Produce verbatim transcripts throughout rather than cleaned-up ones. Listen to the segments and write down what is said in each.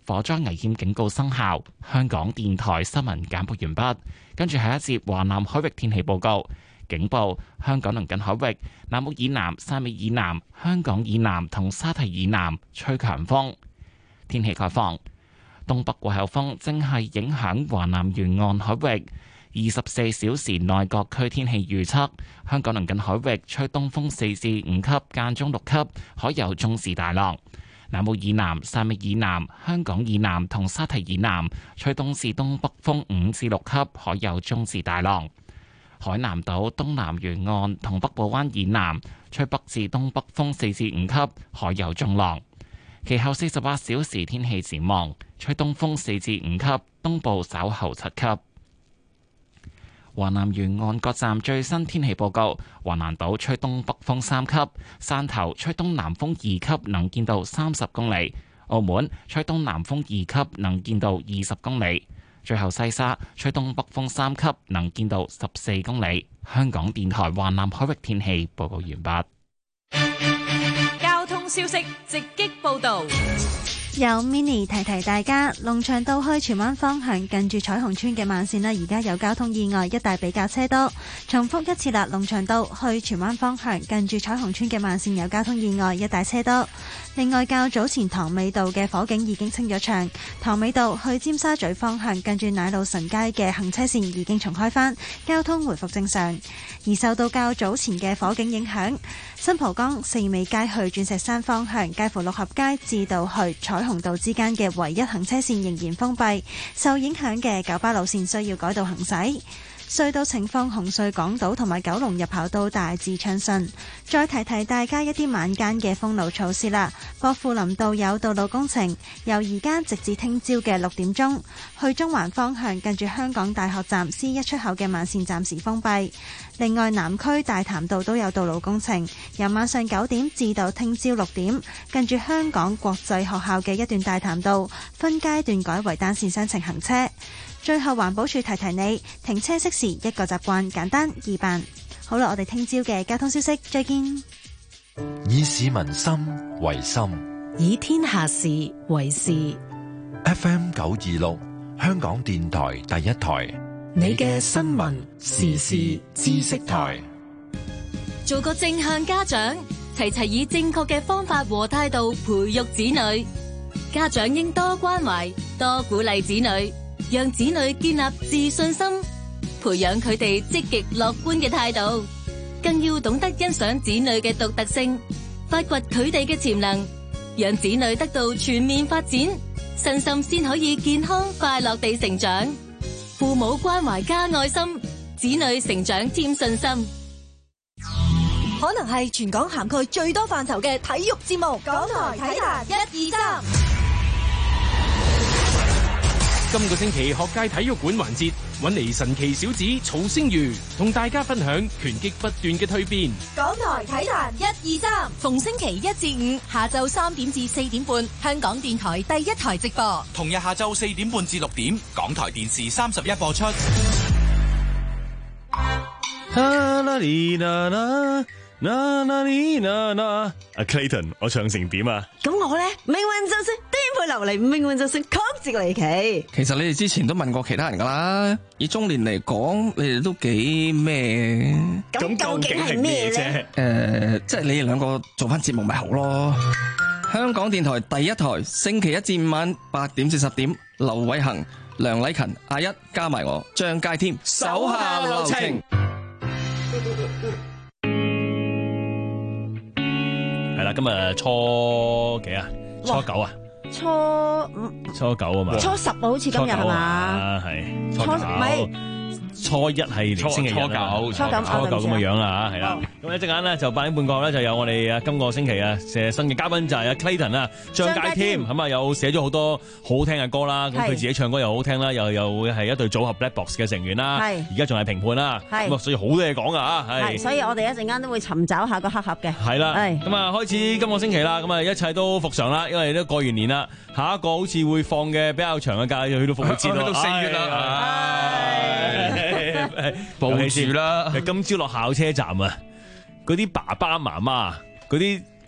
火災危險警告生效。香港電台新聞簡報完畢，跟住係一節華南海域天氣報告。警報：香港鄰近海域、南澳以南、汕尾以南、香港以南同沙堤以南吹強風。天氣概況：東北季候風正係影響華南沿岸海域。二十四小時內各區天氣預測：香港鄰近海域吹東風四至五級，間中六級，海有中至大浪。南澳以南、汕尾以南、香港以南同沙堤以南吹東至東北風五至六級，海有中至大浪。海南島東南沿岸同北部灣以南吹北至東北風四至五級，海有中浪。其後四十八小時天氣展望：吹東風四至五級，東部稍後七級。華南沿岸各站最新天氣報告：華南島吹東北風三級，汕頭吹東南風二級，能見度三十公里；澳門吹東南風二級，能見度二十公里。最後西沙吹東北風三級，能見度十四公里。香港電台華南海域天氣報告完畢。 交通消息直擊報道。 有 mini 提提大家，龍翔道去荃灣方向近住彩虹村嘅慢線呢，而家有交通意外，一帶比較車多。重複一次啦，龍翔道去荃灣方向近住彩虹村嘅慢線有交通意外，一帶車多。另外，較早前塘尾道嘅火警已經清咗場，塘尾道去尖沙咀方向近住奶路臣街嘅行車線已經重開返，交通回復正常。而受到較早前嘅火警影響，新蒲崗四美街去鑽石山方向介乎六合街至到去彩虹道之間嘅唯一行車線仍然封閉，受影響嘅九巴路線需要改道行駛。隧道情況：紅隧港島同埋九龍入口都大致暢順。再提提大家一啲晚間嘅封路措施啦。薄扶林道有道路工程，由而家直至聽朝嘅六點鐘，去中環方向近住香港大學站 C 一出口嘅慢線暫時封閉。另外，南區大潭道都有道路工程，由晚上九點至到聽朝六點，近住香港國際學校嘅一段大潭道分階段改為單線雙程行車。最後，環保署提提你，停車熄匙一個習慣，簡單易辦。好啦，我哋聽朝嘅交通消息，再見。 以市民心為心， 以天下事為事。 F M 九二六，香港電台第一台， 你嘅新聞時事知識台。 做個正向家長，齊齊以正確嘅方法和態度培育子女。家長應多關懷，多鼓勵子女，讓子女建立自信心，培養佢哋積極樂觀嘅態度，更要懂得欣賞子女嘅獨特性，發掘佢哋嘅潛能，讓子女得到全面發展，身心先可以健康快樂地成長。父母關懷加愛心，子女成長添信心。 可能係全港涵蓋最多範疇嘅體育節目，港台體壇一二三。 今個星期學界體育館環節，搵嚟神奇小子曹星如同大家分享拳擊不斷嘅蛻變。 港台體壇一二三， 逢星期一至五下晝三點至四點半，香港電台第一台直播。 同日下晝四點半至六點，港台電視三十一播出。 啦啦哩啦啦，阿 Clayton，我唱成點啊？ 咁我咧，命運就是顛沛流離，命運就是曲折離奇。 其實你哋之前都問過其他人噶啦，以中年嚟講，你哋都幾咩？ 咁究竟係咩啫？ 誒、呃，即係你哋兩個做翻節目咪好咯。香港電台第一台，星期一至五晚八點至十點，劉偉恒、梁禮勤、阿一加埋我張佳添，手下留情。 係啦，今日初幾啊？初九啊？ 初五、 初九啊嘛？ 初十啊，好似今日係嘛？ 啊，係初九。 唔係。 初一係星期日啦， 初九，初九咁嘅樣啦嚇，係啦。咁一陣間咧就八點半過咧就有我哋啊今個星期啊嘅新嘅嘉賓就係阿 Clayton 啊張佳添，咁啊有寫咗好多好好聽嘅歌啦，咁佢自己唱歌又好聽啦，又又會係一隊組合 Black Box 嘅成員啦，而家仲係評判啦，咁啊所以好多嘢講噶嚇，係。 所以我哋一陣間都會尋找下個黑盒嘅。 係啦，咁啊開始今個星期啦，咁啊一切都復常啦，因為都過完年啦，下一個好似會放嘅比較長嘅假，去到復活節咯， 去到四月啦。保住啦！ 今朝落校車站啊，嗰啲爸爸媽媽，嗰啲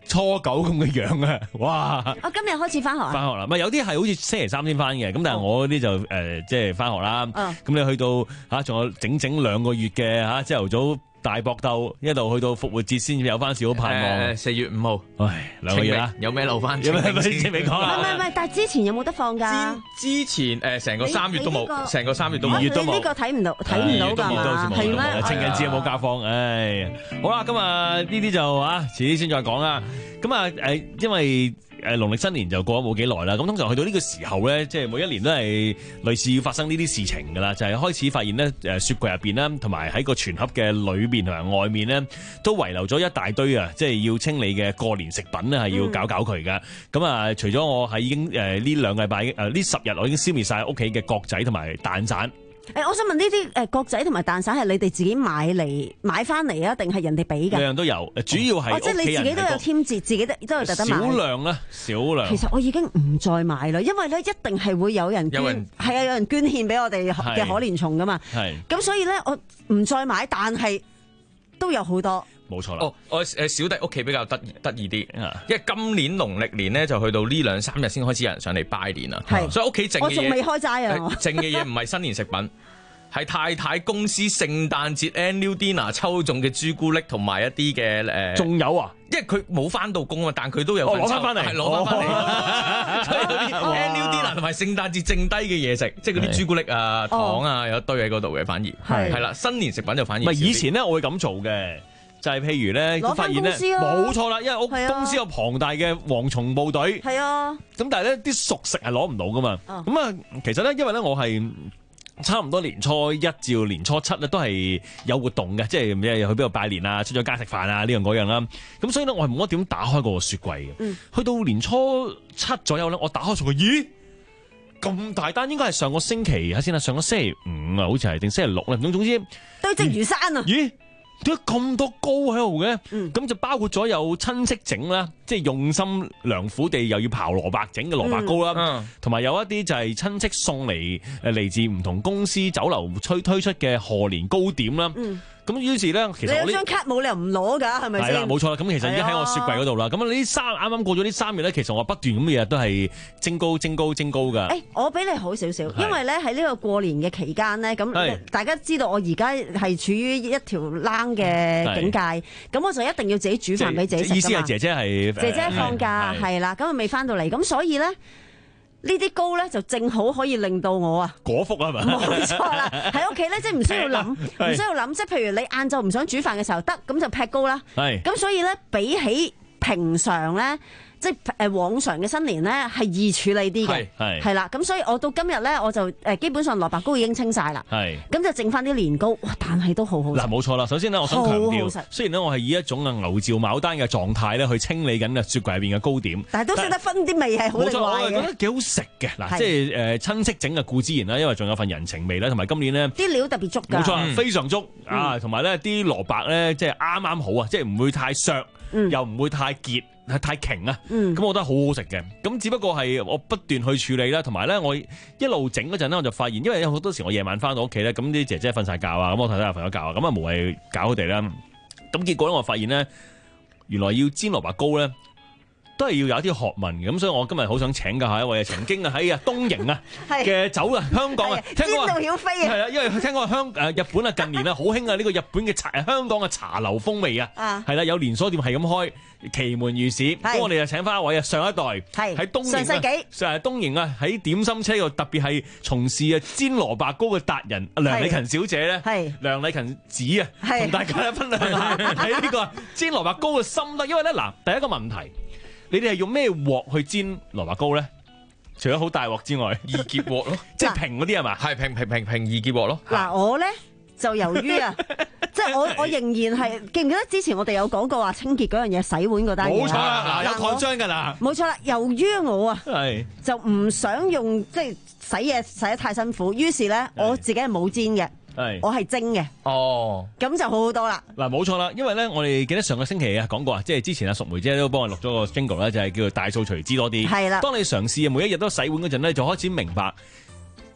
初九咁嘅樣啊！哇！ 我今日開始翻學啊？ 翻學啦，咪有啲係好似星期三先翻嘅，咁但係我嗰啲就誒、呃、即係翻學啦。咁、 哦、 你去到嚇仲有整整兩個月嘅嚇，朝頭早大搏鬥，一路去到復活節先有翻少少盼望。 四月五號， 唉，兩個月啦， 有咩留翻？ 有咩先未講啊？ 唔係唔係，但係之前有冇得放假？ 之前誒成個三月都冇，成個三月都二月都冇。 呢個睇唔到，睇唔到㗎嘛？係咩？ 情人節有冇假放？唉，好啦，今日呢啲就啊，遲啲先再講啦。咁啊誒，因為誒農曆新年就過咗冇幾耐啦，咁通常去到呢個時候咧，即係每一年都係類似要發生呢啲事情噶啦，就係、是、開始發現咧誒雪櫃入邊啦，同埋喺個全盒嘅裏邊同埋外面咧，都遺留咗一大堆啊，即係要清理嘅過年食品咧，係要搞搞佢噶。咁啊、嗯，除咗我係已經誒呢兩個禮拜誒呢十日我已經消滅晒屋企嘅角仔同埋蛋散。 誒，我想問呢啲誒角仔同埋蛋散係你哋自己買嚟買翻嚟啊，定係人哋俾㗎？ 兩樣都有，主要係、哦、 即係你自己都有添置，自己都都有特登買。少量啦，少量。 其實我已經唔再買啦，因為咧一定係會有人捐，係啊，有人捐獻俾我哋嘅可憐蟲㗎嘛。係。咁所以咧，我唔再買，但係都有好多。 冇錯啦。 哦，我誒小弟屋企比較得得意啲，因為今年農曆年咧就去到呢兩三日先開始有人上嚟拜年啦，所以屋企剩嘅嘢， 我仲未開齋啊！ 剩嘅嘢唔係新年食品，係太太公司聖誕節 annual dinner 抽中嘅朱古力同埋一啲嘅誒， 仲有啊！ 因為佢冇翻到工啊，但佢都有份抽， 攞翻翻嚟， 係攞翻翻嚟，所以嗰啲 annual dinner 同埋聖誕節剩低嘅嘢食，即係嗰啲朱古力啊、糖啊，有一堆喺嗰度嘅，反而係係啦，新年食品就反而唔係以前咧，我會咁做嘅。就係譬如咧，都發現咧，冇錯啦，因為屋公司有龐大嘅蝗蟲部隊，係啊，咁但係咧啲熟食係攞唔到噶嘛，咁啊，其實咧，因為咧我係差唔多年初一至到年初七咧都係有活動嘅，即係咩去邊度拜年啊，出咗街食飯啊呢樣嗰樣啦，咁所以咧我係冇乜點打開個雪櫃嘅，嗯、去到年初七左右咧，我打開咗個，咦咁大單，應該係上個星期睇先啦，上個星期五啊，好似係定星期六咧，總總之堆積如山啊， 嗯、咦？點解咁多糕喺度嘅？咁、嗯、就包括咗有親戚整啦，即係用心良苦地又要刨蘿蔔整嘅蘿蔔糕啦，同埋、嗯嗯、有一啲就係親戚送嚟誒嚟自唔同公司酒樓推推出嘅賀年糕點啦。嗯咁於是咧，其實我你有張卡冇理由唔攞㗎，係咪先？ 係啦，冇錯啦。咁其實已經喺我雪櫃嗰度啦。咁啊，呢三啱啱過咗呢三月咧，其實我不斷咁嘅嘢都係蒸糕、蒸糕、蒸糕㗎。 誒，我比你好少少，因為咧喺呢個過年嘅期間咧，咁大家知道我而家係處於一條冷嘅境界，咁我就一定要自己煮飯俾自己食㗎嘛。意思係姐姐係姐姐放假係啦，咁啊未翻到嚟，咁所以咧。呢啲糕咧就正好可以令到我啊果腹啊嘛， 冇錯啦，喺屋企咧即係唔需要諗，唔需要諗，即係譬如你晏晝唔想煮飯嘅時候，得咁就劈糕啦。係，咁所以咧比起平常咧。即係誒往常嘅新年咧係易處理啲嘅，係係啦，咁所以我到今日咧我就誒基本上蘿蔔糕已經清晒啦，係咁就剩翻啲年糕，哇！但係都好好食。嗱， 冇錯啦，首先咧我想強調，雖然咧我係以一種啊牛照牡丹嘅狀態咧去清理緊啊雪櫃入邊嘅糕點， 但係都識得分啲味係好定壞嘅。冇錯， 我係覺得幾好食嘅。嗱，即係誒親戚整嘅固之然啦，因為仲有份人情味啦，同埋今年咧啲料特別足㗎， 冇錯，非常足啊，同埋咧啲蘿蔔咧即係啱啱好啊，即係唔會太削，又唔會太結。係太勁啊！咁、嗯、我覺得好好食嘅。咁只不過係我不斷去處理啦，同埋咧我一路整嗰陣咧，我就發現，因為有好多時我夜晚翻到屋企咧，咁啲姐姐瞓晒覺啊，咁我太太又瞓咗覺啊，咁啊無謂搞佢哋啦。咁結果咧，我發現咧，原來要煎蘿蔔糕咧，都係要有啲學問嘅。咁所以我今日好想請教下一位曾經啊喺啊東瀛啊嘅酒啊香港啊， 煎到曉飛啊， 係啊，因為聽講香誒日本啊近年啊好興啊呢個日本嘅茶香港嘅茶樓風味啊，係啦有連鎖店係咁開。奇門御史，咁我哋就請翻一位啊上一代喺東瀛啊，上世紀誒東瀛啊喺點心車度特別係從事啊煎蘿蔔糕嘅達人梁禮勤小姐咧，梁禮勤子啊，同大家分享下喺呢個煎蘿蔔糕嘅心得。因為咧嗱，第一個問題，你哋係用咩鑊去煎蘿蔔糕咧？除咗好大鑊之外， 易潔鑊咯， 即係平嗰啲係嘛？ 係平平平平易潔鑊咯。 嗱我咧。就由於啊，即係我我仍然係記唔記得之前我哋有講過話清潔嗰樣嘢洗碗嗰單嘢？ 冇錯啦，嗱有擴張㗎啦。 冇錯啦，由於我啊，係就唔想用即係洗嘢洗得太辛苦，於是咧我自己係冇煎嘅，係我係蒸嘅。哦，咁就好好多啦。嗱冇錯啦，因為咧我哋記得上個星期啊講過啊，即係之前阿淑梅姐都幫我錄咗個 jingle 咧，就係叫做大掃除知多啲。係啦，當你嘗試每一日都洗碗嗰陣咧，就開始明白。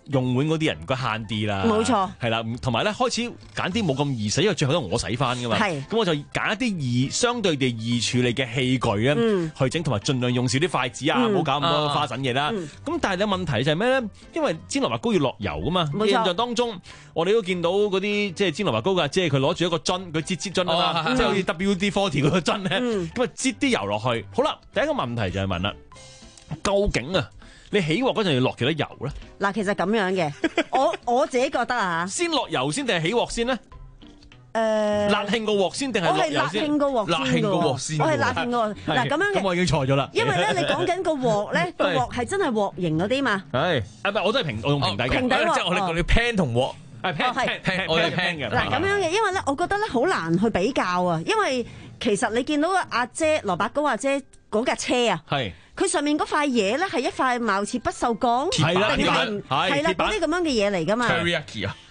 用碗嗰啲人唔該慳啲啦。 冇錯， 係啦，同埋咧開始揀啲冇咁易洗，因為最後都我洗翻噶嘛。係，咁我就揀一啲易相對地易處理嘅器具咧、嗯、去整，同埋盡量用少啲筷子啊，唔好、嗯、搞咁多花神嘢啦。咁、嗯、但係咧問題就係咩咧？因為煎蘿蔔糕要落油噶嘛。印象當中，我哋都見到嗰啲即係煎蘿蔔糕嘅，即係佢攞住一個樽，佢擠擠樽啊嘛，即係好似 W D 四十嗰個樽咧，咁啊擠啲油落去。好啦，第一個問題就係問啦，究竟啊？你起鑊嗰陣要落幾多油咧？嗱， 其實咁樣嘅，我我自己覺得啊， 先落油先定係起鑊先咧？誒、 呃， 辣興個鑊先定係落油先？ 我係辣興個鑊先，辣興個鑊先。我係辣興個鑊。嗱咁樣嘅， 咁我已經錯咗啦。 因為咧，你講緊個鑊咧，個鑊係真係鑊型嗰啲嘛。 係，啊唔係，我都係平，我用平底嘅。 平底鑊， 即係我哋講啲 pan 同鑊。 係 pan，我係 pan 嘅。 嗱咁樣嘅，因為咧，我覺得咧好難去比較啊，因為其實你見到阿姐蘿蔔糕阿姐嗰架車啊，係。佢上面嗰塊嘢咧係一塊貌似不鏽鋼， 係啦， 定係係啦嗰啲咁樣嘅嘢嚟㗎嘛。 Teriyaki 啊，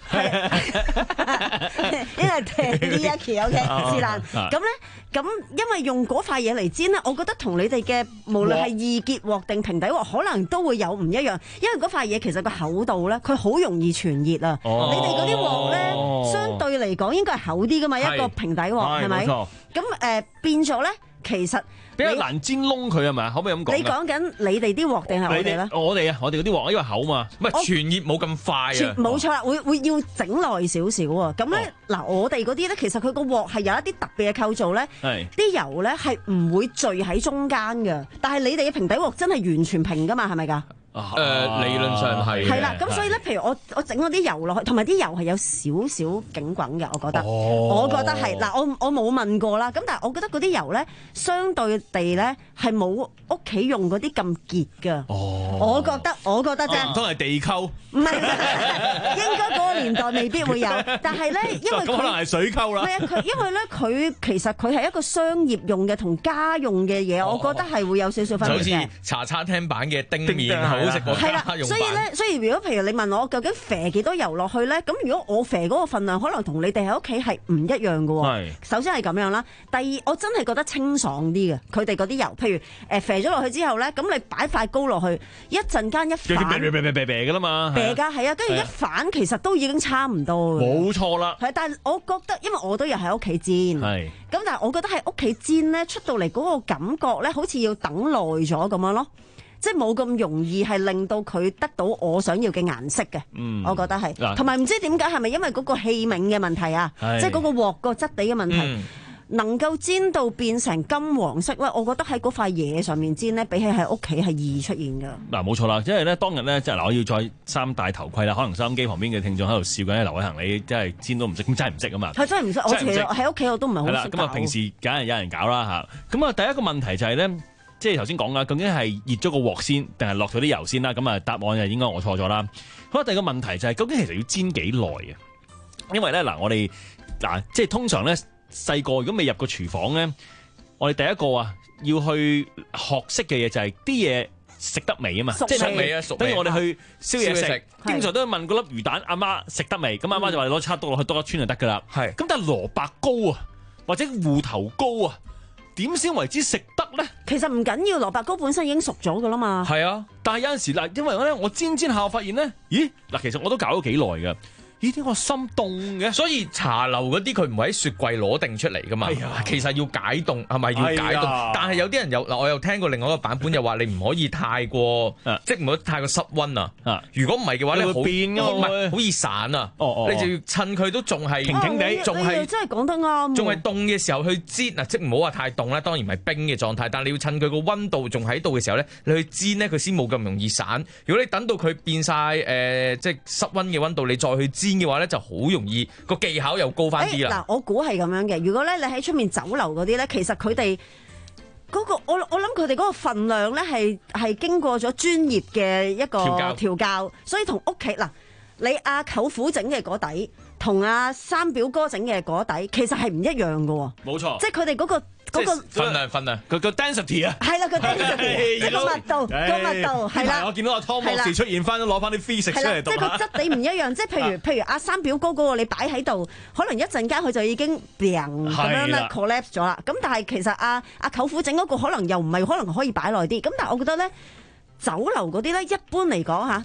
因為 Teriyaki OK 是但。咁咧咁因為用嗰塊嘢嚟煎咧，我覺得同你哋嘅無論係易結鑊定平底鑊，可能都會有唔一樣。因為嗰塊嘢其實個厚度咧，佢好容易傳熱啊。你哋嗰啲鑊咧，相對嚟講應該係厚啲㗎嘛，一個平底鑊係咪？咁誒變咗咧，其實。 比較難煎燶佢係咪？可唔可以咁講？ 你講緊你哋啲鑊定係我哋咧？ 我哋啊，我哋嗰啲鑊因為厚嘛， 唔係傳熱冇咁快啊。 冇錯啦，會會要整耐少少啊。咁咧嗱，我哋嗰啲咧，其實佢個鑊係有一啲特別嘅構造咧，啲油咧係唔會聚喺中間嘅。但係你哋嘅平底鑊真係完全平㗎嘛？係咪㗎？ 誒、呃、理論上係係啦，咁所以咧，譬如我我整嗰啲油落去，同埋啲油係有少少警滾嘅，我覺得，哦、我覺得係嗱，我我冇問過啦，咁但係我覺得嗰啲油咧，相對地咧係冇屋企用嗰啲咁結㗎，哦、我覺得我覺得啫， 唔通係地溝？ 唔係，應該嗰個年代未必會有，但係咧，因為咁可能係水溝啦。 係啊，佢因為咧，佢其實佢係一個商業用嘅同家用嘅嘢，哦、我覺得係會有少少分別嘅。 就好似茶餐廳版嘅丁麵好食過家用版。 所以咧，所以如果譬如你問我究竟肥幾多油落去咧，咁如果我肥嗰個份量，可能同你哋喺屋企係唔一樣嘅喎。首先係咁樣啦，第二我真係覺得清爽啲嘅，佢哋嗰啲油，譬如誒肥咗落去之後咧，咁你擺塊膏落去，一陣間一反， 啤啤啤啤啤嘅啦嘛。 啤㗎係啊，跟住一反其實都已經差唔多。 冇錯啦。 係，但係我覺得，因為我都有喺屋企煎，係咁，但係我覺得喺屋企煎咧出到嚟嗰個感覺咧，好似要等耐咗咁樣咯。即係冇咁容易係令到佢得到我想要嘅顏色嘅，嗯、我覺得係。同埋唔知點解係咪因為嗰個器皿嘅問題啊？即係嗰個鑊個質地嘅問題，嗯、能夠煎到變成金黃色咧，我覺得喺嗰塊嘢上面煎咧，比起喺屋企係易出現㗎。嗱，冇錯啦，因為咧當日咧即係嗱，我要再三戴頭盔啦。可能收音機旁邊嘅聽眾喺度笑緊，劉偉恒你真係煎都唔識，咁真係唔識啊嘛。係真係唔識，我其實喺屋企我都唔係好識。係啦，咁啊平時梗係有人搞啦嚇。咁啊第一個問題就係咧。即係頭先講啦，究竟係熱咗個鑊先，定係落咗啲油先啦？咁啊，答案就應該我錯咗啦。好，第二個問題就係、是、究竟其實要煎幾耐啊？因為咧嗱，我哋嗱即係通常咧細個如果未入過廚房咧，我哋第一個啊要去學識嘅嘢就係啲嘢食得未啊嘛，即係熟未啊？熟。等於我哋去燒嘢食，食經常都會問嗰粒魚蛋阿媽食得未？咁阿媽就話你攞叉篤落去篤一穿就得㗎啦。係。咁但係蘿蔔糕啊，或者芋頭糕啊。點先為之食得咧？其實唔緊要，蘿蔔糕本身已經熟咗噶啦嘛。係啊，但係有陣時嗱，因為咧我煎煎下，我發現咧，咦嗱，其實我都搞咗幾耐噶。咦？點解我心凍嘅？所以茶樓嗰啲佢唔係喺雪櫃攞定出嚟噶嘛？哎、其實要解凍係咪要解凍？哎、但係有啲人又嗱，我又聽過另外一個版本，又話你唔可以太過，即係唔可以太過濕溫啊。如果唔係嘅話咧，好變㗎，唔係好易散啊。哦哦，你就要趁佢都仲係平平地，仲係真係講得啱，仲係凍嘅時候去煎嗱，即係唔好話太凍啦。當然唔係冰嘅狀態，但係你要趁佢個溫度仲喺度嘅時候咧，你去煎咧，佢先冇咁容易散。如果你等到佢變晒誒、呃，即係濕溫嘅溫度，你再去煎嘅話咧，就好容易個技巧又高翻啲啦。嗱、欸，我估係咁樣嘅。如果咧你喺出面酒樓嗰啲咧，其實佢哋嗰個我我諗佢哋嗰個份量咧係係經過咗專業嘅一個調教，調教，所以同屋企嗱，你阿舅父整嘅嗰底同阿三表哥整嘅嗰底，其實係唔一樣嘅。冇錯，即係佢哋嗰個。嗰個分量分量，佢個 density 啊，係啦，個 density，即係個密度，個密度係啦。我見到阿湯博士出現翻，攞翻啲 physics 出嚟讀。即係個質地唔一樣，即係譬如譬如阿三表哥嗰個你擺喺度，可能一陣間佢就已經砰咁樣咧 collapse 咗啦。咁但係其實阿阿舅父整嗰個可能又唔係，可能可以擺耐啲。咁但係我覺得咧，酒樓嗰啲咧一般嚟講嚇都擺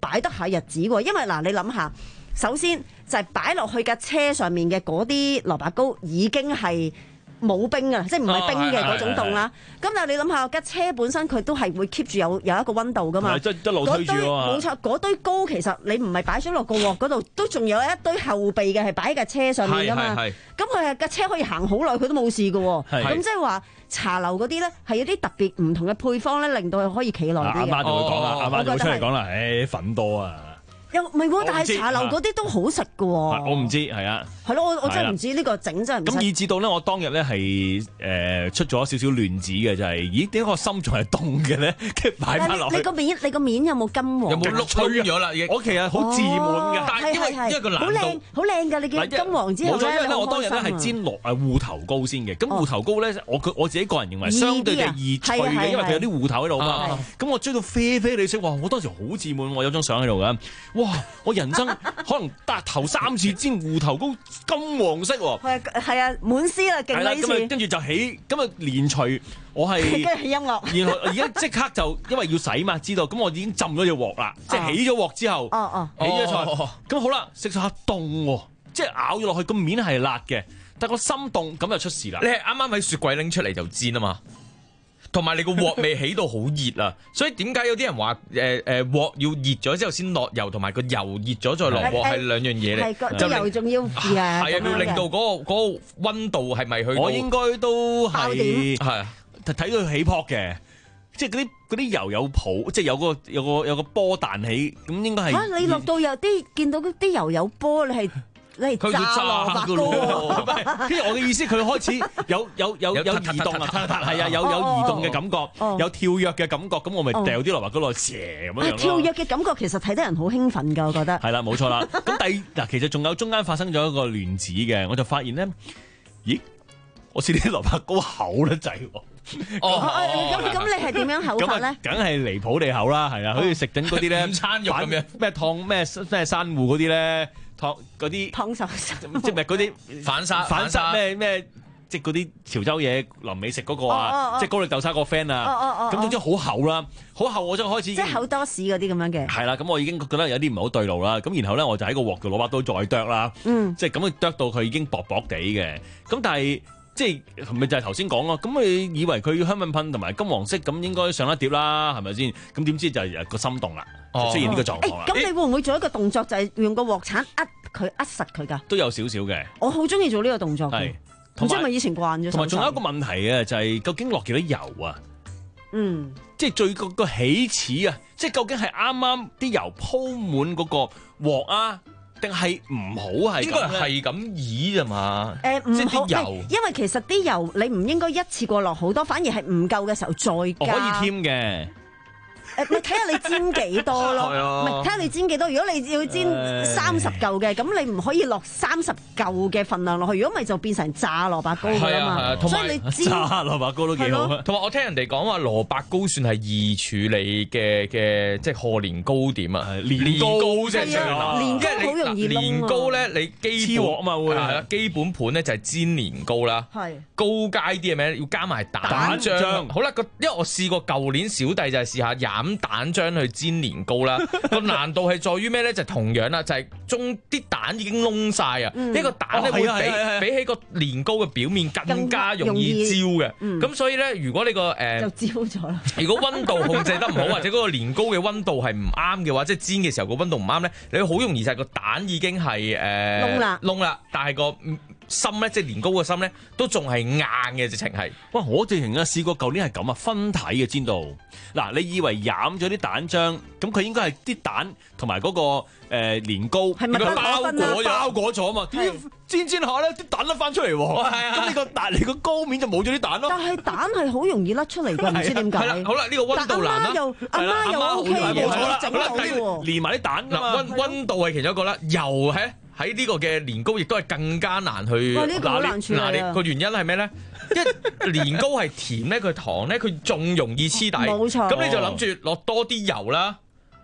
擺得下日子喎。因為嗱，你諗下，首先就係擺落去架車上面嘅嗰啲蘿蔔糕已經係冇冰㗎，即係唔係冰嘅嗰種凍啦。咁但係你諗下，架車本身佢都係會 keep 住有有一個溫度㗎嘛。 即係一路推住啊！ 冇錯，嗰堆糕其實你唔係擺咗落個鑊嗰度，都仲有一堆後備嘅係擺喺架車上面㗎嘛。咁佢係架車可以行好耐，佢都冇事㗎喎。咁即係話茶樓嗰啲咧係有啲特別唔同嘅配方咧，令到佢可以企耐啲嘅。 阿媽就會講啦，阿媽就會出嚟講啦，誒粉多啊！ 又唔係喎，但係茶樓嗰啲都好食㗎喎。 我唔知，係啊。 係咯，我我真係唔知呢個整真係唔識。 咁以至到咧，我當日咧係誒出咗少少亂子嘅，就係咦點解個心仲係凍嘅咧？跟住擺翻落去。 你個面你個面有冇金黃？ 有冇碌吹咗啦？ 我其實好自滿㗎， 但係因為因為個難度好靚好靚㗎，你見金黃之後咧， 冇錯，因為咧我當日咧係煎落誒芋頭糕先嘅。咁芋頭糕咧，我佢我自己個人認為相對嘅易脆嘅，因為佢有啲芋頭喺度嘛。咁我追到啡啡你色，哇！我當時好自滿，我有張相喺度㗎。哇！我人生可能得頭三次煎芋頭糕金黃色喎， 係係啊，滿師啦，勁呢次。 咁啊，跟住就起，咁啊連隨我係跟住起音樂。 然後而家即刻就因為要洗嘛，知道咁我已經浸咗隻鑊啦，即係起咗鑊之後， 哦哦， 起咗菜，咁好啦，食食下凍喎，即係咬咗落去個面係辣嘅，但個心凍，咁就出事啦。 你係啱啱喺雪櫃拎出嚟就煎啊嘛。同埋你個鑊未起到好熱啊，所以點解有啲人話誒誒鑊要熱咗之後先落油，同埋個油熱咗再落鑊係兩樣嘢嚟。 係個油仲要係啊， 係啊，要令到嗰個嗰個溫度係咪去到？ 我應該都係係啊， 睇到起泡嘅，即係嗰啲嗰啲油有泡，即係有個有個有個波彈起，咁應該係嚇你落到有啲見到啲油有波，你係。你炸蘿蔔糕喎， 跟住我嘅意思，佢開始有有有有移動啊，係啊，有有移動嘅感覺，有跳躍嘅感覺，咁我咪掉啲蘿蔔糕落去射咁樣樣咯。 跳躍嘅感覺其實睇得人好興奮㗎，我覺得。 係啦，冇錯啦。咁第嗱，其實仲有中間發生咗一個亂子嘅，我就發現咧，咦，我試啲蘿蔔糕厚得滯喎。 哦，咁咁你係點樣厚法咧？ 梗係離譜地厚啦，係啊，好似食緊嗰啲咧午餐肉咁樣， 咩燙咩咩珊瑚嗰啲咧。燙嗰啲燙手即係嗰啲反沙反沙咩咩，即係嗰啲潮州嘢臨尾食嗰個啊，即係高麗豆沙個 friend 啊，咁總之好厚啦，好厚我就開始即係厚多士嗰啲咁樣嘅。 係啦，咁我已經覺得有啲唔係好對路啦，咁然後咧我就喺個鑊度攞把刀再剁啦，即係咁樣剁到佢已經薄薄地嘅，咁但係即係咪就係頭先講咯？咁你以為佢香噴噴同埋金黃色，咁應該上一碟啦，係咪先？咁點知就係個心動啦。出現呢個狀況啦。 咁你會唔會做一個動作，就係用個鑊鏟扼佢扼實佢㗎？ 都有少少嘅。我好中意做呢個動作嘅。唔知係咪以前慣咗？ 同埋仲有一個問題嘅，就係究竟落幾多油啊？ 嗯， 即係最個個起始啊！即係究竟係啱啱啲油鋪滿嗰個鑊啊，定係唔好係？ 應該係咁意咋嘛？ 誒，唔好， 啲油， 因為其實啲油你唔應該一次過落好多，反而係唔夠嘅時候再加。 可以添嘅。 誒，你睇下你煎幾多咯，唔係睇下你煎幾多。如果你要煎三十嚿嘅，咁你唔可以落三十嚿嘅份量落去。如果唔係就變成炸蘿蔔糕㗎嘛。所以你煎炸蘿蔔糕都幾好。 同埋我聽人哋講話蘿蔔糕算係易處理嘅嘅，即係賀年糕點啊。年糕即係最難。 年糕好容易燶啊。 年糕咧，你基本啊嘛會係啦，基本盤咧就係煎年糕啦。 係高階啲係咩？要加埋蛋漿。好啦，個因為我試過舊年小弟就係試下飲蛋漿去煎年糕啦，個難度係在於咩咧？就同樣啦，就係中啲蛋已經燶晒啊！呢個蛋咧會比比起個年糕嘅表面更加容易焦嘅。咁所以咧，如果你個誒就焦咗啦。 如果溫度控制得唔好，或者嗰個年糕嘅溫度係唔啱嘅話，即係煎嘅時候個溫度唔啱咧，你好容易就係個蛋已經係誒燶啦， 燶啦，但係個心咧，即係年糕個心咧，都仲係硬嘅，直情係。 哇！我直情啊試過，舊年係咁啊，分體嘅煎到。嗱，你以為染咗啲蛋漿，咁佢應該係啲蛋同埋嗰個誒年糕係咪包裹包裹咗啊嘛？點知煎煎下咧，啲蛋甩翻出嚟喎。咁你個蛋你個糕面就冇咗啲蛋咯。 但係蛋係好容易甩出嚟㗎，唔知點解。 係啦，好啦，呢個溫度難啦。 又阿媽又 O K 嘅， 冇錯啦。 整到喎。 連埋啲蛋㗎嘛。 溫溫度係其中一個啦，油喺喺呢個嘅年糕亦都係更加難去。 哇！呢個好難處理啊。 個原因係咩咧？因為年糕係甜咧，佢糖咧，佢仲容易黐底。 冇錯。 咁你就諗住落多啲油啦。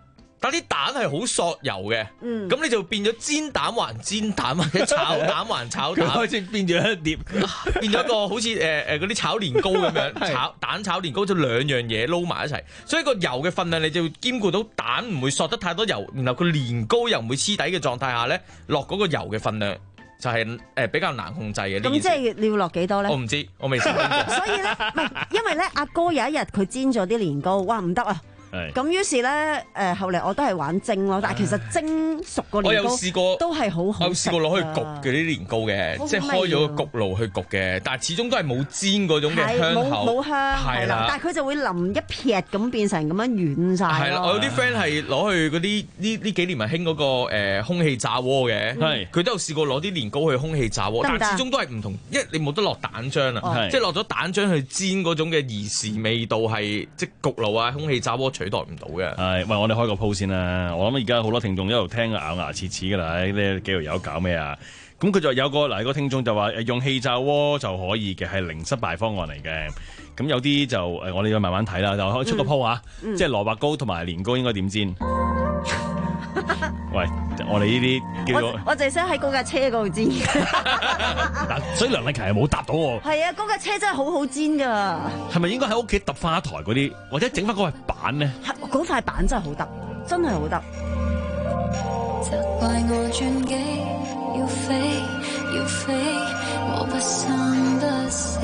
但啲蛋係好索油嘅，咁、 嗯、 你就變咗煎蛋還煎蛋，或者炒蛋還炒蛋， 開始變咗一碟， 變咗一個好似誒誒嗰啲炒年糕咁樣，炒蛋炒年糕就兩樣嘢撈埋一齊，所以個油嘅份量你就要兼顧到蛋唔會索得太多油，然後個年糕又唔會黐底嘅狀態下咧，落嗰個油嘅份量就係誒比較難控制嘅。 咁即係你要落幾多咧？ 我唔知，我未試過。 所以咧，唔係因為咧，阿哥有一日佢煎咗啲年糕，哇唔得啊！咁於是咧，誒後嚟我都係玩蒸咯，但係其實蒸熟個年糕我有試過都係好好食。 我有試過攞去焗嘅啲年糕嘅，即係開咗個焗爐去焗嘅，但係始終都係冇煎嗰種嘅香口， 冇香係啦。但係佢就會淋一撇咁變成咁樣軟晒。 係啦，我有啲 friend 係攞去嗰啲呢呢幾年咪興嗰個誒空氣炸鍋嘅，係佢都有試過攞啲年糕去空氣炸鍋，但係始終都係唔同，因為你冇得落蛋漿啊，即係落咗蛋漿去煎嗰種嘅兒時味道係即係焗爐啊、空氣炸鍋取代唔到嘅。 係，喂，我哋開個鋪先啦。我諗而家好多聽眾一路聽咬牙切齒㗎啦，呢幾條友搞咩啊？咁佢就有個嗱，個聽眾就話用氣炸鍋就可以嘅，係零失敗方案嚟嘅。咁有啲就誒，我哋要慢慢睇啦，就可以出個鋪啊，嗯嗯、即係蘿蔔糕同埋年糕應該點煎？喂，我哋呢啲叫做我我淨係想喺嗰架車嗰度煎。 所以梁麗琪係冇答到我。 係啊，嗰架車真係好好煎㗎。 係咪應該喺屋企揼翻一台嗰啲，或者整翻嗰塊板咧？ 嗰塊板真係好得，真係好得。 責怪我轉機要飛要飛，我不生不死，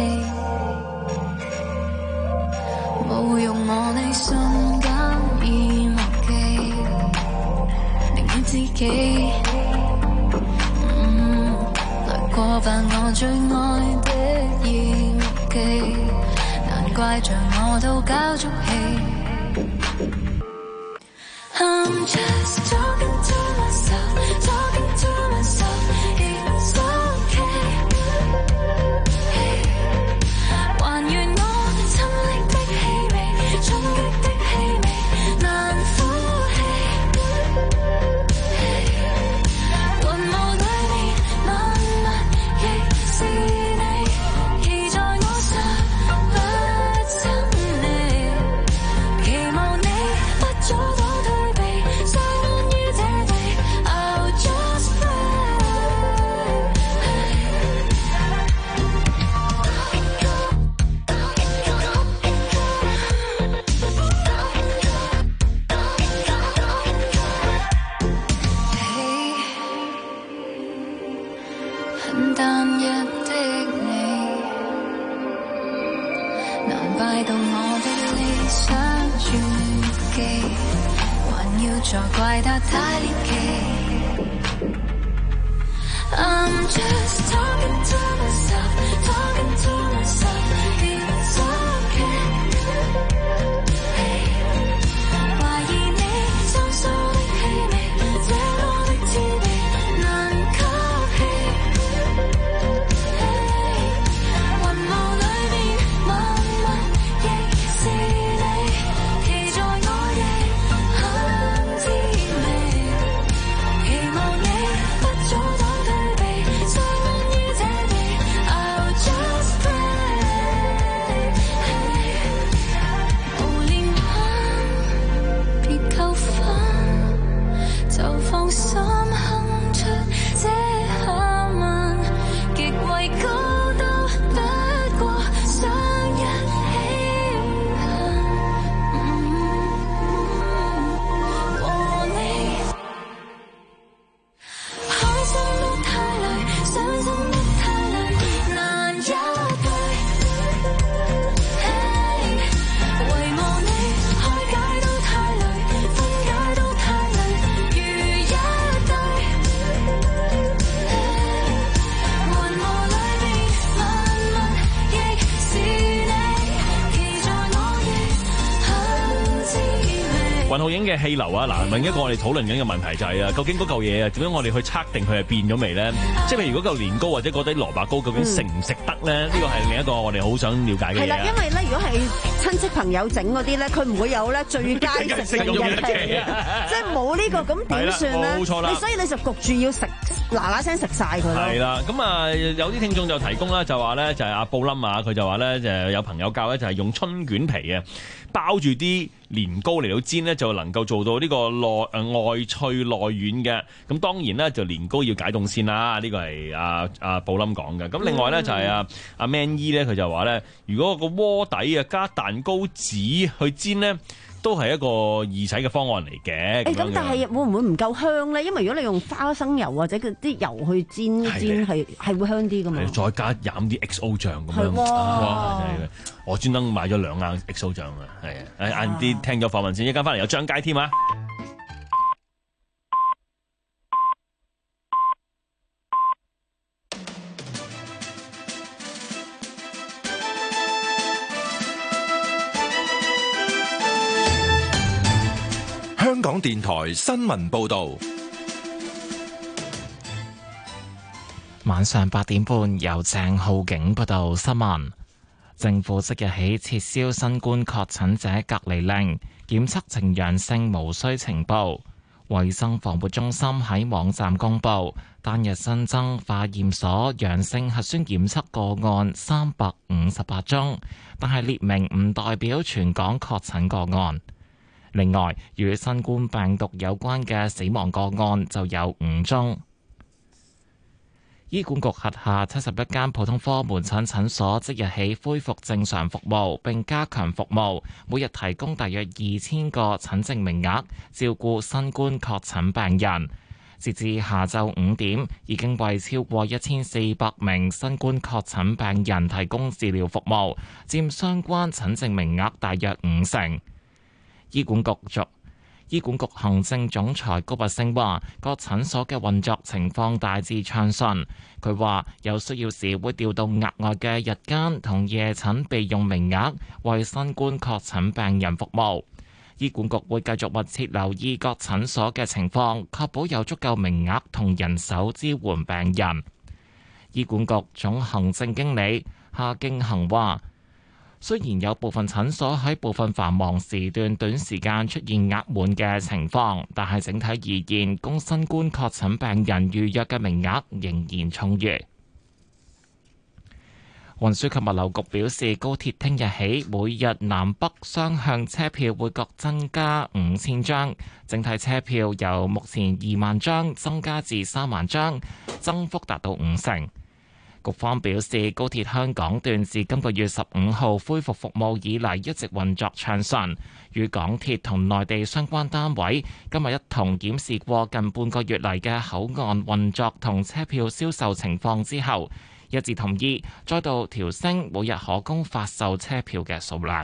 侮辱我你瞬間已忘記，寧願自己嗯來過扮我最愛的演技，難怪像我都交足戲。I'm just talking to myself, talking to myself, it's okay. Hey, 還原我親歷的氣味，衝擊的氣味，難呼氣。Hey, 雲霧裏面慢慢亦是你，騎在我身不憎你，期望你不阻擋。再怪他太獵奇。I'm just talking to myself, talking to myself, it's okay. Hey, 懷疑你生疏的氣味，這麼的滋味難吸氣。Hey, 雲霧裏面慢慢亦是你，騎在我翼。 雲浩影嘅氣流啊，嗱，另一個我哋討論緊嘅問題就係啊，究竟嗰嚿嘢啊，點樣我哋去測定佢係變咗未咧？即係譬如嗰嚿年糕或者嗰啲蘿蔔糕，究竟食唔食得咧？呢個係另一個我哋好想了解嘅嘢。 係啦，因為咧，如果係親戚朋友整嗰啲咧，佢唔會有咧最佳食用日期，即係冇呢個，咁點算咧？ 冇錯啦， 所以你就焗住要食嗱嗱聲食晒佢咯。 係啦，咁啊有啲聽眾就提供啦，就話咧就係阿布冧啊，佢就話咧就有朋友教咧就係用春卷皮啊包住啲年糕嚟到煎呢，就能夠做到呢個內誒、呃、外脆內軟嘅。咁當然呢，就年糕要解凍先啦。呢、這個係阿阿寶林講嘅。咁另外呢，就係阿阿 Man 姨咧，佢就話咧，如果個鍋底啊加蛋糕紙去煎呢，都係一個易洗嘅方案嚟嘅。 誒咁，但係會唔會唔夠香咧？因為如果你用花生油或者啲油去煎煎，係係會香啲噶嘛。 再加飲啲 X O 醬咁樣， 哇！ 哇真係我專登買咗兩盎 X O 醬啊，係啊！晏啲聽咗訪問先，一間翻嚟有張佳添啊！ 香港電台新聞報道， 晚上八點半由鄭浩景報道新聞。政府即日起撤銷新冠確診者隔離令，檢測呈陽性無需呈報。衛生防護中心喺網站公布，單日新增化驗所陽性核酸檢測個案三百五十八宗，但係列明唔代表全港確診個案。另外，與新冠病毒有關嘅死亡個案就有五宗。醫管局轄下七十一間普通科門診診所即日起恢復正常服務，並加強服務，每日提供大約二千個診症名額，照顧新冠確診病人。截至下晝五點，已經為超過一千四百名新冠確診病人提供治療服務，佔相關診症名額大約五成。醫管局續醫管局行政總裁高拔陞話，各診所嘅運作情況大致暢順。佢話有需要時會調動額外嘅日間同夜診備用名額，為新冠確診病人服務。醫管局會繼續密切留意各診所嘅情況，確保有足夠名額同人手支援病人。醫管局總行政經理夏敬恒話，雖然有部分診所喺部分繁忙時段短時間出現額滿嘅情況，但係整體而言，供新冠確診病人預約嘅名額仍然充裕。運輸及物流局表示，高鐵聽日起每日南北雙向車票會各增加五千張，整體車票由目前二萬張增加至三萬張，增幅達到五成。局方表示，高鐵香港段自今個月十五號恢復服務以嚟一直運作暢順，與港鐵同內地相關單位今日一同檢視過近半個月嚟嘅口岸運作同車票銷售情況之後，一致同意再度調升每日可供發售車票嘅數量。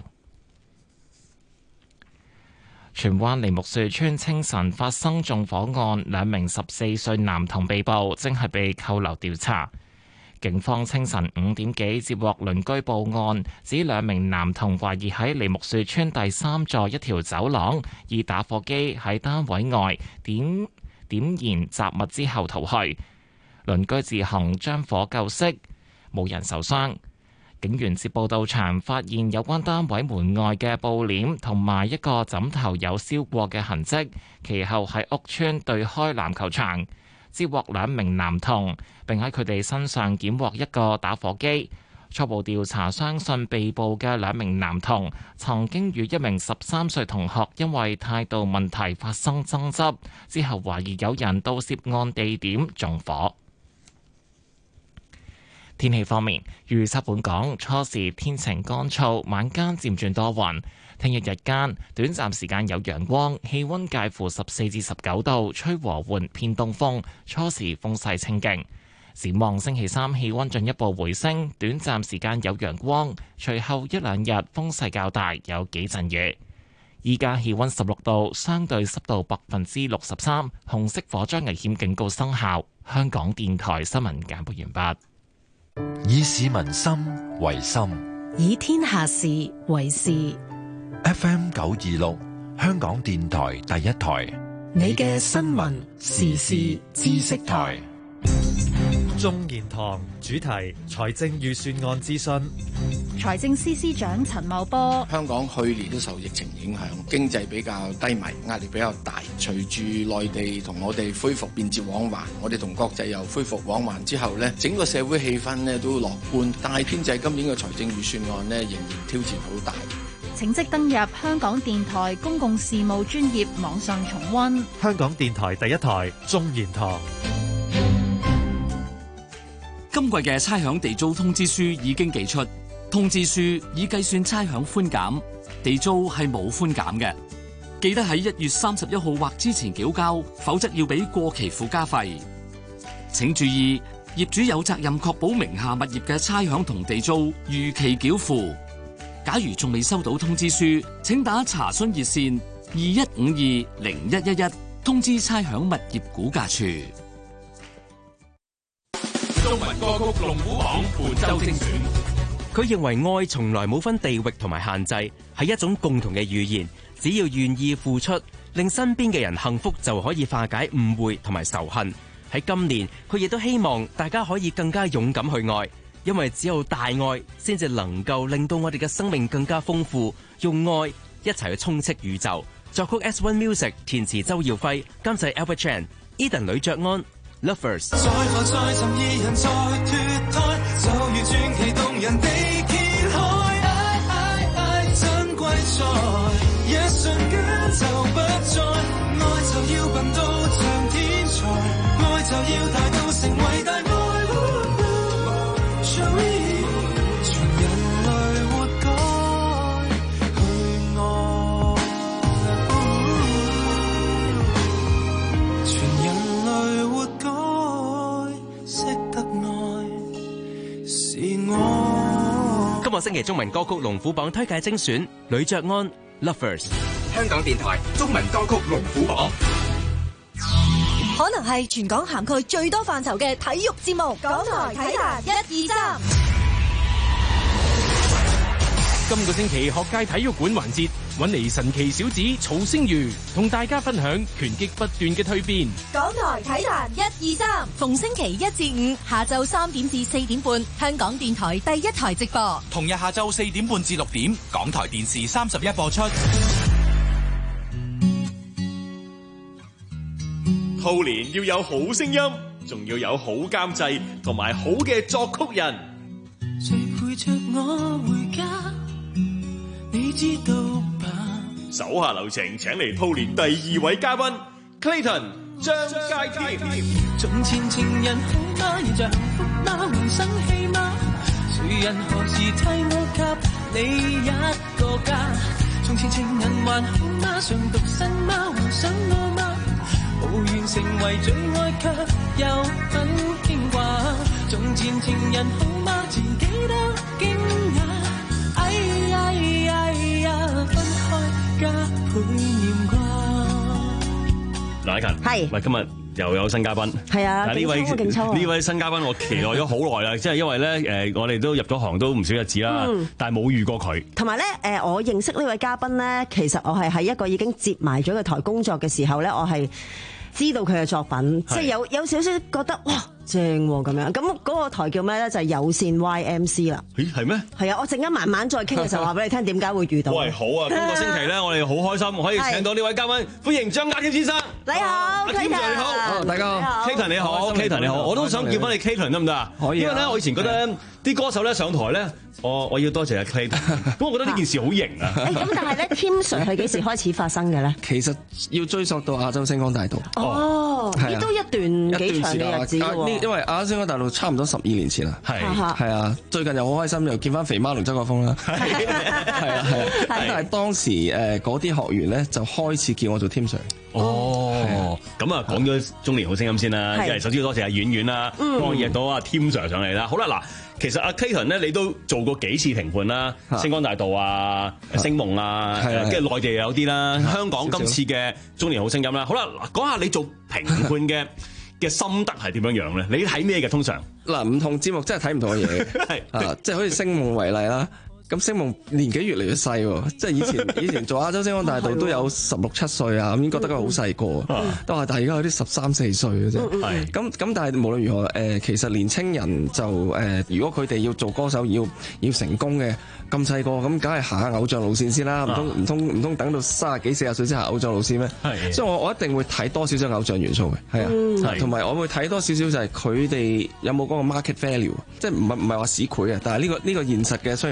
荃灣梨木樹村清晨發生縱火案，兩名十四歲男童被捕，正係被扣留調查。警方清晨五點幾接獲鄰居報案，指兩名男童懷疑喺梨木樹村第三座一條走廊以打火機喺單位外點點燃雜物之後逃去。鄰居自行將火救熄，冇人受傷。警員接報到場，發現有關單位門外嘅布簾同埋一個枕頭有燒過嘅痕跡，其後喺屋邨對開籃球場接獲兩名男童，並喺佢哋身上檢獲一個打火機。初步調查相信被捕嘅兩名男童曾經與一名十三歲同學因為態度問題發生爭執，之後懷疑有人到涉案地點縱火。天氣方面，預測本港初時天晴乾燥，晚間漸轉多雲。聽日日間短暫時間有陽光，氣溫介乎十四至十九度，吹和緩偏東風，初時風勢清勁。展望星期三氣溫進一步回升，短暫時間有陽光，隨後一兩日風勢較大，有幾陣雨。依家氣溫十六度，相對濕度百分之六十三，紅色火災危險警告生效。香港電台新聞簡報完畢。 以市民心為心， 以天下事為事。 F M 九二六，香港電台第一台， 你嘅新聞時事知識台。 眾言堂主題財政預算案諮詢。 財政司司長陳茂波： 香港去年都受疫情影響，經濟比較低迷，壓力比較大。隨住內地同我哋恢復便捷往還，我哋同國際又恢復往還之後呢，整個社會氣氛呢都樂觀。但係編製今年嘅財政預算案呢，仍然挑戰好大。 請即登入香港電台公共事務專頁網上重溫。 香港電台第一台中研堂。 今季嘅差餉地租通知書已經寄出，通知書已計算差餉寬減，地租係冇寬減嘅。記得喺一月三十一號或之前繳交，否則要俾過期附加費。請注意，業主有責任確保名下物業嘅差餉同地租如期繳付。假如仲未收到通知書，請打查詢熱線二一五二零一一一通知差餉物業估價處。 中文歌曲龍虎榜本周精選。 佢認為愛從來冇分地域同埋限制，係一種共同嘅語言。只要願意付出，令身邊嘅人幸福，就可以化解誤會同埋仇恨。喺今年，佢亦都希望大家可以更加勇敢去愛。因為只有大愛，先至能夠令到我哋嘅生命更加豐富。用愛一齊去充斥宇宙。作曲 S One Music， 填詞周耀輝，監製 Albert Chan，Eden 呂爵安 ，Lovers。 再何再尋二人再脫胎，就如傳奇動人地揭開，愛愛愛珍貴在一瞬間就不再，愛就要笨到像天才，愛就要大到成為大愛。 今個星期中文歌曲龍虎榜推介精選，呂爵安 Lovers。 香港電台中文歌曲龍虎榜。 可能係全港涵蓋最多範疇嘅體育節目，港台體壇一二三。 今個星期學界體育館環節，搵嚟神奇小子曹星如同大家分享拳擊不斷嘅蛻變。 港台體壇一二三，逢星期一至五下晝三點至四點半，香港電台第一台直播。 同日下晝四點半至六點，港台電視三十一播出。 兔年要有好聲音，仲要有好監製同埋好嘅作曲人。 誰陪着我回家？你知道吧？ 手下留情，請嚟兔年第二位嘉賓 Clayton 張佳添。 從前情人好嗎？現在幸福嗎？還生氣嗎？誰人何時替我給你一個家？從前情人還好嗎？尚獨身嗎？還想我嗎？無緣成為最愛，卻又很牽掛。從前情人好嗎？自己都驚訝。哎呀哎呀，分開加倍念掛。 梁禮勤，係，喂，今日又有新嘉賓， 係啊， 呢位勁抽啊， 呢位新嘉賓我期待咗好耐啦，即係因為咧誒，我哋都入咗行都唔少日子啦，嗯、但係冇遇過佢。同埋咧誒，我認識呢位嘉賓咧，其實我係喺一個已經接埋咗個台工作嘅時候咧，我係知道佢嘅作品，即係有有少少覺得哇正喎咁樣。咁嗰個台叫咩咧？就係有線 Y M C 啦。咦，係咩？係啊，我陣間慢慢再傾嘅時候話俾你聽點解會遇到。喂，好啊！今個星期咧，我哋好開心可以請到呢位嘉賓，歡迎張佳添先生。你好 ，Clayton 你好，大家好 ，Clayton 你好 ，Clayton 你好，我都想叫翻你 Clayton 得唔得啊？可以。因為咧，我以前覺得啲歌手咧上台咧，我我要多謝阿 Clayton，咁我覺得呢件事好型啊。咁但係咧，Tim Sir 係幾時開始發生嘅咧？ 其實要追溯到亞洲星光大道。 哦，呢都一段幾長嘅日子喎。 因為亞洲星光大道差唔多十二年前啦。係係啊，最近又好開心，又見翻肥媽同周國峰啦。係啊係啊。咁但係當時誒嗰啲學員咧就開始叫我做 Tim Sir。哦，咁啊講咗中年好聲音先啦，因為首先要多謝阿婉婉啦，幫我約到阿 Tim Sir 上嚟啦。好啦，嗱，其實阿 Clayton 咧，你都做過幾次評判啦，星光大道啊、星夢啊，跟住內地又有啲啦，香港今次嘅中年好聲音啦。好啦，講下你做評判嘅嘅心得係點樣樣咧？你睇咩嘅通常？嗱，唔同節目真係睇唔同嘅嘢，係啊，即係好似星夢為例啦。咁星夢年紀越嚟越細喎，即係以前以前做亞洲星光大道都有十六七歲啊，咁已經覺得佢好細個，都話但係而家有啲十三四歲嘅啫。咁咁但係無論如何，誒其實年青人就誒，如果佢哋要做歌手要要成功嘅，咁細個咁，梗係行下偶像路線先啦，唔通唔通唔通等到三十幾四十歲先行偶像路線咩？所以我我一定會睇多少少偶像元素嘅，係啊，同埋我會睇多少少就係佢哋有冇嗰個 market value，即係唔係唔係話市儈啊，但係呢個呢個現實嘅商業世界。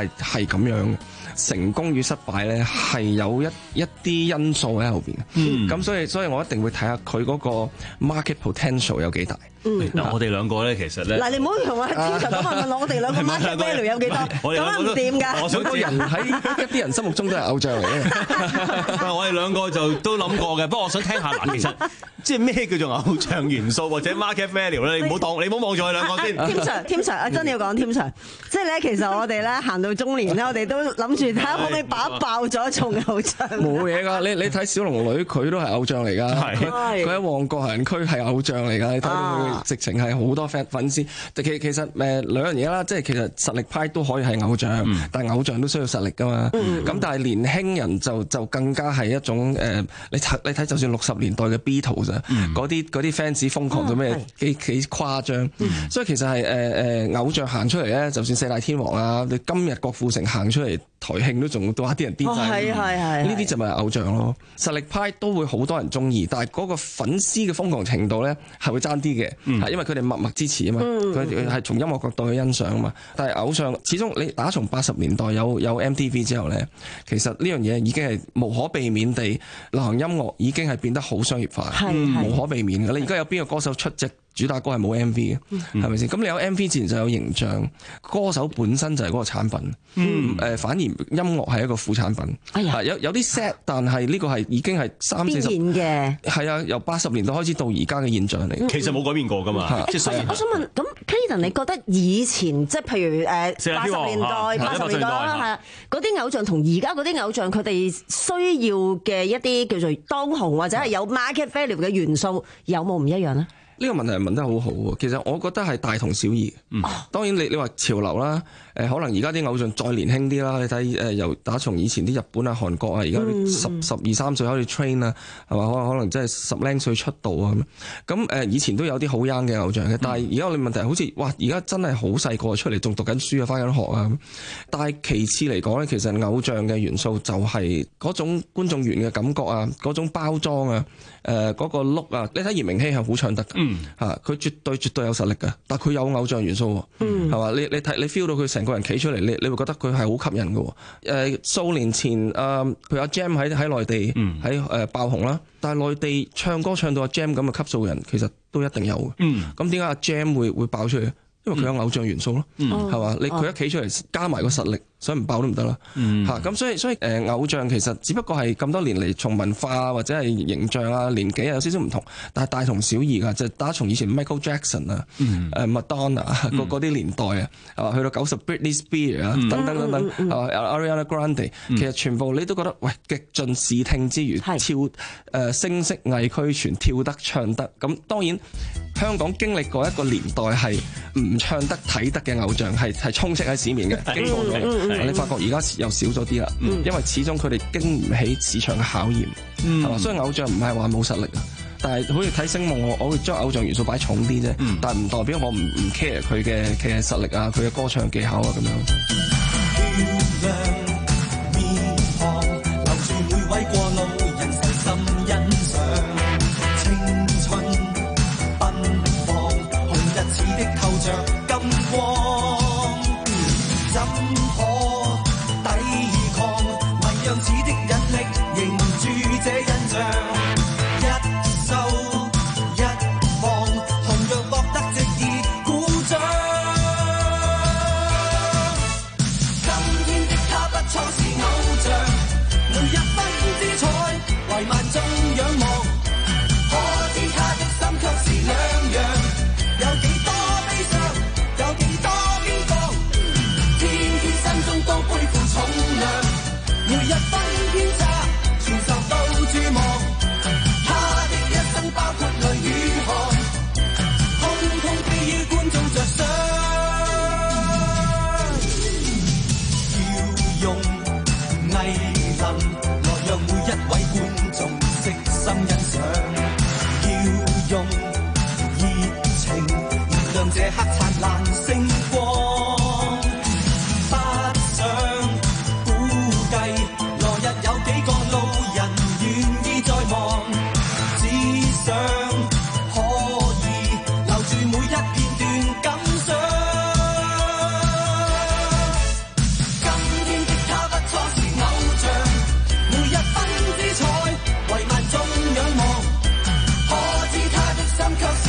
係係咁樣嘅。成功與失敗咧係有一一啲因素喺後邊嘅，咁、嗯、所以所以我一定會睇下佢嗰個 market potential 有幾大。 嗱、嗯，我哋兩個咧其實咧， 嗱，你唔好同我天才咁問我，我哋兩個 market value 有幾多？咁樣唔掂㗎。 我想個人喺一啲人心目中都係偶像嚟嘅。 我哋兩個就都諗過嘅，不過我想聽下嗱，其實即係咩叫做偶像元素或者 market value 咧？你唔好當，你唔好望住我哋兩個先。 天才，天才，啊真係要講天才，即係咧，其實我哋咧行到中年咧，我哋都諗住睇下可唔可以把爆咗做偶像。冇嘢㗎，你你睇小龍女，佢都係偶像嚟㗎。佢喺旺角行人區係偶像嚟㗎，你睇到佢。直情係好多 fan 粉絲，其其實誒兩樣嘢啦，即係其實實力派都可以係偶像，嗯、但係偶像都需要實力噶嘛。咁、嗯、但係年輕人就就更加係一種誒、呃，你睇你睇就算六十年代嘅 Beatles 啊、嗯，嗰啲嗰啲 fans 瘋狂到咩幾幾誇張，嗯、所以其實係誒誒偶像行出嚟咧，就算四大天王啊，你今日郭富城行出嚟台慶都仲都話啲人癲晒，係係係，呢啲就咪偶像咯。實力派都會好多人中意，但係嗰個粉絲嘅瘋狂程度咧係會爭啲嘅。嗯、因為佢哋默默支持啊嘛，佢哋係從音樂角度去欣賞啊嘛。但係偶像始終你打從八十年代有有 M T V 之後咧，其實呢樣嘢已經係無可避免地，流行音樂已經係變得好商業化，無可避免嘅。你而家有邊個歌手出席主打歌係冇 M V 嘅，係咪先？咁你有 M V 自然就有形象，歌手本身就係嗰個產品。嗯，誒、呃，反而音樂係一個副產品。哎呀，有有啲 set，但係呢個係已經係三四十年嘅。係啊，由八十年代開始到而家嘅現象嚟。嗯、其實冇改變過㗎嘛。即係我想問，咁 Clayton，你覺得以前即係譬如誒八十年代、八十年代啦，係啊，嗰啲偶像同而家嗰啲偶像，佢哋需要嘅一啲叫做當紅或者係有 market value 嘅元素，有冇唔一樣咧？呢個問題係問得好好喎，其實我覺得係大同小異。嗯，當然你你話潮流啦，誒可能而家啲偶像再年輕啲啦，你睇誒由打從以前啲日本啊、韓國啊，而家十十二三歲開始 train 啊，係嘛？可能可能真係十零歲出道啊咁。咁誒以前都有啲好 young 嘅偶像嘅，但係而家我哋問題好似哇，而家真係好細個出嚟，仲讀緊書啊，返緊學啊咁。但係其次嚟講咧，其實偶像嘅元素就係嗰種觀眾緣嘅感覺啊，嗰種包裝啊。誒嗰、呃那個 look 啊，你睇嚴明熙係好唱得㗎，嚇佢、嗯、絕對絕對有實力㗎，但係佢有偶像元素喎，係嘛、嗯？你你睇你 feel 到佢成個人企出嚟，你你會覺得佢係好吸引㗎喎。誒、呃、數年前誒，譬如阿 Jam 喺喺內地喺誒、呃、爆紅啦，但係內地唱歌唱到阿 Jam 咁嘅級數嘅人，其實都一定有嘅。咁點解阿 Jam 會會爆出嚟？因為佢有偶像元素咯，係嘛、嗯？你佢一企出嚟加埋個實力，所以唔爆都唔得啦。嚇咁、嗯、所以所以誒、呃、偶像其實只不過係咁多年嚟從文化或者係形象啊年紀啊有少少唔同，但係大同小異㗎。就係、打從以前 Michael Jackson 啊、嗯、誒 Madonna 嗰啲年代啊，啊去到九十 Britney Spears 啊等等等等啊 Ariana Grande，、嗯、其實全部你都覺得喂極盡視聽之餘，是超誒、呃、聲色藝俱全，跳得唱得。咁當然香港經歷過一個年代係唔唱得睇得嘅偶像係係充斥喺市面嘅，經過咗。嗯嗯、你發覺而家又少咗啲啦，嗯、因為始終佢哋經唔起市場嘅考驗，係嘛、嗯？所以偶像唔係話冇實力啊，但係好似睇星夢，我我會將偶像元素擺重啲啫，嗯、但係唔代表我唔唔 care 佢嘅嘅實力啊，佢嘅歌唱技巧啊咁樣。漂亮面龐，留住每位過路人細心欣賞，青春奔放，紅日似的透着金光。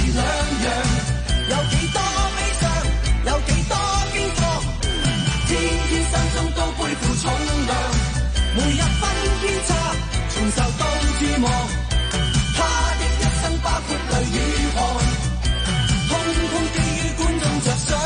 兩樣，有幾多悲傷，有幾多驚慌，天天心中都背負重量，每日分偏差，從受到注望，他的一生包括淚與汗，通通基於觀眾着想。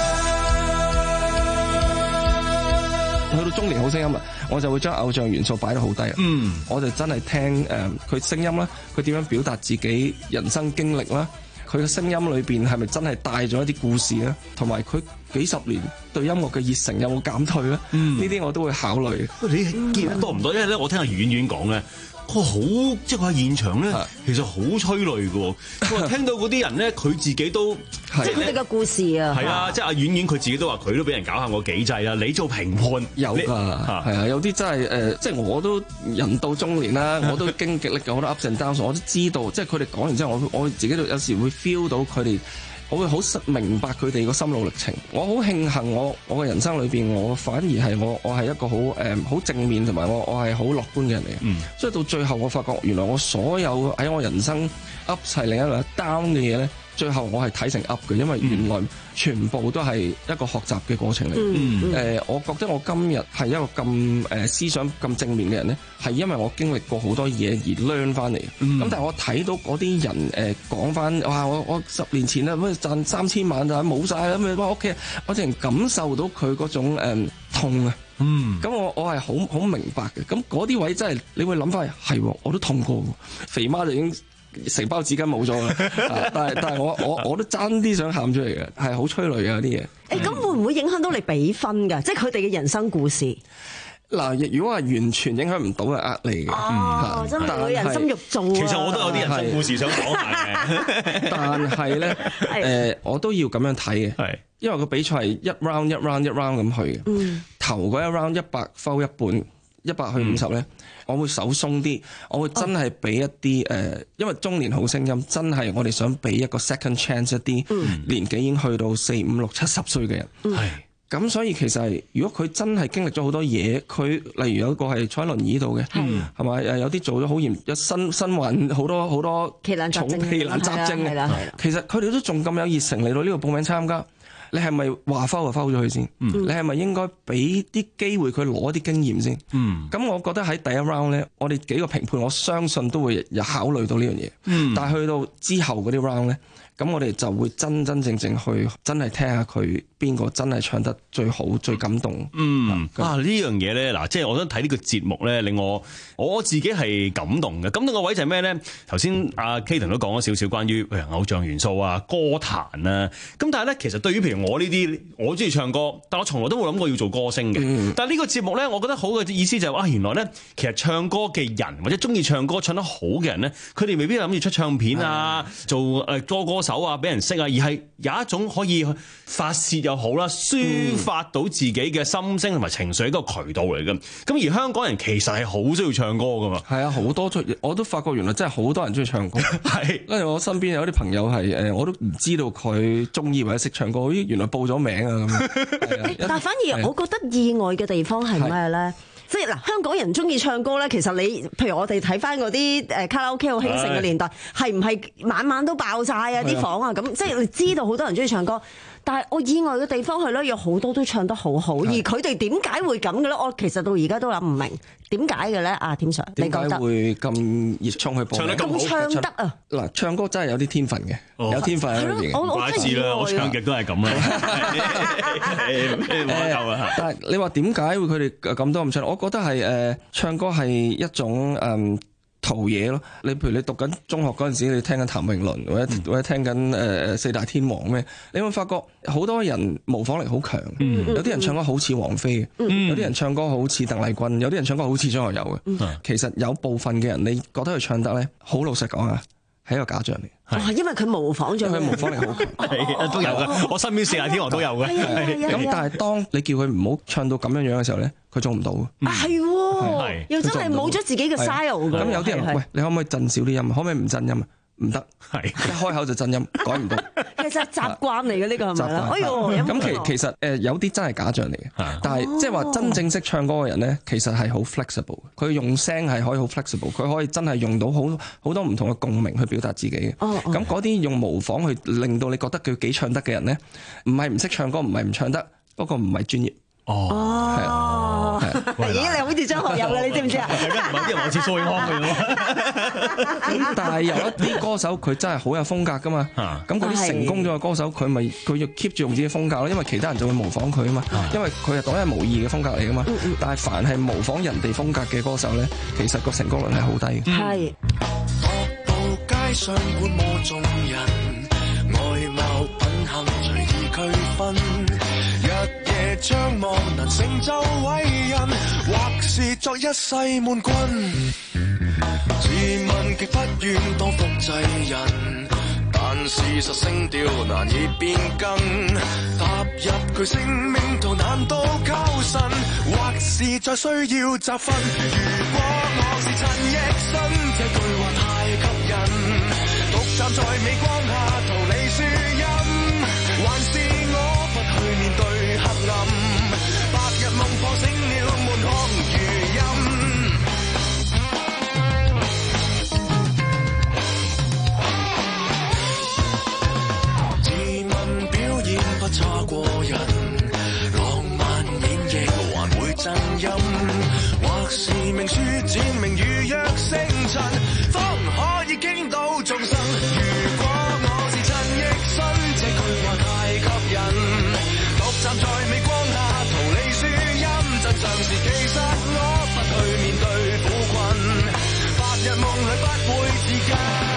去到中年好聲音啦，我就會將偶像元素擺得好低。嗯，我就真係聽誒佢聲音啦，佢點樣表達自己人生經歷啦，佢嘅聲音裏邊係咪真係帶咗一啲故事咧？同埋佢幾十年對音樂嘅熱誠有冇減退咧？呢啲、嗯、我都會考慮。 你見得多唔多？因為咧，我聽阿遠遠講咧。佢好，即係佢喺現場咧，其實好催淚嘅。佢話聽到嗰啲人咧，佢自己都即係佢哋嘅故事啊。 係啊，即係阿婉婉佢自己都話，佢都俾人搞下我幾劑啊。你做評判有㗎，係啊，有啲真係誒，即係我都人到中年啦，我都經歷歷過好多 ups and downs，我都知道，即係佢哋講完之後，我我自己都有時會 feel 到佢哋。我會好明白佢哋個心路歷程。我好慶幸我我嘅人生裏邊，我反而係我我係一個好誒好正面同埋我我係好樂觀嘅人嚟嘅。嗯、所以到最後我發覺，原來我所有喺我人生 up 係另一個 down 嘅嘢咧，最後我係睇成 up 嘅，因為原來全部都係一個學習嘅過程嚟。誒、嗯呃，我覺得我今日係一個咁誒思想咁正面嘅人咧，係因為我經歷過好多嘢而 learn 翻嚟。咁、嗯、但係我睇到嗰啲人誒講翻，哇！我我十年前咧乜賺三千萬就冇晒啦，咁啊翻屋企，我淨係感受到佢嗰種誒、呃、痛啊。嗯，咁我我係好好明白嘅。咁嗰啲位真係你會諗翻係，我都痛過。肥媽就已經成包紙巾冇咗啦，但係但係我我我都爭啲想喊出嚟嘅，係好催淚嘅啲嘢。誒，咁會唔會影響到你俾分㗎？即係佢哋嘅人生故事。嗱，如果係完全影響唔到嘅壓力嘅， 哦，真係佢人心肉做。 其實我都有啲人生故事想講下嘅，但係咧誒，我都要咁樣睇嘅，因為個比賽係一 round 一 round 一 round 咁去嘅。嗯，頭嗰一 round 一百 foul 一半。一百去五十咧，我會手鬆啲，我會真係俾一啲誒、呃，因為中年好聲音真係我哋想俾一個 second chance 一啲年紀已經去到四五六七十歲嘅人。係咁、嗯，所以其實係如果佢真係經歷咗好多嘢，佢例如有一個係坐喺輪椅度嘅，係咪誒有啲做咗好嚴，有身身患好多好多奇難雜症， 奇難雜症嘅，其實佢哋都仲咁有熱誠嚟到呢度報名參加。你係咪話摟就摟咗佢先？嗯、你係咪應該俾啲機會佢攞啲經驗先？咁、嗯、我覺得喺第一 round 咧，我哋幾個評判，我相信都會有考慮到呢樣嘢。嗯、但係去到之後嗰啲 round 咧，咁我哋就會真真正正去真係聽下佢邊個真係唱得最好、最感動。嗯啊，呢樣嘢咧，嗱，即係我想睇呢個節目咧，令我我自己係感動嘅。感動個位就係咩咧？頭先阿 Clayton 都講咗少少關於偶像元素啊、歌壇啊。咁但係咧，其實對於譬如我呢啲，我中意唱歌，但我從來都冇諗過要做歌星嘅。嗯、但係呢個節目咧，我覺得好嘅意思就係、是、啊，原來咧，其實唱歌嘅人或者中意唱歌、唱得好嘅人咧，佢哋未必諗住出唱片啊、嗯、做誒歌歌手啊、俾人識啊，而係有一種可以發泄又好啦，抒發到自己嘅心聲同埋情緒一個渠道嚟嘅。咁而香港人其實係好需要唱歌噶嘛。係啊，好多出，我都發覺原來真係好多人中意唱歌。係，因為我身邊有啲朋友係誒，我都唔知道佢中意或者識唱歌，咦，原來報咗名啊咁。 但係反而我覺得意外嘅地方係咩咧？即係嗱，香港人中意唱歌咧，其實你譬如我哋睇翻嗰啲誒卡拉 OK 好興盛嘅年代，係唔係晚晚都爆晒啊啲房啊咁？即係你知道好多人中意唱歌。但係我意外嘅地方係咧，有好多都唱得好好，而佢哋點解會咁嘅咧？我其實到而家都諗唔明點解嘅咧。啊，添 Sir，你覺得點解會咁熱衷去播？唱得咁好，咁唱得啊！嗱，唱歌真係有啲天分嘅，有天分喺裏邊。我我知啦，我唱極都係咁啦。但係你話點解會佢哋咁多咁唱？我覺得係誒唱歌係一種誒。陶冶咯，你譬如你讀緊中學嗰陣時，你聽緊譚詠麟或者或者聽緊誒四大天王咩？你會發覺好多人模仿力好強，嗯、有啲人唱歌好似王菲，嗯、有啲人唱歌好似鄧麗君，有啲人唱歌好似張學友嘅。嗯、其實有部分嘅人，你覺得佢唱得咧，好老實講啊，係一個假象嚟。哇！因為佢模仿咗，佢模仿力好強，係都有嘅。我身邊四大天王都有嘅。咁但係當你叫佢唔好唱到咁樣樣嘅時候咧，佢做唔到嘅。係喎，又真係冇咗自己嘅 style。咁有啲人喂，你可唔可以震少啲音？可唔可以唔震音啊？ 唔得，係一開口就震音，改唔到。 其實習慣嚟嘅呢個係咪咧？哎呦， 咁其其實誒有啲真係假象嚟嘅，但係即係話真正識唱歌嘅人咧，其實係好 flexible，佢用聲係可以好 flexible，佢可以真係用到好好多唔同嘅共鳴去表達自己嘅。咁嗰啲用模仿去令到你覺得佢幾唱得嘅人咧，唔係唔識唱歌，唔係唔唱得，不過唔係專業。 哦，係啊，咦，你好似張學友嘅，你知唔知啊？ 唔係啲人好似蘇永康嘅咁但係有一啲歌手佢真係好有風格噶嘛，咁嗰啲成功咗嘅歌手佢咪佢要 keep 住用自己風格咯，因為其他人就會模仿佢啊嘛，因為佢係獨一無二嘅風格嚟噶嘛。但係凡係模仿人哋風格嘅歌手咧，其實個成功率係好低嘅。 係。 踱步街上觀摩眾人，外貌品行隨意區分。日夜張望能成就偉人，或是作一世悶棍。自問極不願當複製人，但事實聲調難以變更。踏入巨星命途難道靠神，或是再需要集訓。如果我是陳奕迅，這句話太吸引，獨站在鎂光下逃離樹蔭，還是我不去面對黑暗，白日夢破醒了滿腔餘音。自問表演不差過人，浪漫演繹還會震音，或是命書展明如若星塵，方可以傾到眾生。如果我是陳奕迅，這句話太吸引，獨站在鎂光下逃離樹蔭，真相是其實我不去面對苦困，白日夢裏不會自禁。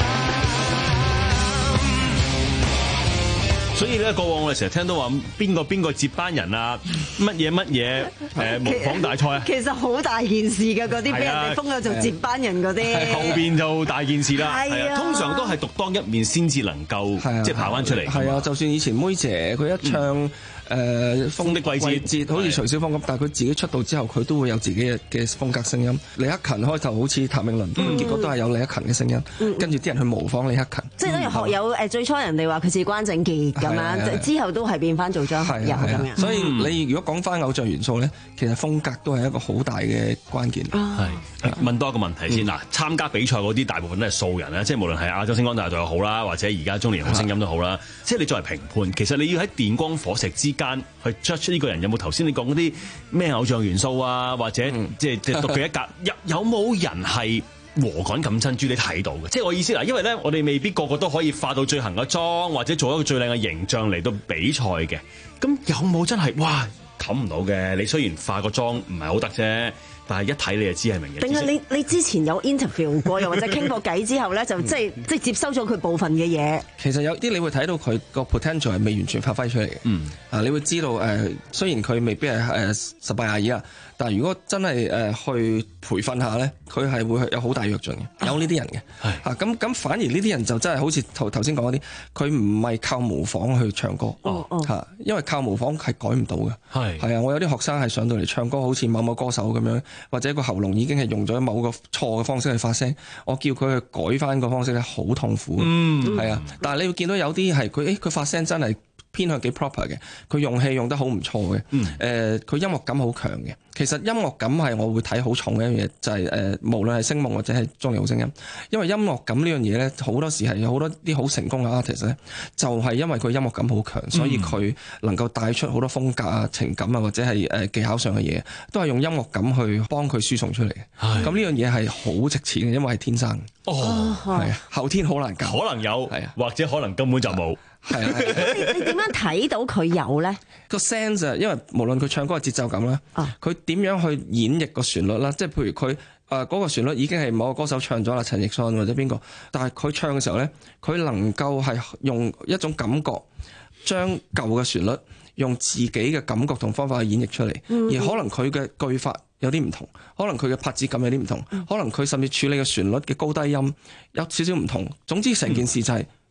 所以咧，過往我哋成日聽到話邊個邊個接班人啊，乜嘢乜嘢誒模仿大賽啊， 其實好大件事嘅嗰啲，俾人哋封咗做接班人嗰啲， 後邊就大件事啦。 係啊， 通常都係獨當一面先至能夠即係爬翻出嚟。 係啊，就算以前妹姐佢一唱誒風的季節，好似徐小鳳咁，但係佢自己出道之後，佢都會有自己嘅嘅風格聲音。李克勤開頭好似譚詠麟，結果都係有李克勤嘅聲音，跟住啲人去模仿李克勤。 即係等於學友誒，最初人哋話佢似關正傑咁樣，之後都係變翻做張學友咁樣。 所以你如果講翻偶像元素咧，其實風格都係一個好大嘅關鍵。 係問多一個問題先嗱，參加比賽嗰啲大部分都係素人啦，即係無論係亞洲星光大道又好啦，或者而家中年好聲音都好啦，即係你作為評判，其實你要喺電光火石之間去 judge 呢個人有冇頭先你講嗰啲咩偶像元素啊，或者即係即係獨具一格，有有冇人係禾稈咁珍珠你睇到嘅？即係我意思嗱，因為咧我哋未必個個都可以化到最行嘅妝，或者做一個最靚嘅形象嚟到比賽嘅，咁有冇真係哇冚唔到嘅？你雖然化個妝唔係好得啫，但係一睇你就知係名人。 定係你你之前有 interview 過，又或者傾過偈之後咧，就即係即係接收咗佢部分嘅嘢。 其實有啲你會睇到佢個 potential 係未完全發揮出嚟嘅。嗯，啊，你會知道誒、呃，雖然佢未必係誒十八廿二啊，但係如果真係誒去培訓下咧，佢係會有好大躍進嘅。有呢啲人嘅。係啊，咁咁反而呢啲人就真係好似頭頭先講嗰啲，佢唔係靠模仿去唱歌。哦哦。嚇，因為靠模仿係改唔到嘅。係係啊，我有啲學生係上到嚟唱歌，好似某某歌手咁樣。或者個喉嚨已經係用咗某個錯嘅方式去發聲，我叫佢去改翻個方式咧，好痛苦。嗯，係啊。但係你會見到有啲係佢，誒佢發聲真係偏向幾 proper 嘅，佢用氣用得好唔錯嘅。嗯。誒、呃，佢音樂感好強嘅。其實音樂感係我會睇好重嘅一樣嘢，就係、是、誒、呃，無論係聲夢或者係中年好聲音，因為音樂感呢樣嘢咧，好多時係有好多啲好成功嘅 artist 咧，就係因為佢音樂感好強，所以佢能夠帶出好多風格啊、情感啊，或者係誒技巧上嘅嘢，都係用音樂感去幫佢輸送出嚟嘅。咁呢樣嘢係好值錢嘅，因為係天生。哦，係啊，後天好難教。 可能有，係啊，或者可能根本就冇。 係啊， 你點樣睇到佢有咧？ 個 sense 啊，因為無論佢唱歌嘅節奏感啦，佢點樣去演繹個旋律啦，即係譬如佢誒嗰個旋律已經係某個歌手唱咗啦，陳奕迅或者邊個，但係佢唱嘅時候咧，佢能夠係用一種感覺將舊嘅旋律用自己嘅感覺同方法去演繹出嚟，嗯、而可能佢嘅句法有啲唔同，可能佢嘅拍子感有啲唔同，嗯、可能佢甚至處理嘅旋律嘅高低音有少少唔同。總之成件事就係、是。嗯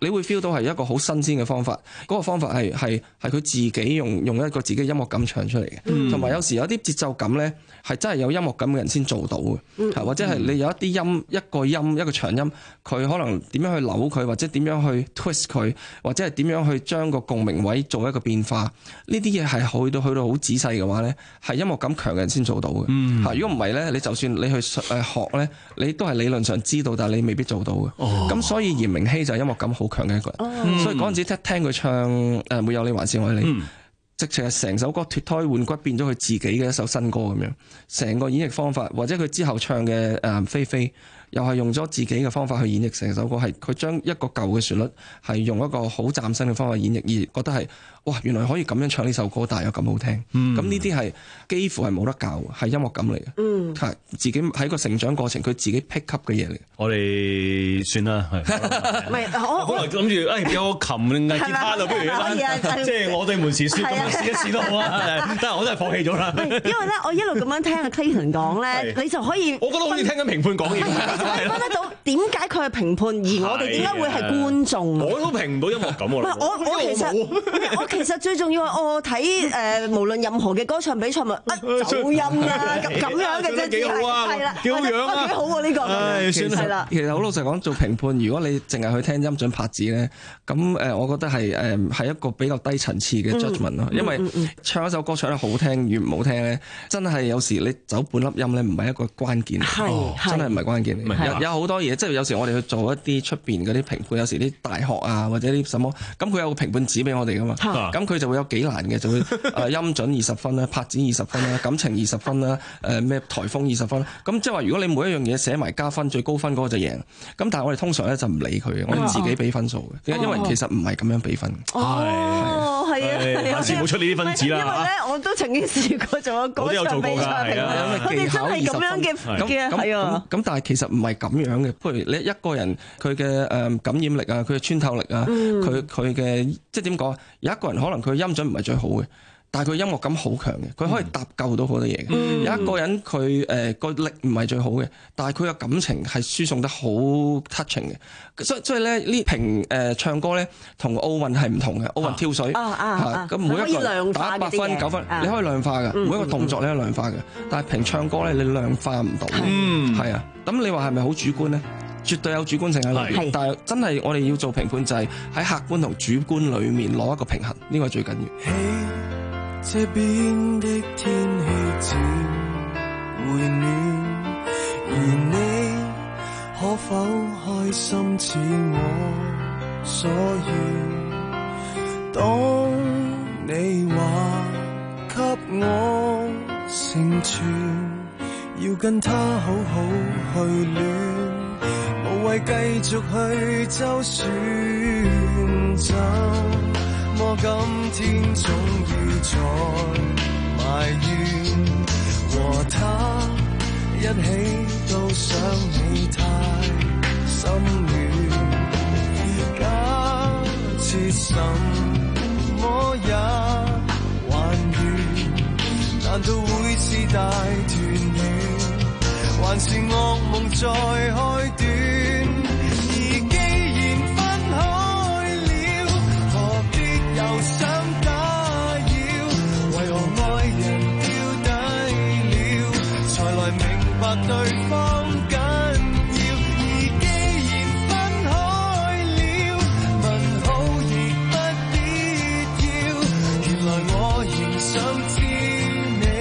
你會 feel 到係一個好新鮮嘅方法。嗰、嗰個方法係係係佢自己用用一個自己嘅音樂感唱出嚟嘅，同埋、嗯、有時有啲節奏感咧係真係有音樂感嘅人先做到嘅，嗯、或者係你有一啲音一個音一個長音，佢可能點樣去扭佢，或者點樣去 twist 佢，或者係點樣去將個共鳴位做一個變化。呢啲嘢係去到去到好仔細嘅話咧，係音樂感強嘅人先做到嘅。嗯、如果唔係咧，你就算你去誒學咧，你都係理論上知道，但係你未必做到嘅。咁、哦、所以嚴明熙就係音樂感好強嘅一個人。哦、所以嗰陣時聽聽佢唱誒《沒有你還是愛你》，嗯、直情係成首歌脫胎換骨，變咗佢自己嘅一首新歌咁樣。成個演繹方法，或者佢之後唱嘅誒《飛飛》。又係用咗自己嘅方法去演繹成首歌，係佢將一個舊嘅旋律係用一個好嶄新嘅方法演繹，而覺得係哇，原來可以咁樣唱呢首歌，但係又咁好聽。咁呢啲係幾乎係冇得教，係音樂感嚟嘅。嗯，係自己喺個成長過程，佢自己 pick up 嘅嘢嚟。 我哋算啦，係。唔係我本來諗住誒有個琴定係吉他就不如啦，即係我對門前雪咁樣試一試都好啊。但係我都係放棄咗啦。因為咧，我一路咁樣聽阿 Clayton 講咧，你就可以，我覺得好似聽緊評判講嘢。分得到點解佢係評判，而我哋點解會係觀眾？我都評唔到音樂感喎。唔係我我其實我其實最重要係我睇誒，無論任何嘅歌唱比賽咪一走音啦，咁咁樣嘅啫，幾好啊，係啦，幾好樣啊，幾好喎呢個。唉，算係啦。其實好老實講，做評判，如果你淨係去聽音準拍子咧，咁誒，我覺得係誒係一個比較低層次嘅 judgment 咯。因為唱一首歌唱得好聽與唔好聽咧，真係有時你走半粒音咧，唔係一個關鍵，真係唔係關鍵。有有好多嘢，即係有時我哋去做一啲出邊嗰啲評判，有時啲大學啊或者啲什麼，咁佢有個評判紙俾我哋噶嘛，咁佢就會有幾難嘅，就會誒音準二十分啦，拍子二十分啦，感情二十分啦，誒咩颱風二十分，咁即係話如果你每一樣嘢寫埋加分，最高分嗰個就贏。咁但係我哋通常咧就唔理佢嘅，我哋自己俾分數嘅，因為其實唔係咁樣俾分。哦，係啊，下次唔好出呢啲分子啦。因為咧，我都曾經試過做過歌唱比賽評判，佢哋真係咁樣嘅嘅係啊。咁但係其實唔係咁樣嘅，譬如你一個人佢嘅誒感染力啊，佢嘅穿透力啊，佢佢嘅即係點講？有一個人可能佢音準唔係最好嘅，但係佢音樂感好強嘅，佢可以搭救到好多嘢嘅。嗯、有一個人佢誒個力唔係最好嘅，但係佢嘅感情係輸送得好 touching 嘅。所以所以咧呢評誒唱歌咧同奧運係唔同嘅，奧運跳水嚇咁每一個人打八分九分，你可以量化嘅，嗯、每一個動作你可以量化嘅。但係評唱歌咧你量化唔到，嗯，係啊。咁你話係咪好主觀咧？絕對有主觀性喺裏邊，但係真係我哋要做評判就係喺客觀同主觀裡面攞一個平衡，呢個係最緊要。Hey, 這邊的天氣漸回暖，而你可否開心似我所願？當你話給我成全，要跟他好好去戀。無謂繼續去周旋，怎麼今天總要再埋怨？和他一起都想你太心軟，假設什麼也還原，難道會是大團圓？還是噩夢再開端？而既然分開了，何必又想打擾？為何愛人丟低了，才來明白對方緊要？而既然分開了，問好亦不必要。原來我仍想知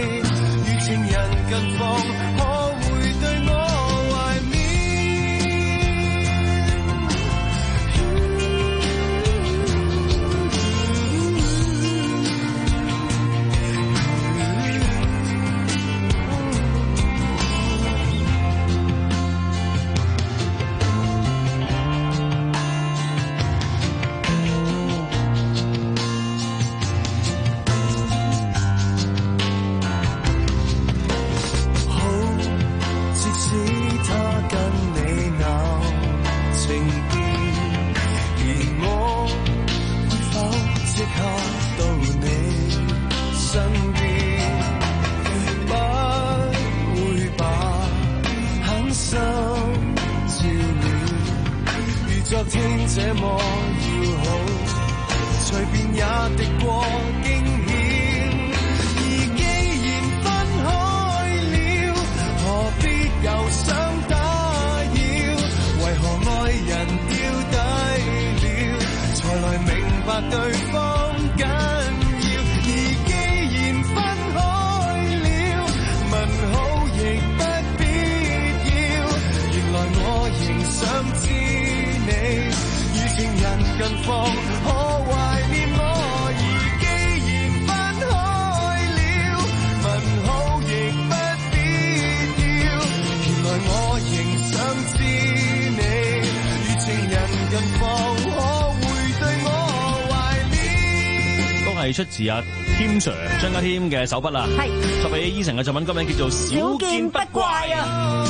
你與情人近況。 也敵過驚險。而既然分開了，何必又想打擾？為何愛人掉低了，才來明白對方緊要？而既然分開了，問好亦不必要。原來我仍想知你與情人近況可懷念我。而既然分開了，問好亦不必要。原來我仍想知你與情人近況可會對我懷念。 都係出自阿添 Sir 張家添嘅手筆啦。係作俾 Eason 嘅作品，今名叫做《少見不怪》啊。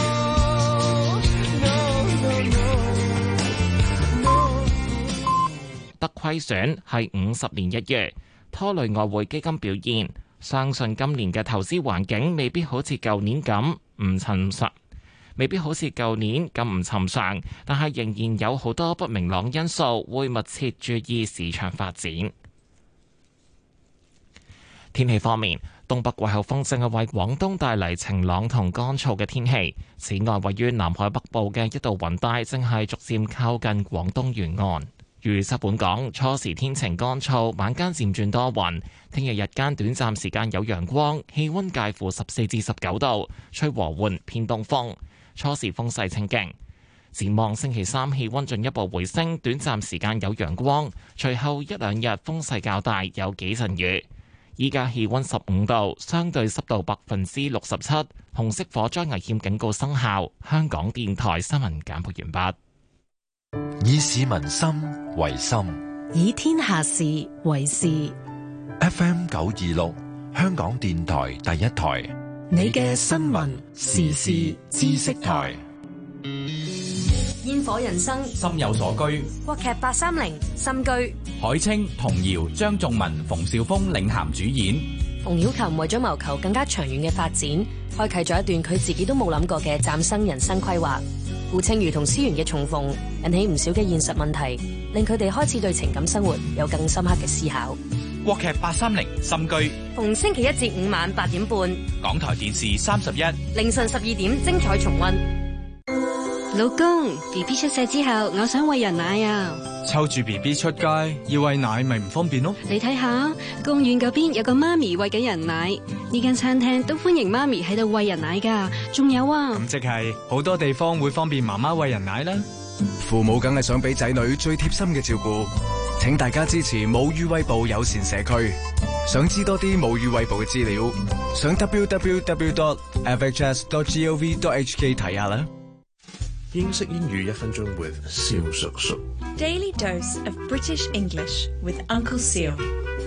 得虧損係五十年一遇，拖累外匯基金表現。相信今年嘅投資環境未必好似舊年咁唔尋常，未必好似舊年咁唔尋常，但係仍然有好多不明朗因素，會密切注意市場發展。天氣方面，東北季候風正係為廣東帶嚟晴朗同乾燥嘅天氣。此外，位於南海北部嘅一道雲帶正係逐漸靠近廣東沿岸。預測本港初時天晴乾燥，晚間漸轉多雲。聽日日間短暫時間有陽光，氣溫介乎十四至十九度，吹和緩偏東風。初時風勢清勁。展望星期三氣溫進一步回升，短暫時間有陽光，隨後一兩日風勢較大，有幾陣雨。依家氣溫十五度，相對濕度百分之六十七，紅色火災危險警告生效。香港電台新聞簡報完畢。 以市民心為心， 以天下事為事。 F M 九二六，香港電台第一台， 你嘅新聞時事知識台。 煙火人生， 心有所居。 國劇八三零心居， 海清、童瑤、張頌文、馮紹峰領銜主演。 馮曉琴為咗謀求更加長遠嘅發展，開啟咗一段佢自己都冇諗過嘅嶄新人生規劃。顧清瑜同思源嘅重逢，引起唔少嘅現實問題，令佢哋開始對情感生活有更深刻嘅思考。 國劇八三零心居， 逢星期一至五晚八點半， 港台電視三十一， 凌晨十二點精彩重溫。 老公 ，B B 出世之後，我想餵人奶啊！ 湊住 B B 出街要餵奶咪唔方便咯。 你睇下，公園嗰邊有個媽咪餵緊人奶，呢間餐廳都歡迎媽咪喺度餵人奶噶。仲有啊， 咁即係好多地方會方便媽媽餵人奶啦。父母梗係想俾仔女最貼心嘅照顧，請大家支持母乳餵哺友善社區。想知多啲母乳餵哺嘅資料，上 w w w dot f h s dot gov dot h k 睇下啦。 英式英語一分鐘 with 蕭叔叔。 Daily dose of British English with Uncle Seal。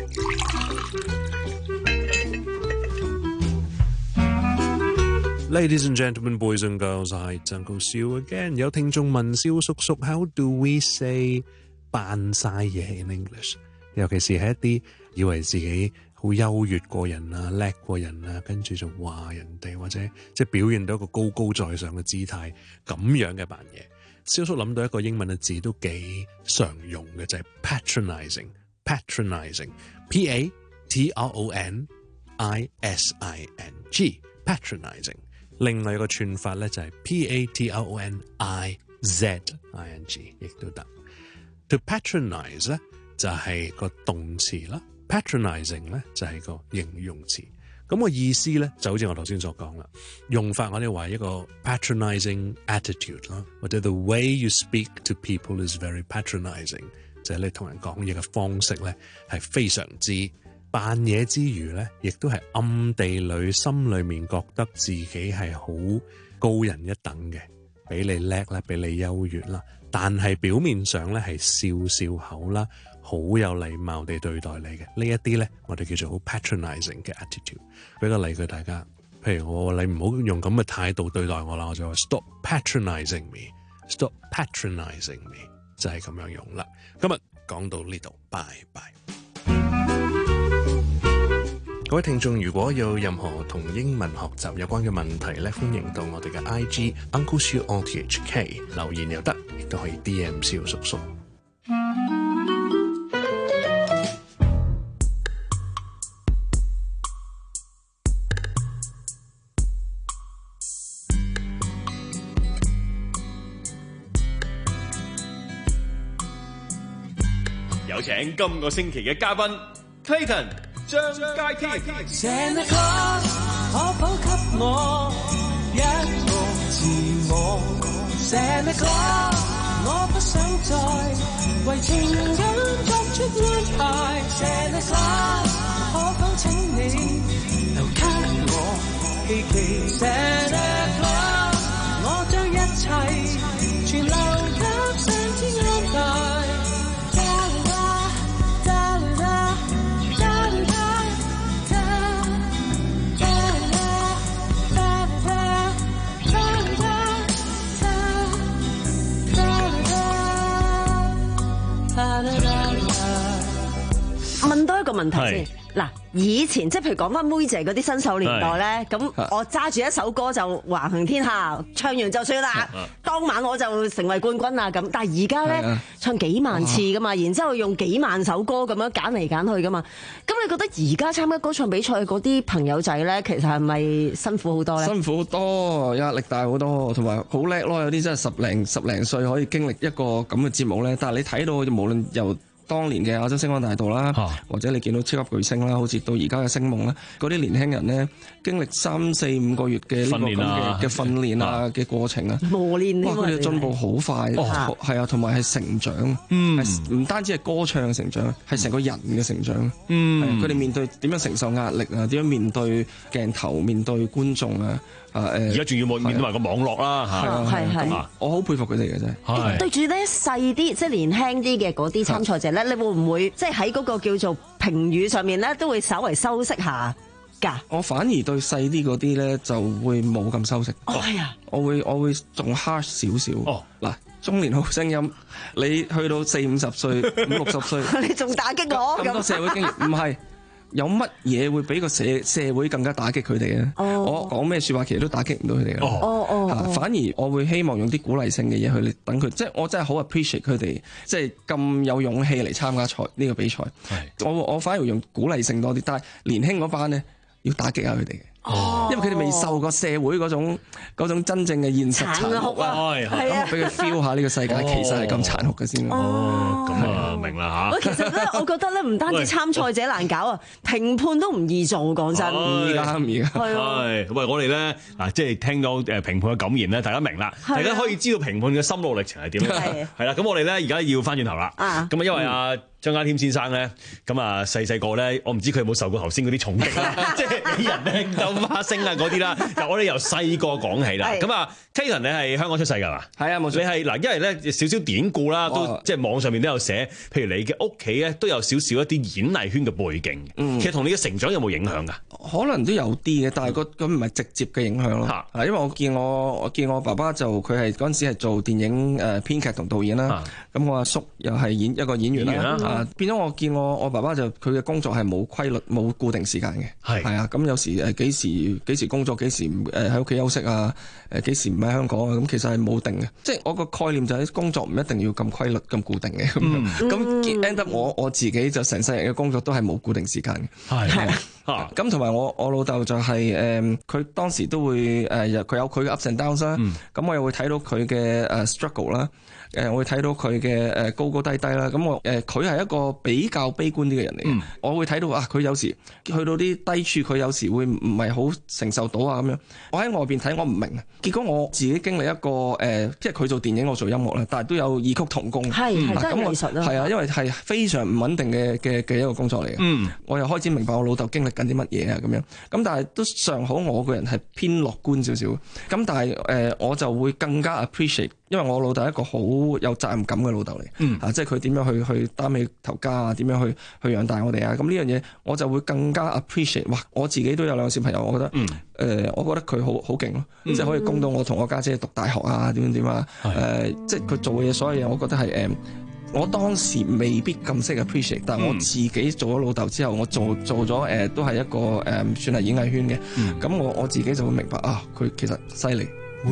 Ladies and gentlemen, boys and girls, I Uncle Seal again。有聽眾問蕭叔叔 ，How do we say 扮晒嘢 in English？ 尤其是係一啲以為自己好優越過人啊、叻過人啊，跟住就話人哋或者即係表現到一個高高在上嘅姿態，咁樣嘅扮嘢。蕭叔諗到一個英文嘅字都幾常用嘅，就係 patronizing。patronizing，P A T R O N I S I N G，patronizing。另外一個串法咧就係 P A T R O N I Z I N G， 亦都得。To patronize 咧就係個動詞啦。Patronizing 咧就係個形容詞，咁個意思咧就好似我頭先所講啦，用法我哋話一個 patronizing attitude 啦，或者 the way you speak to people is very patronizing， 就係你同人講嘢嘅方式咧係非常之扮嘢之餘咧，亦都係暗地裏心裏面覺得自己係好高人一等嘅，比你叻啦，比你優越啦，但係表面上咧係笑笑口啦，好有禮貌地對待你嘅，呢一啲咧，我哋叫做好 patronizing 嘅 attitude。俾個例句大家，譬如我話你唔好用咁嘅態度對待我啦，我就話 stop patronizing me，stop patronizing me， 就係咁樣用啦。今日講到呢度，拜拜。各位聽眾，如果有任何同英文學習有關嘅問題咧，歡迎到我哋嘅 I G Uncle Siu O T H K 留言又得，亦都可以 D M 蕭叔叔。 有請今個星期嘅嘉賓 Clayton 張佳添。 Santa Claus 可否給我一個自我 Santa Claus 我不想再為情感作出安排 Santa Claus 可否請你留給我希冀 Santa Claus 我將一切全留給上天安排。 問多一個問題先，嗱，以前即係譬如講翻妹姐嗰啲新秀年代咧，咁我揸住一首歌就橫行天下，唱完就算啦，當晚我就成為冠軍啦咁。但係而家咧唱幾萬次噶嘛，然之後用幾萬首歌咁樣揀嚟揀去噶嘛，咁你覺得而家參加歌唱比賽嗰啲朋友仔咧，其實係咪辛苦好多咧？ 辛苦好多，壓力大好多，同埋好叻咯。有啲真係十零十零歲可以經歷一個咁嘅節目咧，但係你睇到無論由當年嘅亞洲星光大道啦，啊、或者你見到超級巨星啦，好似到而家嘅星夢啦，嗰啲年輕人咧經歷三四五個月嘅呢個咁嘅嘅訓練啊嘅過程啊， 磨練， 哇！佢哋進步好快，係啊，同埋係成長，嗯，唔單止係歌唱嘅成長，係成個人嘅成長，嗯，佢哋面對點樣承受壓力啊，點樣面對鏡頭、面對觀眾啊。 而家仲要面對埋個網絡啦， 係係係， 我好佩服佢哋嘅啫。 對住咧細啲，即係年輕啲嘅嗰啲參賽者咧，你會唔會即係喺嗰個叫做評語上面咧，都會稍為修飾下㗎？ 我反而對細啲嗰啲咧就會冇咁修飾。 係啊， 我會我會仲 harsh 少少。哦，嗱，中年好聲音，你去到四五十歲、五六十歲， 你仲打擊我咁多社會經驗？唔係。有乜嘢會比個社社會更加打擊佢哋咧？我講咩説話其實都打擊唔到佢哋嘅。哦哦，反而我會希望用啲鼓勵性嘅嘢去等佢，即係我真係好 appreciate 佢哋，即係咁有勇氣嚟參加賽呢個比賽。我我反而會用鼓勵性多啲，但係年輕嗰班咧要打擊下佢哋嘅。哦，因為佢哋未受過社會嗰種嗰種真正嘅現實殘酷啊，咁我俾佢 feel 下呢個世界其實係咁殘酷嘅先。 哦，咁啊明啦嚇。 喂，其實咧，我覺得咧，唔單止參賽者難搞啊，評判都唔易做，講真。 唔易㗎，唔易㗎。 係啊。喂，我哋咧嗱，即係聽到誒評判嘅感言咧，大家明啦，大家可以知道評判嘅心路歷程係點樣。係。係啦，咁我哋咧而家要翻轉頭啦。啊。咁啊，因為阿張佳添先生咧，咁啊細細個咧，我唔知佢有冇受過頭先嗰啲重擊啦，即係啲人咧鬥花星啊嗰啲啦。嗱，我哋由細個講起啦。咁啊 ，Clayton 你係香港出世㗎嘛？係啊，冇錯。你係嗱，因為咧少少典故啦，都即係網上面都有寫，譬如你嘅屋企咧都有少少一啲演藝圈嘅背景。嗯。其實同你嘅成長有冇影響㗎？ 可能都有啲嘅，但係個咁唔係直接嘅影響咯。嚇。因為我見我我見我爸爸就佢係嗰陣時係做電影誒編劇同導演啦。咁我阿叔又係演一個演員啦。啊，變咗我見我我爸爸就佢嘅工作係冇規律冇固定時間嘅，係係啊，咁有時誒幾時幾時工作幾時誒喺屋企休息啊，誒幾時唔喺香港啊，咁其實係冇定嘅，即係我個概念就係工作唔一定要咁規律咁固定嘅，咁、嗯、咁 end up 我我自己就成世人嘅工作都係冇固定時間嘅，係啊，咁同埋我我老豆就係、是、誒，佢、呃、當時都會誒，佢、呃、有佢嘅 ups and downs 啦、嗯，咁我又會睇到佢嘅誒 struggle 啦。誒，我會睇到佢嘅誒高高低低啦。咁我誒佢係一個比較悲觀啲嘅人嚟嘅。嗯、我會睇到啊，佢有時去到啲低處，佢有時會唔係好承受到啊咁樣。我喺外邊睇，我唔明。結果我自己經歷一個誒、呃，即係佢做電影，我做音樂啦，但係都有異曲同工。係係真係藝術啦。係啊，因為係非常唔穩定嘅嘅嘅一個工作嚟嘅。嗯，我又開始明白我老豆經歷緊啲乜嘢啊咁樣。咁但係都尚好，我個人係偏樂觀少少。咁但係誒、呃，我就會更加 appreciate。因為我老豆係一個好有責任感嘅老豆嚟，嗯、啊，即係佢點樣去去擔起頭家啊，點樣去去養大我哋啊，咁呢樣嘢我就會更加 appreciate。哇，我自己都有兩個小朋友，我覺得，誒、嗯呃，我覺得佢好好勁咯，嗯、即係可以供到我同我家姐，姐讀大學啊，點點點啊，誒、呃，即係佢做嘅嘢，所有嘢，我覺得係誒、呃，我當時未必咁識 appreciate，但係我自己做咗老豆之後，我做做咗誒、呃，都係一個誒、呃，算係演藝圈嘅，咁、嗯、我我自己就會明白啊，佢其實犀利。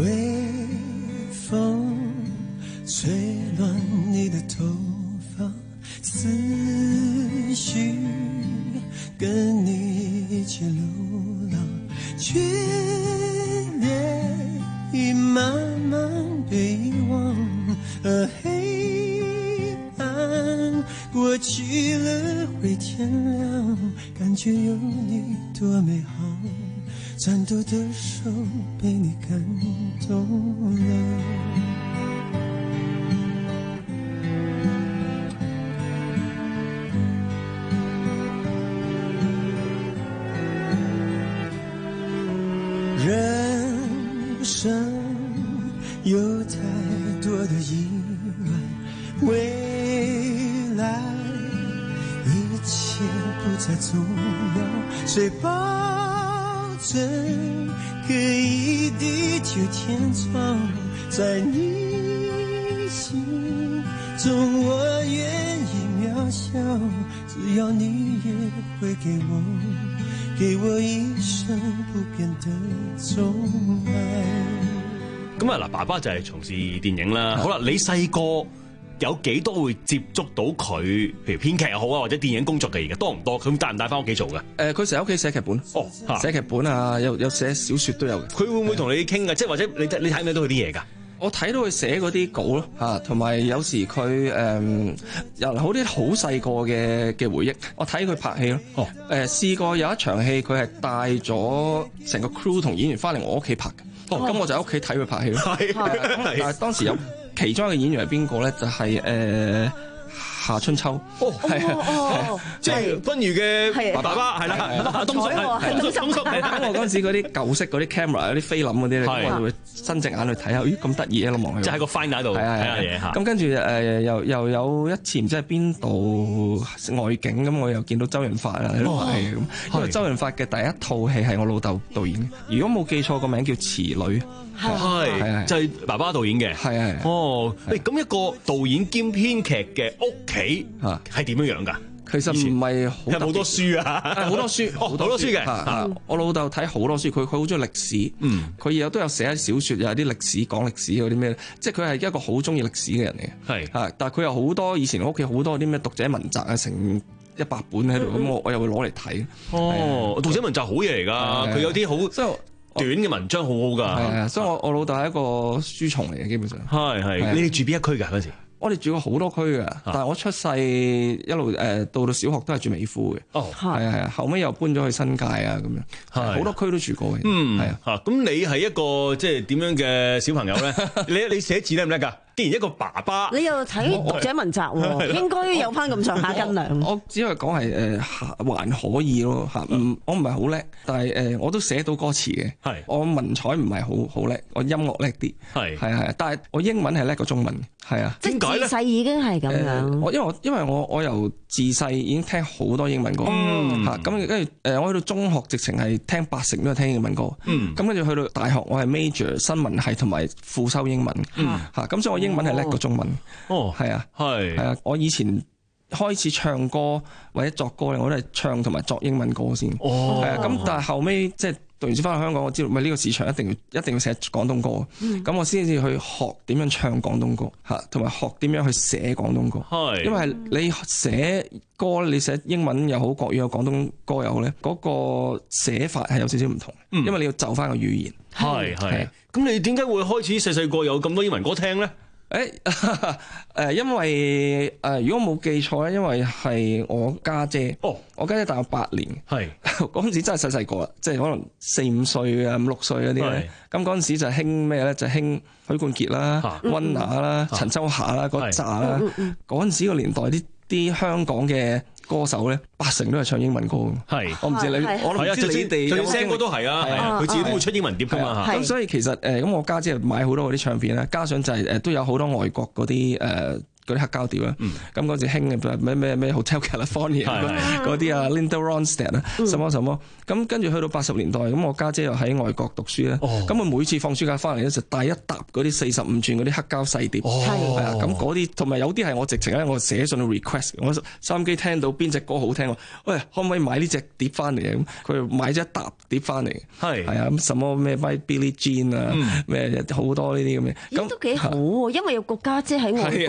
風吹亂你的頭髮，思緒跟你一起流浪，眷戀已慢慢被遺忘，而黑暗我去了會天亮，感覺有你多美好，顫抖的手被你感動了。人生有太多的意外，未來一切不再重要，誰保證可以地久天長，在你心中我願意渺小，只要你也會給我給我一生不變的寵愛。 咁啊嗱，爸爸就係從事電影啦。好啦，你細個有幾多會接觸到佢？譬如編劇又好啊，或者電影工作嘅，而家多唔多？佢帶唔帶翻屋企做嘅？ 誒，佢成日喺屋企寫劇本。哦，寫劇本啊，有有寫小説都有嘅。 佢會唔會同你傾啊？即係或者你你睇唔睇到佢啲嘢㗎？ 我睇到佢寫嗰啲稿咯，嚇，同埋有時佢誒有好啲好細個嘅嘅回憶。我睇佢拍戲咯。哦。誒試過有一場戲，佢係帶咗成個 crew 同演員翻嚟我屋企拍嘅。哦。咁我就喺屋企睇佢拍戲咯。係。但係當時有其中一個演員係邊個咧？就係誒夏春秋。哦。係啊。 即係君如嘅爸爸係啦。東叔係東叔。東叔係。 咁我嗰陣時嗰啲舊式嗰啲 camera 嗰啲菲林嗰啲咧，我就會伸隻眼去睇下，咦咁得意啊！望佢。即係喺個 finder 度睇下嘢嚇。咁跟住誒又又有一次唔知係邊度外景咁，我又見到周潤發啊喺度拍戲咁。因為周潤發嘅第一套戲係我老豆導演嘅，如果冇記錯個名叫《池女》。係係就係爸爸導演嘅。係係。哦，喂，咁一個導演兼編劇嘅屋企係點樣樣㗎？其實唔係好，有好多書啊，好多書，好多書嘅。我老豆睇好多書，佢佢好中意歷史，嗯，佢有都有寫小説，又有啲歷史講歷史嗰啲咩，即係佢係一個好中意歷史嘅人嚟嘅。係啊，但係佢有好多以前我屋企好多啲咩讀者文集啊，成一百本喺度，咁我我又會攞嚟睇。哦，讀者文集好嘢嚟㗎，佢有啲好即係短嘅文章，好好㗎。係啊，所以我我老豆係一個書蟲嚟嘅，基本上。係係，你哋住邊一區㗎嗰時？我哋住過好多區嘅，但係我出世一路誒到到小學都係住美孚嘅。哦，係啊係啊，後尾又搬咗去新界啊咁樣，好多區都住過嘅。嗯，係啊嚇。咁你係一個即係點樣嘅小朋友咧？你你寫字叻唔叻㗎？既然一個爸爸，你又睇讀者文集喎，應該有翻咁上下斤兩。我只係講係誒還可以咯嚇，唔我唔係好叻，但係誒我都寫到歌詞嘅。係，我文采唔係好好叻，我音樂叻啲。係係係，但係我英文係叻過中文。係啊，點解咧？自細已經係咁樣。我因為我因為我我由自細已經聽好多英文歌嚇，咁跟住誒我去到中學直情係聽八成都係聽英文歌。嗯，咁跟住去到大學我係 major 新聞系同埋副修英文。嗯，嚇咁所以我英文係叻過中文。哦，係啊，係係啊，我以前開始唱歌或者作歌咧，我都係唱同埋作英文歌先。哦，係啊，咁但係後尾即係讀完書翻去香港，我知道咪呢個市場一定要一定要寫廣東歌。咁、嗯、我先至去學點樣唱廣東歌嚇，同埋學點樣去寫廣東歌。係，因為你寫歌你寫英文又好，國語有廣東歌又好咧，嗰、那個寫法係有少少唔同。嗯、因為你要就翻個語言。係係。咁你點解會開始細細個有咁多英文歌聽咧？誒誒、欸，因為誒、呃，如果冇記錯咧，因為係我家姐，姐，哦，我家姐，姐大我八年，係嗰陣時真係細細個啦，即係可能四五歲啊、五六歲嗰啲咧。咁嗰陣時就興咩咧？就興許冠傑啦、溫拿啦、陳秋霞啦嗰扎啦。嗰陣時個年代啲啲香港嘅歌手咧，八成都係唱英文歌。係，我唔知你，我唔知你哋。最聲歌都係啊，佢自己都會出英文碟噶嘛。咁所以其實誒，咁我家姐買好多嗰啲唱片啦，加上就係誒都有好多外國嗰啲誒嗰啲黑膠碟啦。咁嗰陣時興嘅咩咩咩 Hotel California 嗰啲啊 ，Linda Ronstadt 啊，什麼什麼。咁跟住去到八十年代，咁我家姐又喺外國讀書咧。咁我每次放暑假翻嚟咧，就帶一沓嗰啲四十五轉嗰啲黑膠細碟。係啊，咁嗰啲同埋有啲係我直情咧，我寫信去 request。我收音機聽到邊隻歌好聽，喂，可唔可以買呢隻碟翻嚟啊？咁佢買咗一沓碟翻嚟。係係啊，咁什麼咩 by Billie Jean 啊，咩好多呢啲咁嘅。咁都幾好喎，因為有個家姐喺外國咧。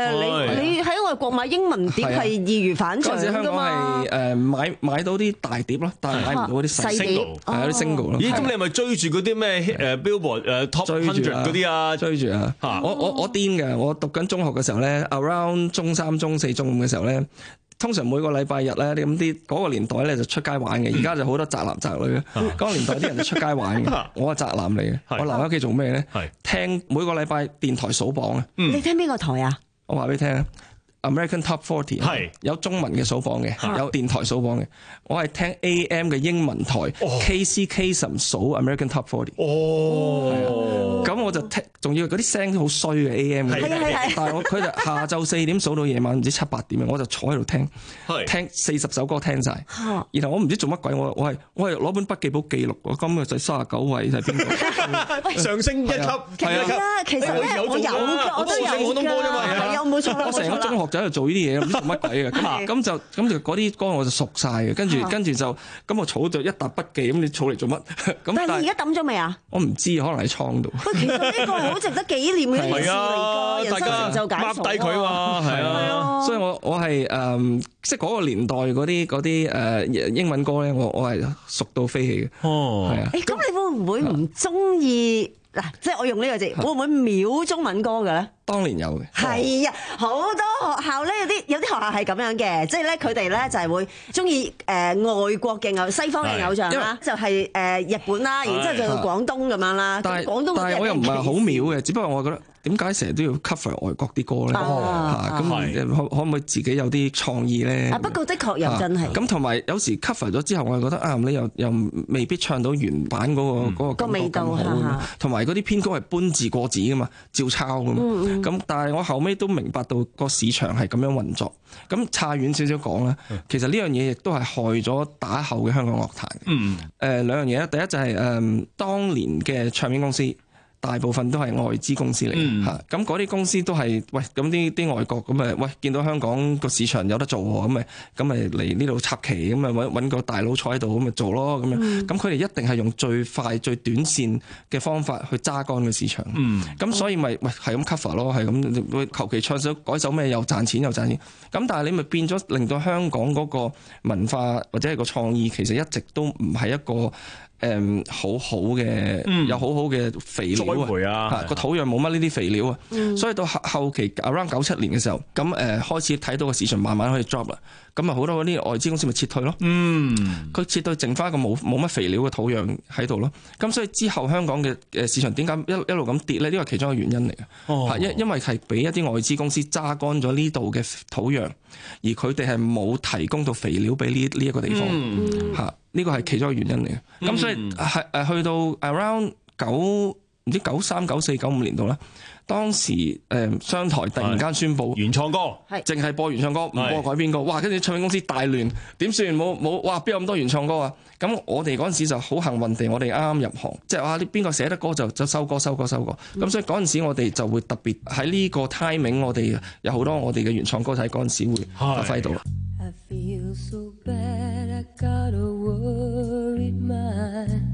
啊！你你喺外國買英文碟係易如反掌㗎嘛。 嗰陣時香港係誒買買到啲大碟咯，但係買唔到嗰啲細碟，係有啲 single 咯。 咦？咁你係咪追住嗰啲咩誒 Billboard 誒 Top Hundred 嗰啲啊？ 追住啊！我我我癲嘅，我讀緊中學嘅時候咧 ，around 中三、中四、中五嘅時候咧。通常每個禮拜日咧，咁啲嗰個年代咧就出街玩嘅，而家就好多宅男宅女嘅。嗰個年代啲人就出街玩嘅，我係宅男嚟嘅。我留喺屋企做咩咧？聽每個禮拜電台數榜啊！ 你聽邊個台啊？ 我話俾你聽 American Top Forty 係有中文嘅數榜嘅，有電台數榜嘅。我係聽 A M 嘅英文台 K C Kasem 數 American Top Forty。哦，咁我就聽，仲要嗰啲聲好衰嘅 A M 嘅，但係我佢就下晝四點數到夜晚唔知七八點，我就坐喺度聽，聽四十首歌聽晒。然後我唔知做乜鬼，我我係我係攞本筆記簿記錄，我今日就三十九位係邊個？ 上升一級， 係啊，其實咧我有㗎，我都有㗎，係有冇錯啦？ 我成個中學就喺度做呢啲嘢，唔知做乜鬼嘅。咁咁就咁就嗰啲歌我就熟晒嘅，跟住跟住就咁我儲咗一沓筆記，咁你儲嚟做乜？咁但係你而家抌咗未啊？ 我唔知，可能喺倉度。 喂，其實呢個係好值得紀念嘅件事嚟㗎，人生成就解鎖低佢嘛，係啊。 所以我我係誒，即係嗰個年代嗰啲嗰啲誒英文歌咧，我我係熟到飛起嘅。哦，係啊。 誒，咁你會唔會唔中意嗱？即係我用呢個字，會唔會秒中文歌嘅咧？ 當年有嘅， 係啊，好多學校咧有啲有啲學校係咁樣嘅，即係咧佢哋咧就係會中意誒外國嘅偶西方嘅偶像啦，就係誒日本啦，然之後就到廣東咁樣啦。 但係廣東但係我又唔係好秒嘅，只不過我覺得點解成日都要 cover 外國啲歌咧？嚇咁可可唔可以自己有啲創意咧？ 啊不過的確又真係。 咁同埋有時 cover 咗之後，我係覺得啊，你又又未必唱到原版嗰個嗰個味道嚇。 同埋嗰啲編曲係搬字過紙噶嘛，照抄噶嘛。咁但係我後尾都明白到個市場係咁樣運作。咁差遠少少講啦，其實呢樣嘢亦都係害咗打後嘅香港樂壇。嗯。誒兩樣嘢咧，第一就係誒當年嘅唱片公司。大部分都係外資公司嚟嚇，咁嗰啲公司都係喂，咁啲啲外國咁誒，喂見到香港個市場有得做喎，咁咪咁咪嚟呢度插旗，咁咪揾揾個大佬坐喺度咁咪做咯，咁樣，咁佢哋一定係用最快最短線嘅方法去揸乾個市場。嗯，咁所以咪喂係咁 cover 咯，係咁求其唱首改首咩又賺錢又賺錢，咁但係你咪變咗令到香港嗰個文化或者係個創意其實一直都唔係一個。誒、嗯、好好嘅，嗯、有好好嘅肥料啊！個土壤冇乜呢啲肥料啊，嗯、所以到後後期 around 九七年嘅時候，咁誒、呃、開始睇到個市場慢慢可以 drop 啦，咁啊好多嗰啲外資公司咪撤退咯。嗯，佢撤退剩翻一個冇冇乜肥料嘅土壤喺度咯。咁所以之後香港嘅誒市場點解一一路咁跌咧？呢個係其中一個原因嚟嘅。哦，因因為係俾一啲外資公司揸乾咗呢度嘅土壤，而佢哋係冇提供到肥料俾呢呢一個地方嚇。嗯呢個係其中一個原因嚟嘅，咁、嗯、所以係誒去到 around 九唔知九三九四九五年度啦，當時誒商台突然間宣布原創歌， 係淨係播原創歌，唔播改編歌，哇！跟住唱片公司大亂，點算？冇冇哇？邊有咁多原創歌啊？咁我哋嗰陣時就好幸運地，我哋啱啱入行，即係話你邊個寫得歌就就收歌收歌收歌，咁、嗯、所以嗰陣時我哋就會特別喺呢個 timing， 我哋有好多我哋嘅原創歌喺嗰陣時會發揮到啦。 I feel so bad, I got a worried mind.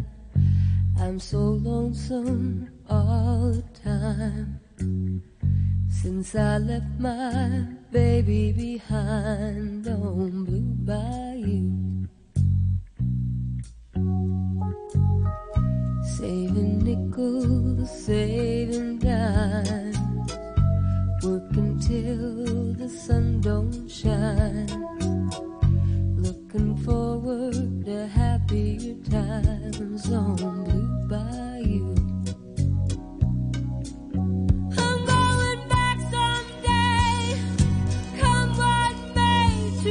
I'm so lonesome all the time. Since I left my baby behind on Blue Bayou. Saving nickels, saving dimes. Working till the sun don't shine.Looking forward to happier times on Blue Bayou. I'm going back someday, come what may,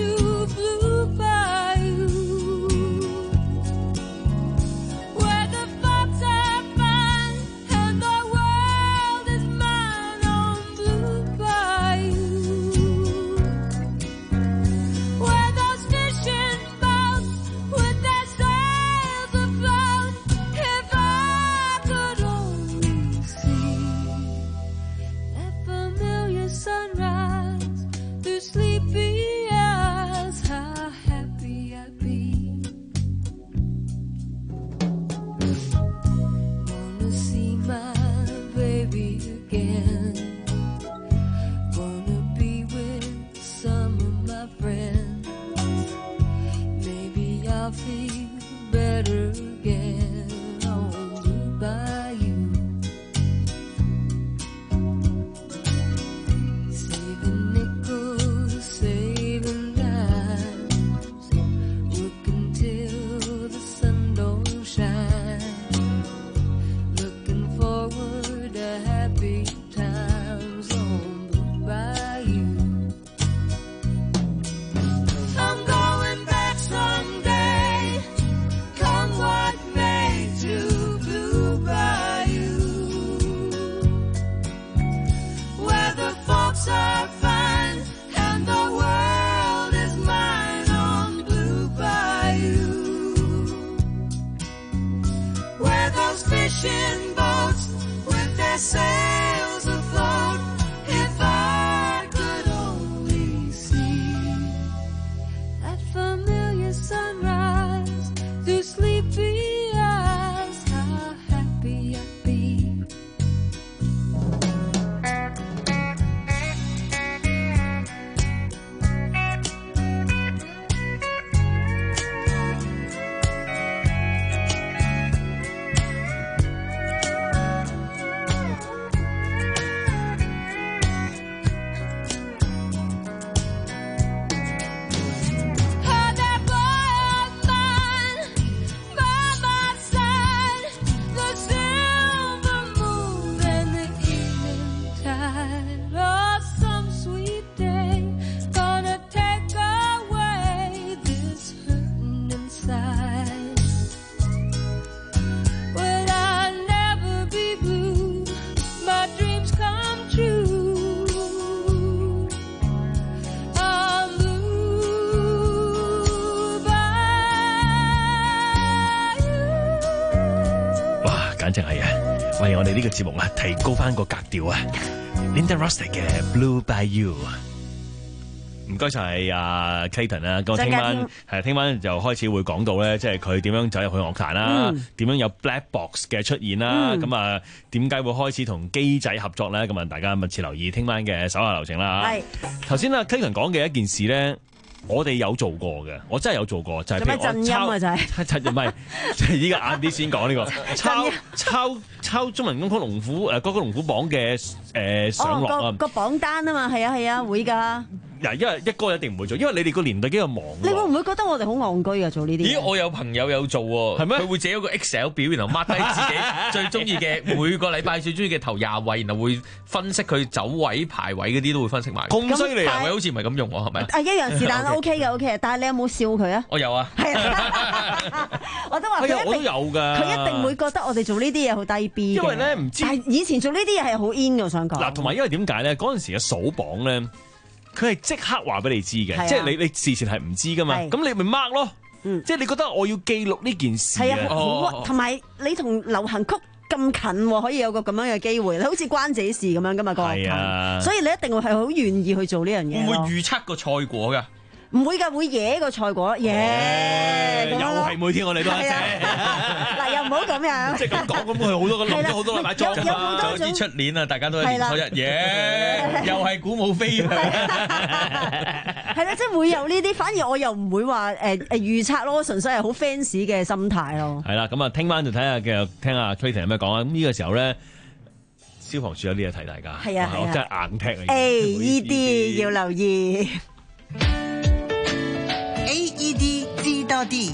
feel better again on Blue Bayou. Saving nickels, saving dimes, working till the sun don't shine. Looking forward to happy times on Blue Bayou. I'm going back someday, come what may, to Blue Bayou, where the folks are fine and the world is mine on Blue Bayou, where those fishing boats with their sails afloat, if I could only see that familiar sunrise through sleepy eyes, how happy I'd be. Had that boy of mine by my side, the silver moon and the evening tide. Oh, some sweet day gonna take away this hurting inside. Will I never be blue? My dreams come true. I'm blue by 哇，簡直係啊！為我哋呢個節目啊，提高翻個格調啊 ！Linda Ronstadt 嘅 Blue Bayou。唔該晒阿 Clayton 啦，咁聽晚係聽晚就開始會講到咧，即係佢點樣走入去樂壇啦，點樣有 Black Box 嘅出現啦，咁啊點解會開始同機仔合作咧？咁啊大家密切留意聽晚嘅手下留情啦。係頭先阿 Clayton 講嘅一件事咧，我哋有做過嘅，我真係有做過，就係譬如我做咩震音啊就係唔係，即係依家晏啲先講呢個抄抄抄中文歌曲龍虎誒歌曲龍虎榜嘅誒上落啊哦個個榜單啊嘛，係啊係啊會㗎。 嗱，因為一哥一定唔會做，因為你哋個年代幾咁忙。 你會唔會覺得我哋好戇居啊？做呢啲嘢？ 咦，我有朋友有做喎，係咩？佢會自己一個 Excel 表，然後 mark 低自己最中意嘅每個禮拜最中意嘅頭廿位，然後會分析佢走位排位嗰啲都會分析埋。 咁犀利啊！ 排位好似唔係咁用喎，係咪？ 啊一樣是但 OK 嘅 OK 嘅，但係你有冇笑佢啊？ 我有啊， 係啊，我都話佢一定我都有㗎， 佢一定會覺得我哋做呢啲嘢好低 B 嘅。 因為咧唔知， 但係以前做呢啲嘢係好 in 嘅，我想講。 嗱，同埋因為點解咧？嗰陣時嘅數榜咧。佢係即刻話俾你知嘅， 啊、 即係你你事前係唔知噶嘛，咁你咪 mark 咯， 嗯、 即係你覺得我要記錄呢件事係啊，同埋、哦、你同流行曲咁近，可以有個咁樣嘅機會，你好似關自己事咁樣噶嘛個樂壇，所以你一定會係好願意去做呢樣嘢。 會唔會預測個賽果㗎？ 唔會㗎，會野個賽果，耶！ 又係每天我哋都係嗱，又唔好咁樣。 即係咁講，咁佢好多個諗咗好多禮拜做， 有好多種出年啊，大家都係年初一，耶！又係鼓舞飛揚。 係啦，即係會有呢啲，反而我又唔會話誒誒預測咯，純粹係好 fans 嘅心態咯。 係啦，咁啊，聽晚就睇下嘅，聽下 Clayton 有咩講啊。咁呢個時候咧，消防處有啲嘢提大家。 係啊， 我真係硬踢啊。 A E D 要留意。 A E D 知多啲。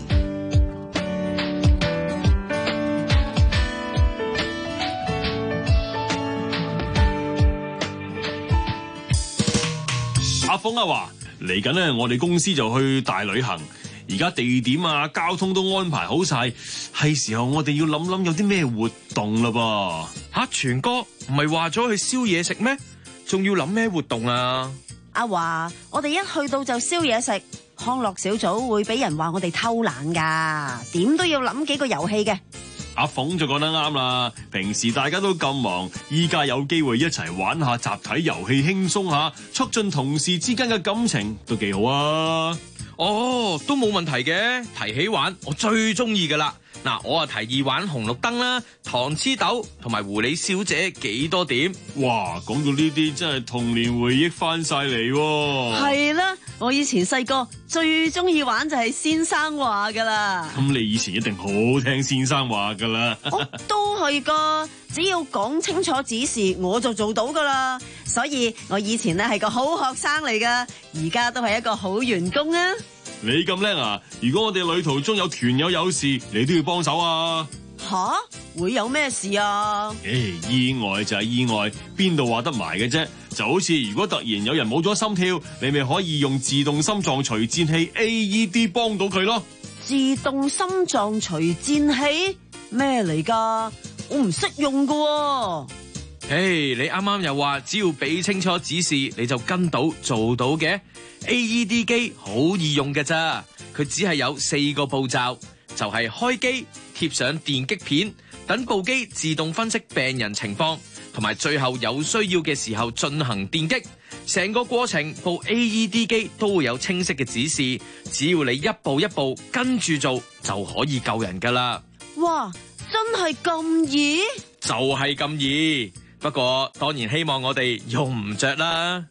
阿峰啊話嚟緊咧，我哋公司就去大旅行，而家地點啊、交通都安排好晒，係時候我哋要諗諗有啲咩活動啦噃。 吓，全哥唔係話咗去燒嘢食咩？仲要諗咩活動啊？ 阿華，我哋一去到就燒嘢食，康樂小組會俾人話我哋偷懶噶，點都要諗幾個遊戲嘅。 阿鳳就講得啱啦，平時大家都咁忙，依家有機會一齊玩下集體遊戲，輕鬆下，促進同事之間嘅感情都幾好啊！ 哦，都冇問題嘅。提起玩，我最中意噶啦。嗱，我啊提議玩紅綠燈啦、糖黐豆同埋狐狸小姐幾多點。 哇，講到呢啲真係童年回憶翻晒嚟喎。 係啦，我以前細個最中意玩就係先生話噶啦。 咁你以前一定好聽先生話噶啦。 我都係噶，只要講清楚指示，我就做到噶啦。所以我以前咧係個好學生嚟噶，而家都係一個好員工啊。 你咁叻啊！如果我哋旅途中有團友有事，你都要幫手啊！ 吓？會有咩事啊？ 誒，意外就係意外，邊度話得埋嘅啫？就好似如果突然有人冇咗心跳，你咪可以用自動心臟除顫器 A E D 幫到佢咯。 自動心臟除顫器咩嚟㗎？我唔識用㗎喎。 誒，hey, 你啱啱又話只要俾清楚指示，你就跟到做到嘅。A E D 機好易用嘅咋，佢只係有四個步驟，就係、是、開機、貼上電擊片，等部機自動分析病人情況，同埋最後有需要嘅時候進行電擊。成個過程，部 A E D 機都會有清晰嘅指示，只要你一步一步跟住做，就可以救人噶啦。 哇，真係咁易？ 就係咁易。不過當然希望我哋用唔着啦。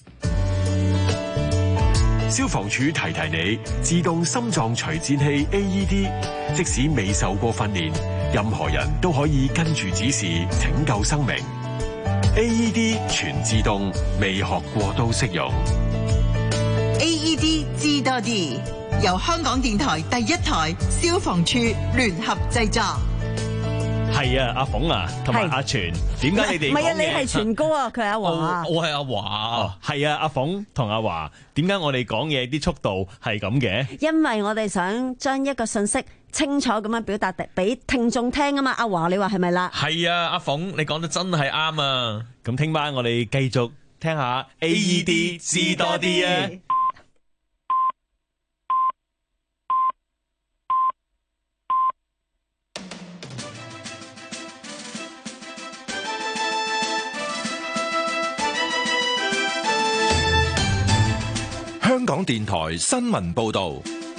消防處提提你，自動心臟除顫器 A E D， 即使未受過訓練，任何人都可以跟住指示拯救生命。A E D 全自動，未學過都識用。 A E D 知多啲，由香港電台第一台消防處聯合製作。 係啊，阿鳳啊，同埋阿全，點解你哋唔係啊？你係全哥啊，佢係阿華。 我係阿華。 係啊，阿鳳同阿華，點解我哋講嘢啲速度係咁嘅？ 因為我哋想將一個信息清楚咁樣表達俾聽眾聽啊嘛。阿華，你話係咪啦？ 係啊，阿鳳，你講得真係啱啊！ 咁聽晚我哋繼續聽下 A E D 知多啲啊！ 香港電台新聞報道，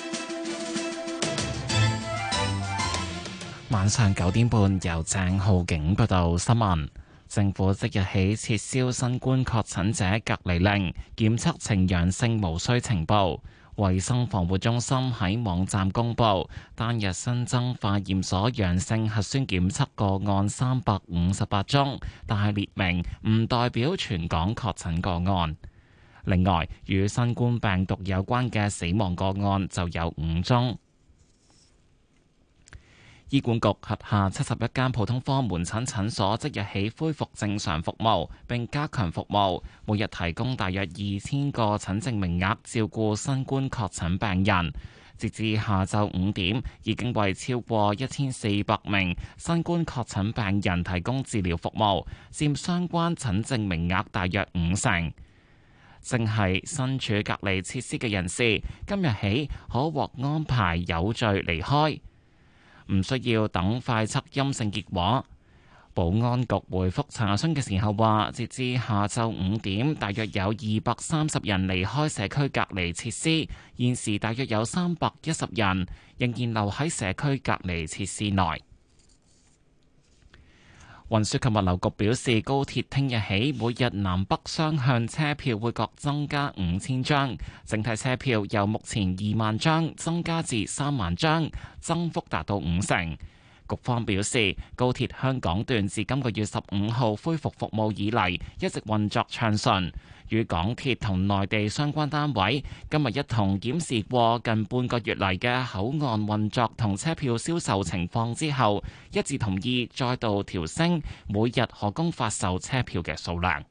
晚上九點半由鄭浩景報道新聞。政府即日起撤銷新冠確診者隔離令，檢測呈陽性無需呈報。衛生防護中心喺網站公布，單日新增化驗所陽性核酸檢測個案三百五十八宗，但係列明唔代表全港確診個案。另外，與新冠病毒有關嘅死亡個案就有五宗。醫管局轄下七十一間普通科門診診所即日起恢復正常服務，並加強服務，每日提供大約二千個診症名額照顧新冠確診病人。截至下晝五點，已經為超過一千四百名新冠確診病人提供治療服務，佔相關診症名額大約五成。正係身處隔離設施嘅人士，今日起可獲安排有序離開，唔需要等快測陰性結果。保安局回覆查詢嘅時候話，截至下晝五點，大約有二百三十人離開社區隔離設施，現時大約有三百一十人仍然留喺社區隔離設施內。運輸及物流局表示，高鐵聽日起每日南北雙向車票會各增加五千張，整體車票由目前二萬張增加至三萬張，增幅達到五成。局方表示，高鐵香港段自今個月十五號恢復服務以嚟，一直運作暢順。與港鐵同內地相關單位今日一同檢視過近半個月嚟嘅口岸運作同車票銷售情況之後，一致同意再度調升每日可供發售車票嘅數量。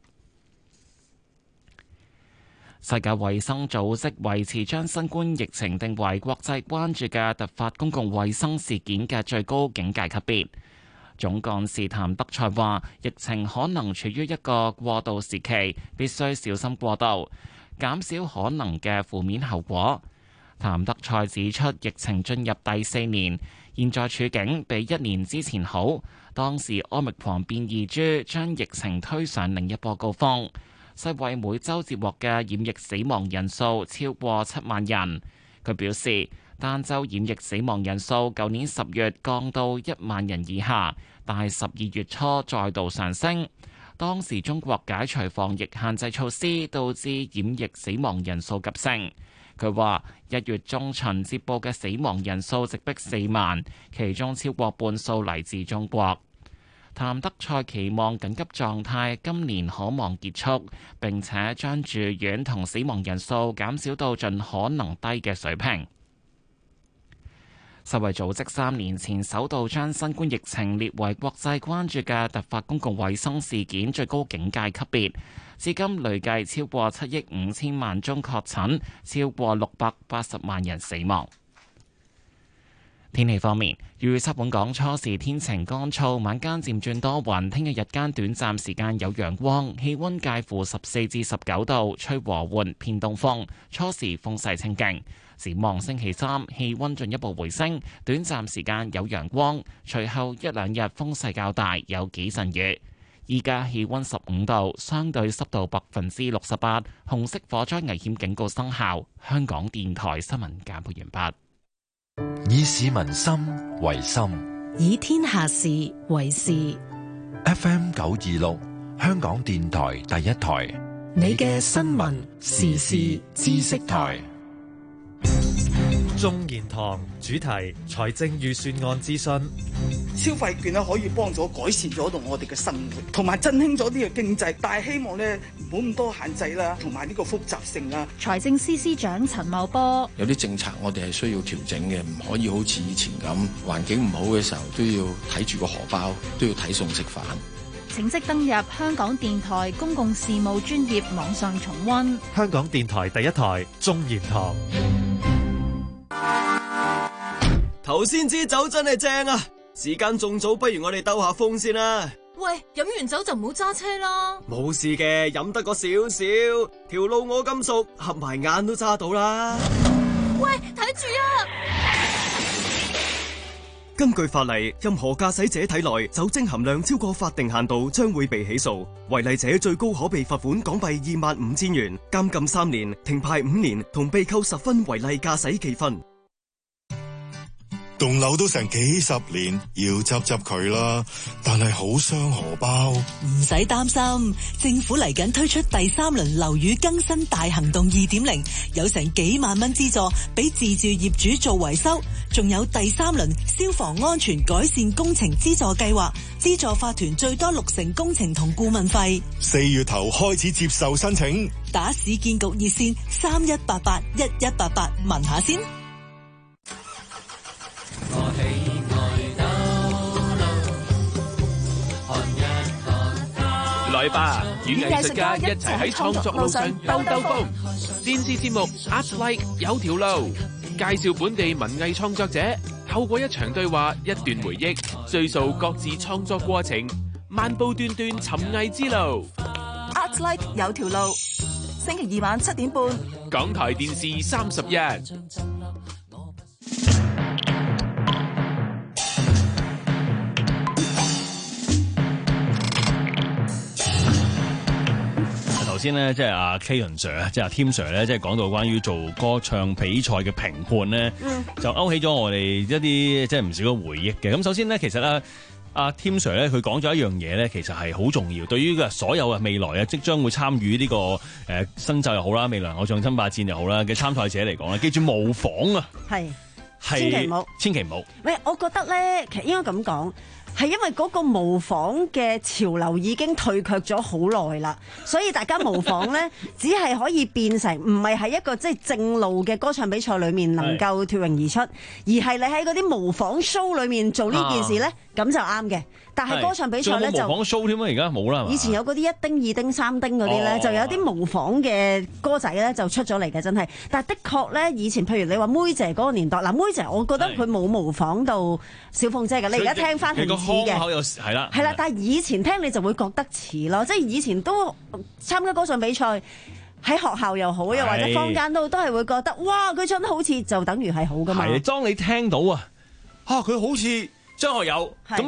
世界衛生組織維持將新冠疫情定為國際關注嘅突發公共衛生事件嘅最高警戒級別。總幹事譚德塞話：疫情可能處於一個過渡時期，必須小心過渡，減少可能嘅負面後果。譚德塞指出，疫情進入第四年，現在處境比一年之前好。當時奧密克戎變異株將疫情推上另一波高峰，世衛每週接獲嘅染疫死亡人數超過七萬人。 佢表示，單週染疫死亡人數舊年十月降到一萬人以下，但係十二月初再度上升。當時中國解除防疫限制措施，導致染疫死亡人數急升。佢話一月中旬接報嘅死亡人數直逼四萬，其中超過半數嚟自中國。譚德塞期望緊急狀態今年可望結束，並且將住院同死亡人數減少到盡可能低嘅水平。世衛組織三年前首度將新冠疫情列為國際關注嘅突發公共衛生事件最高警戒級別，至今累計超過七億五千萬宗確診，超過六百八十萬人死亡。天氣方面，預測本港初時天晴乾燥，晚間漸轉多雲。聽日日間短暫時間有陽光，氣溫介乎十四至十九度，吹和緩偏東風。初時風勢清勁。展望星期三，氣溫進一步回升，短暫時間有陽光，隨後一兩日風勢較大，有幾陣雨。依家氣溫十五度，相對濕度百分之六十八，紅色火災危險警告生效。香港電台新聞簡報完畢。 以市民心為心， 以天下事為事。 F M 九二六，香港電台第一台， 你嘅新聞時事知識台。 眾言堂主題財政預算案諮詢。 消費券咧可以幫咗改善咗到我哋嘅生活，同埋振興咗啲嘅經濟，但係希望咧唔好咁多限制啦，同埋呢個複雜性啦。 財政司司長陳茂波， 有啲政策我哋係需要調整嘅，唔可以好似以前咁，環境唔好嘅時候都要睇住個荷包，都要睇餸食飯。 請即登入香港電台公共事務專頁網上重溫。 香港電台第一台眾言堂。 頭先支酒真係正啊！時間仲早，不如我哋兜下風先啦。 喂，飲完酒就唔好揸車啦。 冇事嘅，飲得個少少，條路我咁熟，合埋眼都揸到啦。 喂，睇住啊！ 根據法例，任何駕駛者體內酒精含量超過法定限度，將會被起訴。違例者最高可被罰款港幣二萬五千元、監禁三年、停牌五年，同被扣十分違例駕駛記分。 棟樓都成幾十年，要執執佢啦，但係好傷荷包。 唔使擔心，政府嚟緊推出第三輪樓宇更新大行動二點零，有成幾萬蚊資助俾自住業主做維修，仲有第三輪消防安全改善工程資助計劃，資助法團最多六成工程同顧問費。 四月頭開始接受申請， 打市建局熱線三一八八一一八八問下先。 來吧，與藝術家一齊喺創作路上兜兜風。電視節目 Art Like 有條路，介紹本地文藝創作者，透過一場對話、一段回憶，追溯各自創作過程，漫步段段尋藝之路。 Art Like 有條路，星期二晚七點半， 港台電視三十一。 頭先咧，即係阿 Clayton Sir，即係阿 Tim Sir 咧，即係講到關於做歌唱比賽嘅評判咧，嗯、就勾起咗我哋一啲即係唔少嘅回憶嘅。咁首先咧，其實咧，阿 Tim Sir 咧，佢講咗一樣嘢咧，其實係好重要，對於嘅所有啊未來啊即將會參與呢個誒新秀又好啦，未來偶像爭霸戰又好啦嘅參賽者嚟講咧，記住模仿啊，係係千祈唔好， 千祈唔好。 喂，我覺得咧，其實應該咁講。係因為嗰個模仿嘅潮流已經退卻咗好耐啦，所以大家模仿呢，只係可以變成唔係喺一個即係正路嘅歌唱比賽裏面能夠脫穎而出，而係你喺嗰啲模仿 show 裏面做呢件事呢，咁、啊、就啱嘅。但係歌唱比賽呢，就模仿 show 添啊，而家冇啦。 以前有嗰啲一丁、二丁、三丁嗰啲呢，哦、就有啲模仿嘅歌仔呢，就出咗嚟嘅，真係。但係的確呢，以前譬如你話妹姐嗰個年代，嗱妹姐，我覺得佢冇模仿到小鳳姐嘅。你而家聽翻係唔似嘅， 係啦， 係啦。但係以前聽你就會覺得似咯，即係以前都參加歌唱比賽，喺學校又好，又或者坊間都都係會覺得，哇！佢唱得好似就等於係好噶嘛。 係，當你聽到啊，嚇佢好似張學友，咁你。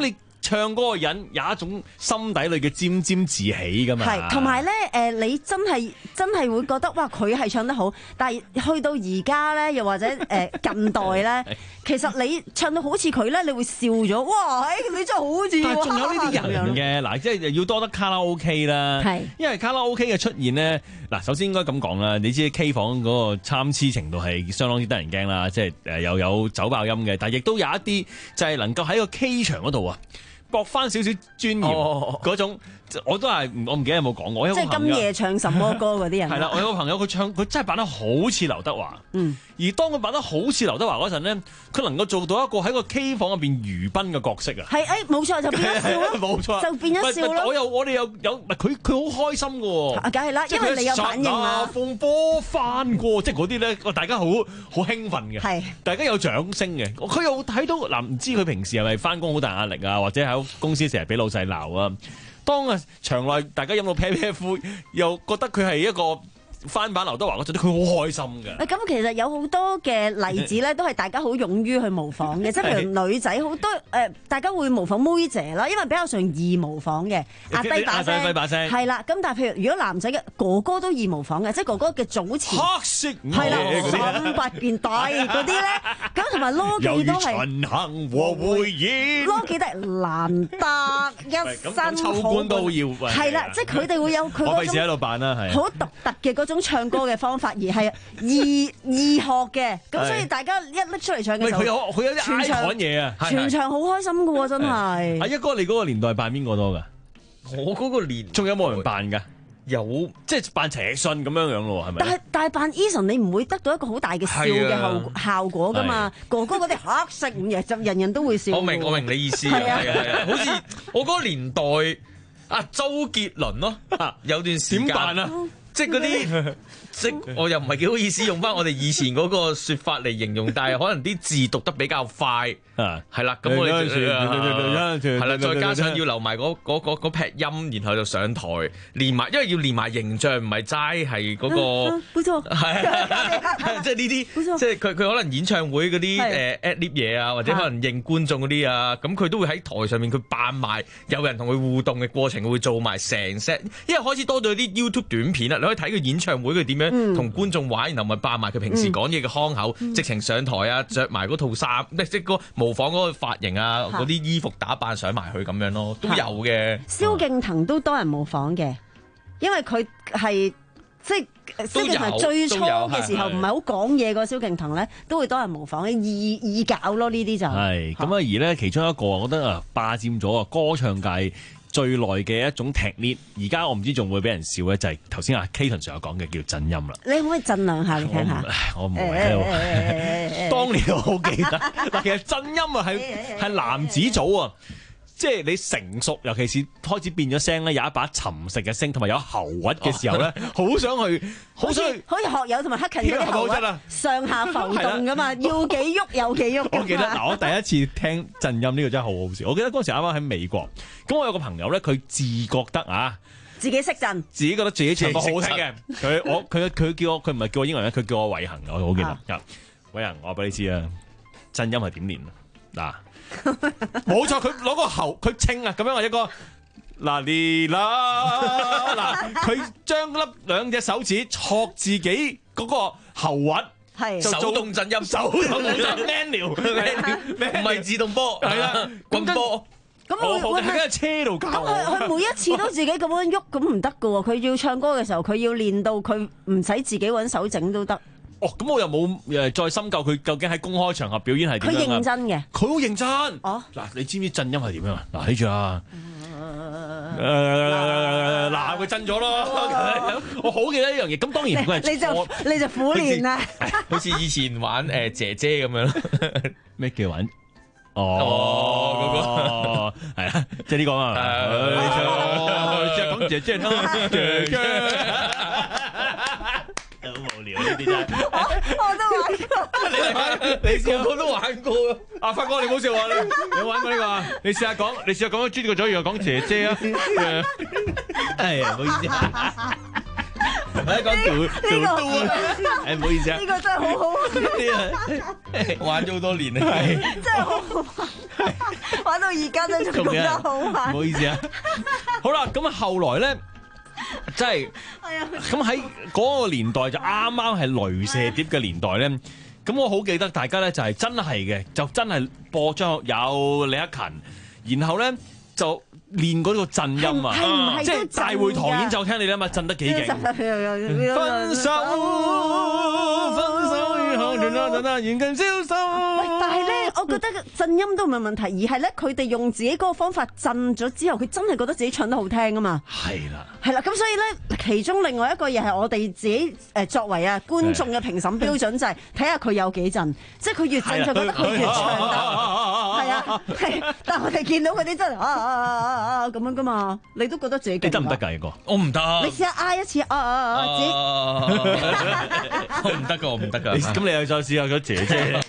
唱歌嘅人有一種心底裏嘅沾沾自喜噶嘛。 係，同埋咧誒，你真係真係會覺得哇，佢係唱得好，但係去到而家咧，又或者誒、呃、近代咧，其實你唱到好似佢咧，你會笑咗，哇！你真係好似。 但係仲有呢啲人嘅嗱，即係要多得卡拉 OK 啦。係，因為卡拉 OK 嘅出現咧，嗱，首先應該咁講啦，你知 K 房嗰個參差程度係相當之得人驚啦，即係誒又有走爆音嘅，但係亦都有一啲就係能夠喺個 K 場嗰度啊，博翻少少尊嚴嗰種。我都係我唔記得有冇講過， 即係今夜唱什麼歌嗰啲人。 係啦，我有個朋友佢唱佢真係扮得好似劉德華。嗯。而當佢扮得好似劉德華嗰陣咧，佢能夠做到一個喺個 K 房入邊娛賓嘅角色啊。 係誒，冇錯就變咗笑咯。 冇錯。 就變咗笑咯。 我又我哋又有唔係佢佢好開心嘅喎。 啊，梗係啦，因為你有反應啊。 風波翻過，即係嗰啲咧，大家好好興奮嘅。係。大家有掌聲嘅，佢又睇到嗱，唔知佢平時係咪翻工好大壓力啊，或者喺公司成日俾老細鬧啊？當啊場內大家飲到啤啤灰，又覺得佢係一個翻版劉德華嗰陣，佢好開心嘅。 咁其實有好多嘅例子咧，都係大家好勇於去模仿嘅，即係譬如女仔好多誒、呃，大家會模仿妹姐啦，因為比較上易模仿嘅，壓低把聲，低把聲係啦。咁但係譬如如果男仔嘅哥哥都易模仿嘅，即係哥哥嘅早前黑色係啦，十八變大嗰啲咧，咁同埋羅記都係巡行和匯演， 羅記都係難得一身好， 秋官都要係啦，即係佢哋會有佢嗰種我費事喺度扮啦，係好獨特嘅嗰種唱歌嘅方法，而係易易學嘅，咁所以大家一拎出嚟唱嘅時候， 佢有佢有啲 icon 嘢啊， 全場好開心㗎喎，真係。 阿一哥，你嗰個年代扮邊個多㗎？ 我嗰個年仲有冇人扮㗎？ 有， 即係扮陳奕迅咁樣樣咯，係咪？ 但係但係扮 Eason 你唔會得到一個好大嘅笑嘅效效果㗎嘛？哥哥嗰啲黑色五嘢就人人都會笑。 我明我明你意思啊，係啊係啊，好似我嗰個年代啊，周杰倫咯，有段時間點辦啊？即係嗰啲，即我又唔係幾好意思用翻我哋以前嗰個説法嚟形容，但係可能啲字讀得比較快，係啦，咁我哋係啦，再加上要留埋嗰嗰嗰嗰劈音，然後就上台練埋，因為要練埋形象，唔係齋係嗰個， 冇錯， 係即係呢啲，即係佢佢可能演唱會嗰啲誒 ad lib 嘢啊，或者可能應觀眾嗰啲啊，咁佢都會喺台上面佢扮埋，有人同佢互動嘅過程，會做埋成 set，因為開始多咗啲 YouTube 短片啦。你可以睇佢演唱會佢點樣同觀眾玩，然後咪扮埋佢平時講嘢嘅腔口，嗯、直情上台啊，着埋嗰套衫，即係個模仿嗰個髮型啊，嗰啲衣服打扮上埋去咁樣咯，都有嘅。蕭敬騰都多人模仿嘅，因為佢係即係蕭敬騰最初嘅時候唔係好講嘢個蕭敬騰咧，都會多人模仿，易易搞咯呢啲就係咁啊！而咧其中一個，我覺得啊霸佔咗啊歌唱界最耐嘅一種 technique，而家我唔知仲會俾人笑咧，就係頭先阿 Clayton 上有講嘅叫震音啦。 你可唔可以震兩下你聽下？ 我唔會，當年我好記得。嗱，其實震音啊係係男子組啊，即係你成熟，尤其是開始變咗聲咧，有一把沉實嘅聲，同埋有喉核嘅時候咧，好想去，好想去， 好似學友同埋黑勤嗰啲喉核上下浮動噶嘛，要幾喐有幾喐。 我記得嗱，我第一次聽震音呢個真係好好笑。我記得嗰時啱啱喺美國，咁我有個朋友咧，佢自覺得啊， 自己識震， 自己覺得自己唱歌好聽嘅。佢我佢佢叫我，佢唔係叫我英文咧，佢叫我偉恒，我好記得。偉恒，我話俾你知啊，震音係點練嗱？冇錯，佢攞個喉，佢稱啊，咁樣或者個嗱哩啦嗱，佢將粒兩隻手指戳自己嗰個喉核， 係手動震音， 手動震音 manual， 唔係自動波， 係啦， 棍波。 咁我佢喺車度教。 咁佢佢每一次都自己咁樣喐，咁唔得噶喎。佢要唱歌嘅時候，佢要練到佢唔使自己揾手整都得。 哦，咁我又冇誒再深究佢究竟喺公開場合表演係點樣啊？ 佢認真嘅， 佢好認真。 哦， 嗱，你知唔知震音係點樣啊？嗱，睇住啊，嗱，佢震咗咯。我好記得呢樣嘢。咁當然佢係你就你就苦練啦。 好似以前玩誒姐姐咁樣。 咩叫玩？哦，嗰個係啊，即係呢個啊。即係講姐姐啦，姐姐。好無聊呢啲真係， 我都玩過， 你個個都玩過。 阿發哥，你唔好笑話你，你有玩過呢個啊？你試下講，你試下講專個嘴，然後講姐姐啊。係啊，唔好意思。 講條條刀啊！誒唔好意思啊， 呢個真係好好玩，玩咗好多年啊， 真係好好玩，玩到而家都仲覺得好玩。 唔好意思啊。好啦，咁啊後來咧，即係咁喺嗰個年代就啱啱係雷射碟嘅年代咧。咁我好記得大家咧就係真係嘅，就真係播咗有李克勤，然後咧就練嗰個震音啊，即係大會堂演奏廳你諗下震得幾勁。分手，分手以後，完近消瘦。 但係咧，我覺得震音都唔係問題，而係咧佢哋用自己嗰個方法震咗之後，佢真係覺得自己唱得好聽啊嘛。 係啦， 係啦，咁所以咧，其中另外一個嘢係我哋自己誒作為啊觀眾嘅評審標準，就係睇下佢有幾震，即係佢越震就覺得佢越唱得。係啊，係，但係我哋見到嗰啲真係啊啊啊啊啊咁樣噶嘛，你都覺得自己你得唔得㗎？呢個我唔得。 你試下嗌一次啊啊啊！自己我唔得㗎，我唔得㗎。 咁你又再試下個姐姐。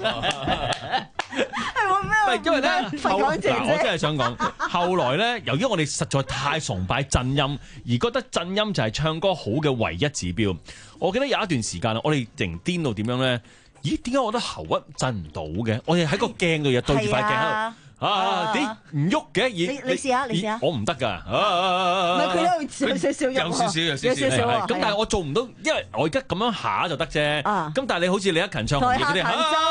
係因為咧後嗱，我真係想講，後來咧，由於我哋實在太崇拜震音，而覺得震音就係唱歌好嘅唯一指標。我記得有一段時間我哋仍癲到點樣咧？咦？點解我覺得喉屈震唔到嘅？我哋喺個鏡度又對住塊鏡喺度。啊！啲唔喐嘅， 你你試下，你試下， 我唔得㗎。 唔係佢都有少少有少少有少少咁，但係我做唔到，因為我而家咁樣下就得啫。咁但係你好似李克勤唱紅葉嗰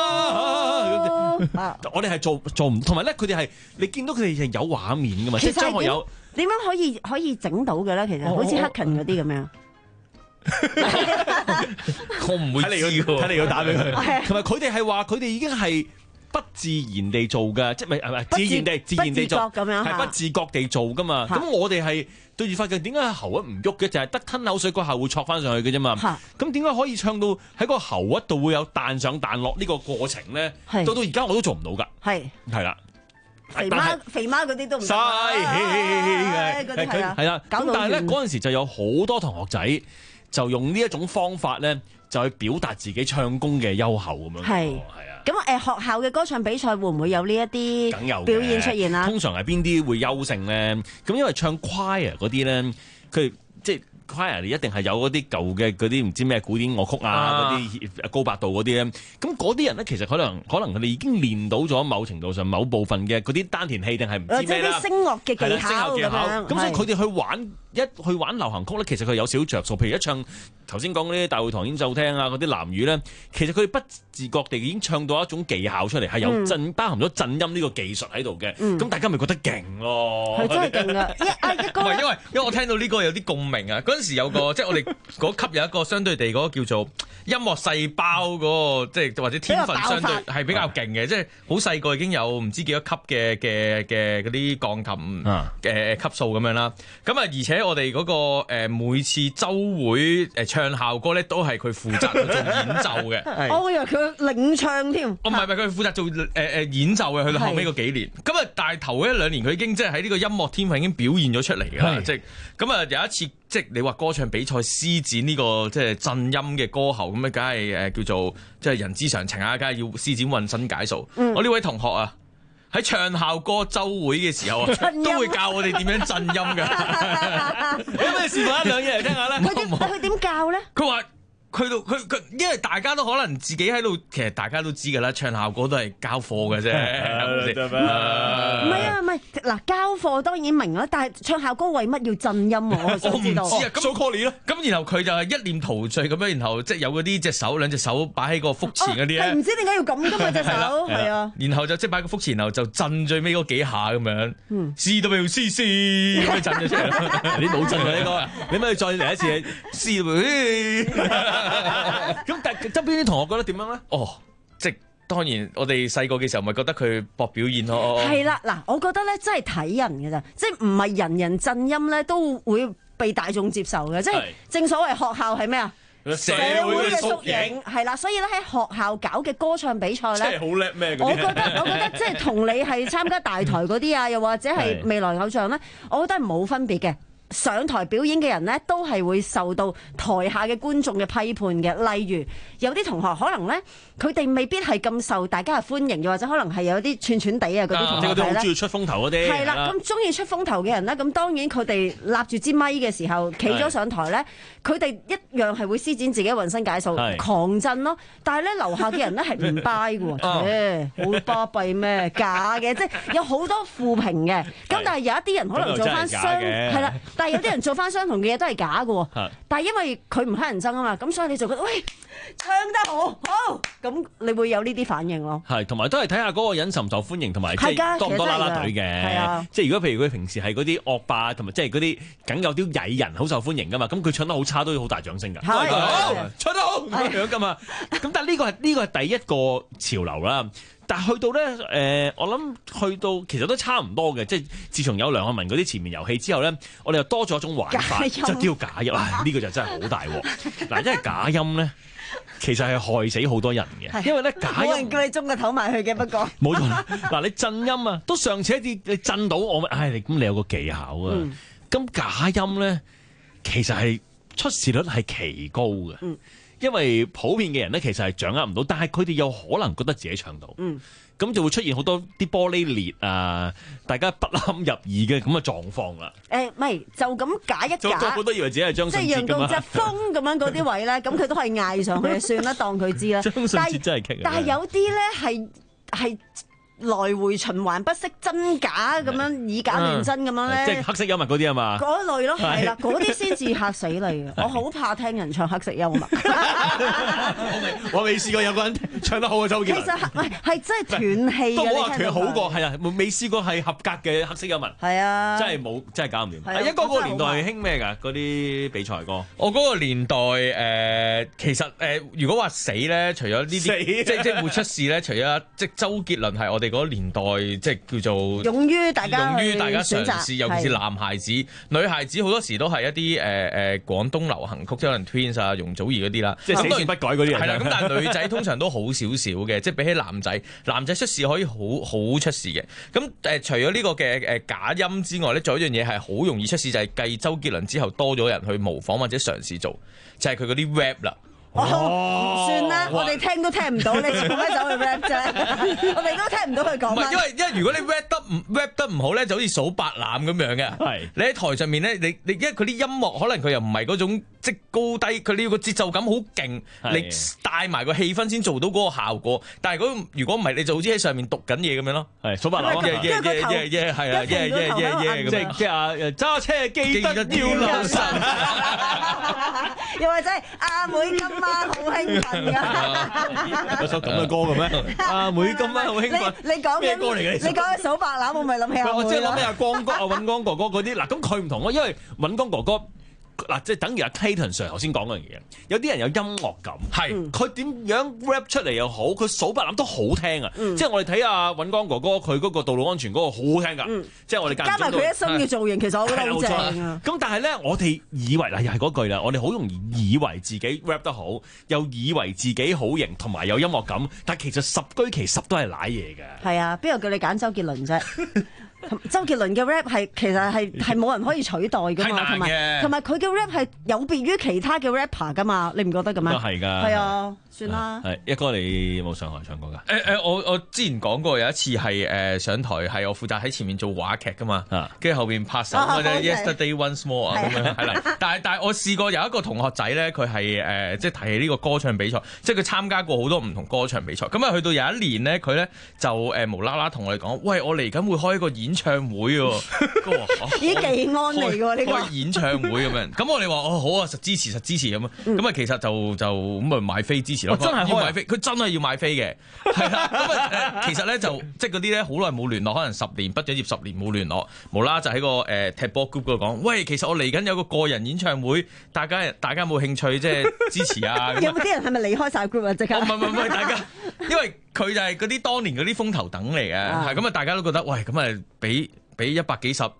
啲，我哋係做做唔，同埋咧佢哋係你見到佢哋係有畫面㗎嘛？即係張學友點樣可以可以整到嘅咧？其實好似克勤嗰啲咁樣。 我唔會知喎， 睇你要打俾佢。同埋佢哋係話佢哋已經係不自然地做嘅，即係咪係咪自然地自然地做咁樣， 係不自覺地做噶嘛？咁我哋係對住塊鏡，點解喉核唔喐嘅？就係得吞口水嗰下會戳翻上去嘅啫嘛。咁點解可以唱到喺個喉核度會有彈上彈落呢個過程咧？到到而家我都做唔到㗎。係係啦， 肥媽肥媽嗰啲都唔嘥氣嘅，係啦。咁但係咧嗰陣時就有好多同學仔就用呢一種方法咧，就去表達自己唱功嘅優厚咁樣。係。 咁誒學校嘅歌唱比賽會唔會有呢一啲表演出現啊？ 通常係邊啲會優勝咧？咁因為唱 choir 嗰啲咧，佢即係 choir 你一定係有嗰啲舊嘅嗰啲唔知咩古典樂曲啊，嗰啲高八度嗰啲咧。咁嗰啲人咧，其實可能可能佢哋已經練到咗某程度上某部分嘅嗰啲丹田氣定係唔知咩啦。 即係啲聲樂嘅技巧咁樣。 咁所以佢哋去玩一去玩流行曲咧，其實佢有少少着數。譬如一唱頭先講嗰啲大會堂演奏廳啊，嗰啲南語咧，其實佢哋不自覺地已經唱到一種技巧出嚟，係有震、嗯、包含咗震音呢個技術喺度嘅。咁、嗯、大家咪覺得勁咯？ 係真係勁㗎！一啊一個唔係因為因為我聽到呢個有啲共鳴啊！嗰陣時有個即係我哋嗰級有一個相對地嗰個叫做音樂細胞嗰、嗰個，即係或者天分相對係比較勁嘅，即係好細個已經有唔知幾多級嘅嘅嘅嗰啲鋼琴嘅級數咁樣啦。咁啊，而且我哋嗰、嗰個、呃、每次週會誒唱校歌咧，都係佢負責做演奏嘅。 我以為佢領唱添。 哦，唔係唔係，佢負責做誒誒、呃、演奏嘅。去到後尾嗰幾年，咁啊，但係頭一兩年佢已經即係喺呢個音樂天分已經表現咗出嚟㗎啦。即係咁啊，有一次即係你話歌唱比賽施展呢、這個即係震音嘅歌喉，咁咧梗係誒叫做即係人之常情啊，梗係要施展渾身解數。嗯、我呢位同學啊，喺唱校歌周會嘅時候啊，都會教我哋點樣震音㗎。有咩示範一兩嘢嚟聽下咧？ 佢點佢點教咧？ 佢話。佢到佢佢，因為大家都可能自己喺度，其實大家都知㗎啦，唱校歌都係交課嘅啫，係咪？ 唔係啊，唔係嗱，交課當然明啦，但係唱校歌為乜要震音啊？我想知道。 我唔知啊，咁 so call 你咯。咁然後佢就係一念陶醉咁樣，然後即係有嗰啲隻手兩隻手擺喺個腹前嗰啲咧。 係唔知點解要咁㗎嘛隻手？係啊。 然後就即係擺個腹前，然後就震最尾嗰幾下咁樣。嗯。C W C C 咁樣震咗出嚟。 你冇震佢呢個，你咪再嚟一次 C W。 咁但係側邊啲同學覺得點樣咧？哦，即係當然，我哋細個嘅時候咪覺得佢搏表現咯。 係啦，嗱，我覺得咧真係睇人嘅咋，即係唔係人人震音咧都會被大眾接受嘅，即係正所謂學校係咩啊？社會嘅縮影係啦，所以咧喺學校搞嘅歌唱比賽咧， 真係好叻咩？ 我覺得我覺得即係同你係參加大台嗰啲啊，又或者係未來偶像咧，我覺得係冇分別嘅。 上台表演嘅人咧，都係會受到台下嘅觀眾嘅批判嘅。例如有啲同學可能咧，佢哋未必係咁受大家嘅歡迎，又或者可能係有啲串串地啊嗰啲同學即係嗰啲好中意出風頭嗰啲。 係啦，咁中意出風頭嘅人咧，咁當然佢哋立住支咪嘅時候，企咗上台咧，佢哋一樣係會施展自己渾身解數，狂震咯。但係咧，樓下嘅人咧係唔 buy 嘅喎，誒好巴閉咩？假嘅，即係有好多負評嘅。咁但係有一啲人可能做翻相係啦。但係有啲人做翻相同嘅嘢都係假嘅喎，但係因為佢唔乞人憎啊嘛，咁所以你就覺得喂唱得好好，咁你會有呢啲反應咯。 係，同埋都係睇下嗰個人受唔受歡迎，同埋即係多唔多啦啦隊嘅。即係如果譬如佢平時係嗰啲惡霸，同埋即係嗰啲梗有啲蟻人好受歡迎噶嘛，咁佢唱得好差都要好大掌聲㗎。係，唱得好咁樣㗎嘛。咁但係呢個係呢個係第一個潮流啦。但係去到咧，誒、呃，我諗去到其實都差唔多嘅，即係自從有梁漢文嗰啲前面遊戲之後咧，我哋又多咗一種玩法，就叫假音。呢、呢個就真係好大鑊。嗱，因為假音咧，其實係害死好多人嘅，因為咧假音冇人叫你中個頭埋去嘅，不過冇錯。嗱，你震音啊，都尚且啲你震到我，唉，你咁你有個技巧啊。咁、嗯、假音咧，其實係出事率係奇高嘅。嗯，因為普遍嘅人咧，其實係掌握唔到，但係佢哋又可能覺得自己唱到，咁、嗯、就會出現好多啲玻璃裂啊，大家不堪入耳嘅咁嘅狀況啦。 誒、欸，唔係就咁假一假， 個個都以為自己係張信哲， 即係讓到隻風咁樣嗰啲位咧，咁佢都可以嗌上去，算啦，當佢知啦。 張信哲真係棘， 但係有啲咧係係。來回循環不息，真假咁樣以假亂真咁樣咧， 即係黑色幽默嗰啲啊嘛， 嗰類咯，係啦，嗰啲先至嚇死你嘅。我好怕聽人唱黑色幽默。 我未試過有個人唱得好嘅周杰倫。其實係係真係斷氣嘅， 都冇話佢好過，係啊，未試過係合格嘅黑色幽默。 係啊， 真係冇，真係搞唔掂。一哥嗰個年代興咩㗎？嗰啲比賽歌。 我嗰個年代誒，其實誒，如果話死咧，除咗呢啲，即即係會出事咧，除咗即係周杰倫係我哋嗰個年代，即係叫做勇於大家勇於大家嘗試，尤其是係男孩子、女孩子好多時都係一啲誒誒廣東流行曲，即係可能 Twins 啊、容祖兒嗰啲啦， 即係死性不改嗰啲人。 係啦，咁但係女仔通常都好少少嘅，即係比起男仔，男仔出事可以好好出事嘅。咁誒、呃，除咗呢個嘅誒假音之外咧，仲有一樣嘢係好容易出事，就係、是、繼周杰倫之後多咗人去模仿或者嘗試做，就係佢嗰啲 rap 啦。 哦，算啦，我哋聽都聽唔到，你做咩走去 rap 啫？我哋都聽唔到佢講乜。 唔係，因為因為如果你 rap 得唔 rap 得唔好咧，就好似數白欖咁樣嘅。係你喺台上面咧，你你因為佢啲音樂可能佢又唔係嗰種即高低，佢你要個節奏感好勁，你帶埋個氣氛先做到嗰個效果。但係如如果唔係，你就好似喺上面讀緊嘢咁樣咯。係數白欖，耶耶耶耶耶，係啊，耶耶耶耶咁樣。即係啊，揸車記得要留神。 又或者係阿妹今晚好興奮㗎， 有首咁嘅歌嘅咩？阿妹今晚好興奮， 你你講咩歌嚟嘅？ 你講嘅數白欖，我咪諗起阿妹咯。 我即係諗起阿光哥、阿尹光哥哥嗰啲。嗱，咁佢唔同咯，因為尹光哥哥。嗱，即係等於阿 Clayton Sir 頭先講嗰樣嘢，有啲人有音樂感，係佢點樣 rap 出嚟又好，佢數白欖都好聽啊！嗯、即係我哋睇阿尹光哥哥佢嗰個道路安全嗰個好好聽㗎，嗯、即係我哋加埋佢一身嘅造型，其實我覺得好正啊！ 咁但係咧，我哋以為嗱又係嗰句啦，我哋好容易以為自己 rap 得好，又以為自己好型，同埋有音樂感，但係其實十居其十都係賴嘢嘅。 係啊，邊個叫你揀周杰倫啫？周杰倫嘅 rap 係其實係係冇人可以取代噶嘛，同埋同埋佢嘅 rap 係有別於其他嘅 rapper 噶嘛，你唔覺得咁咩？ 都係㗎， 係啊，算啦。 係一哥，你有冇上台唱歌㗎？ 誒誒，我我之前講過有一次係誒上台係我負責喺前面做話劇㗎嘛，跟住後邊拍手或者 Yesterday Once More 啊咁樣係啦。但係但係我試過有一個同學仔咧，佢係誒即係提起呢個歌唱比賽，即係佢參加過好多唔同歌唱比賽。咁啊去到有一年咧，佢咧就誒無啦啦同我哋講：喂，我嚟緊會開一個演唱會喎， 咦，技安嚟㗎呢個開演唱會咁樣，咁我哋話哦好啊，實支持實支持咁啊，咁啊其實就就咁啊買飛支持咯， 真係要買飛，佢真係要買飛嘅，係啦，咁啊其實咧就即係嗰啲咧好耐冇聯絡，可能十年畢咗業十年冇聯絡，無啦就喺個誒踢波 group 嗰度講，喂，其實我嚟緊有個個人演唱會，大家大家有冇興趣即係支持啊？ 有冇啲人係咪離開晒 group 啊？即刻唔係唔係大家，因為佢就係嗰啲當年嗰啲風頭等嚟嘅，係咁啊，大家都覺得喂咁啊俾。俾一百幾十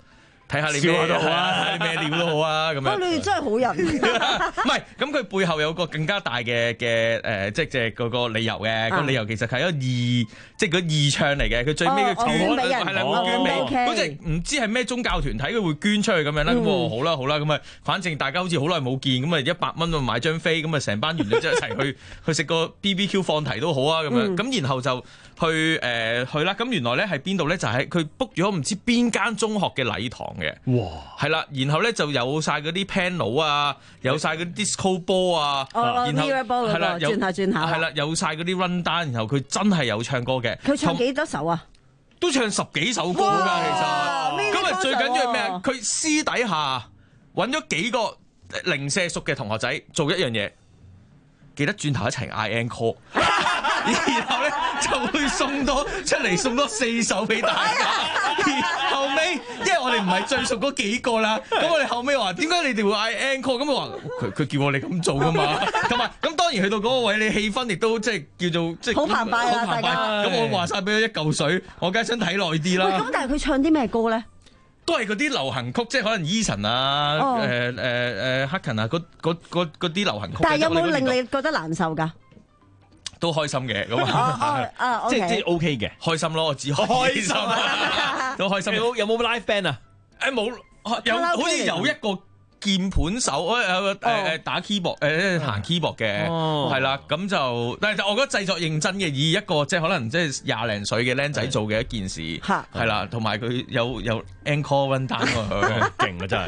睇下你咩都好啊，睇咩料都好啊，咁樣。 你哋真係好人。 唔係，咁佢背後有個更加大嘅嘅誒，即係即係嗰個理由嘅。個理由其實係一個義，即係個義唱嚟嘅。佢最尾嘅捐係啦，會捐俾嗰隻唔知係咩宗教團體，佢會捐出去咁樣啦。咁好啦好啦，咁啊，反正大家好似好耐冇見，咁啊一百蚊啊買張飛，咁啊成班原來即係一齊去去食個 B B Q 放題都好啊，咁樣。咁然後就去誒去啦。咁原來咧係邊度咧？就係佢 book 咗唔知邊間中學嘅禮堂嘅。哇！係啦，然後咧就有晒嗰啲 panel 啊，有晒嗰啲 disco 波啊，然後係啦，轉下轉下，係啦，有晒嗰啲 run down，然後佢真係有唱歌嘅。 佢唱幾多首啊？ 都唱十幾首歌㗎，其實。咁啊，最緊要係咩啊？佢私底下揾咗幾個零舍熟嘅同學仔做一樣嘢，記得轉頭一齊嗌 encore。然後咧就會送多出嚟，送多四首俾大家。然後尾，因為我哋唔係最熟嗰幾個啦，咁我哋後尾話點解你哋會嗌 encore？咁我話佢佢叫我哋咁做噶嘛。咁啊，咁當然去到嗰個位，你氣氛亦都即係叫做即係好澎湃啊！大家咁我話晒俾佢一嚿水，我梗係想睇耐啲啦。 咁但係佢唱啲咩歌咧？ 都係嗰啲流行曲，即係可能 Eason 啊、誒誒誒 Hacken 啊，嗰嗰嗰嗰啲流行曲。 但係有冇令你覺得難受㗎？ 都開心嘅，咁啊， 即係即係 OK 嘅， 開心咯，我只開心，都開心。 有冇 live band 啊？ 誒冇，有好似有一個鍵盤手，有個誒誒打 keyboard，誒彈 keyboard 嘅，係啦，咁就，但係我覺得製作認真嘅，以一個即係可能即係廿零歲嘅僆仔做嘅一件事，係啦，同埋佢有有 encore run down 喎， 勁啊真係。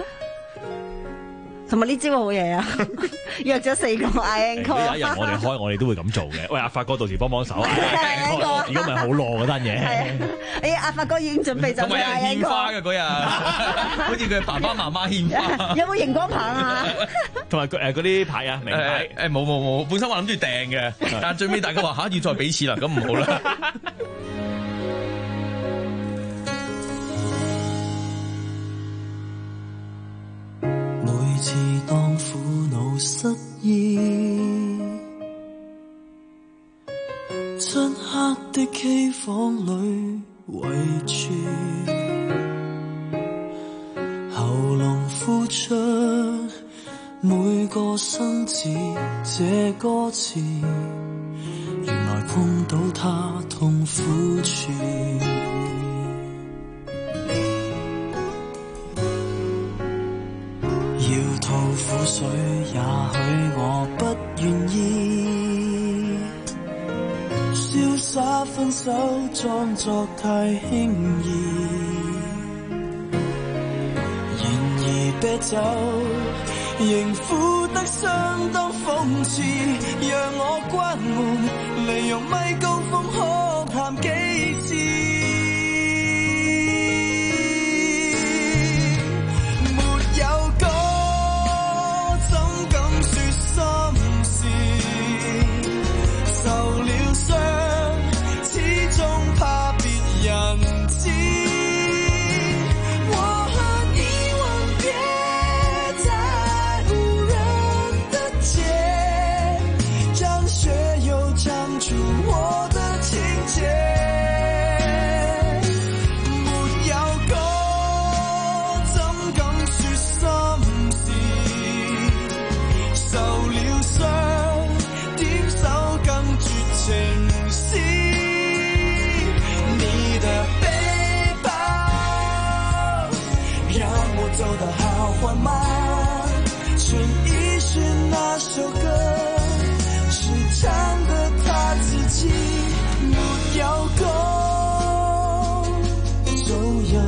同埋呢招好嘢啊！約咗四個嗌 encore。 有一日我哋開，我哋都會咁做嘅。喂，阿發哥到時幫幫手。如果唔係好攞嗰單嘢。 哎呀，阿發哥已經準備就同埋有獻花嘅嗰日，好似佢爸爸媽媽獻花。 有冇熒光棒啊？ 同埋誒嗰啲牌啊，名牌誒冇冇冇，本身我諗住訂嘅，但係最尾大家話嚇要再俾錢啦，咁唔好啦。 每次當苦惱失意，漆黑的 K 房裏圍住，喉嚨呼出每個生字，這歌詞原來碰到他痛苦處。吐苦水，也許我不願意，瀟灑分手，裝作太輕易。然而啤酒仍苦得相當諷刺，讓我關門，利用咪高峰哭喊幾次。那首歌是唱的他自己沒有歌，做人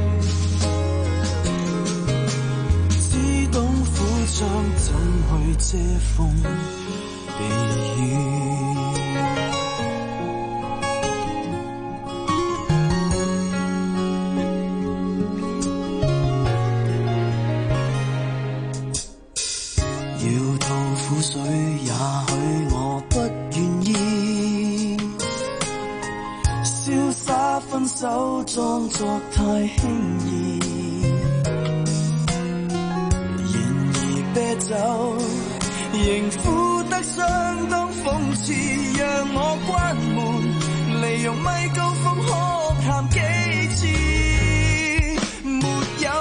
只懂苦將，怎去遮風避雨。水也許我不願意，瀟灑分手裝作太輕易。然而啤酒仍苦得相當諷刺，讓我關門，利用咪高峰哭喊幾次，沒有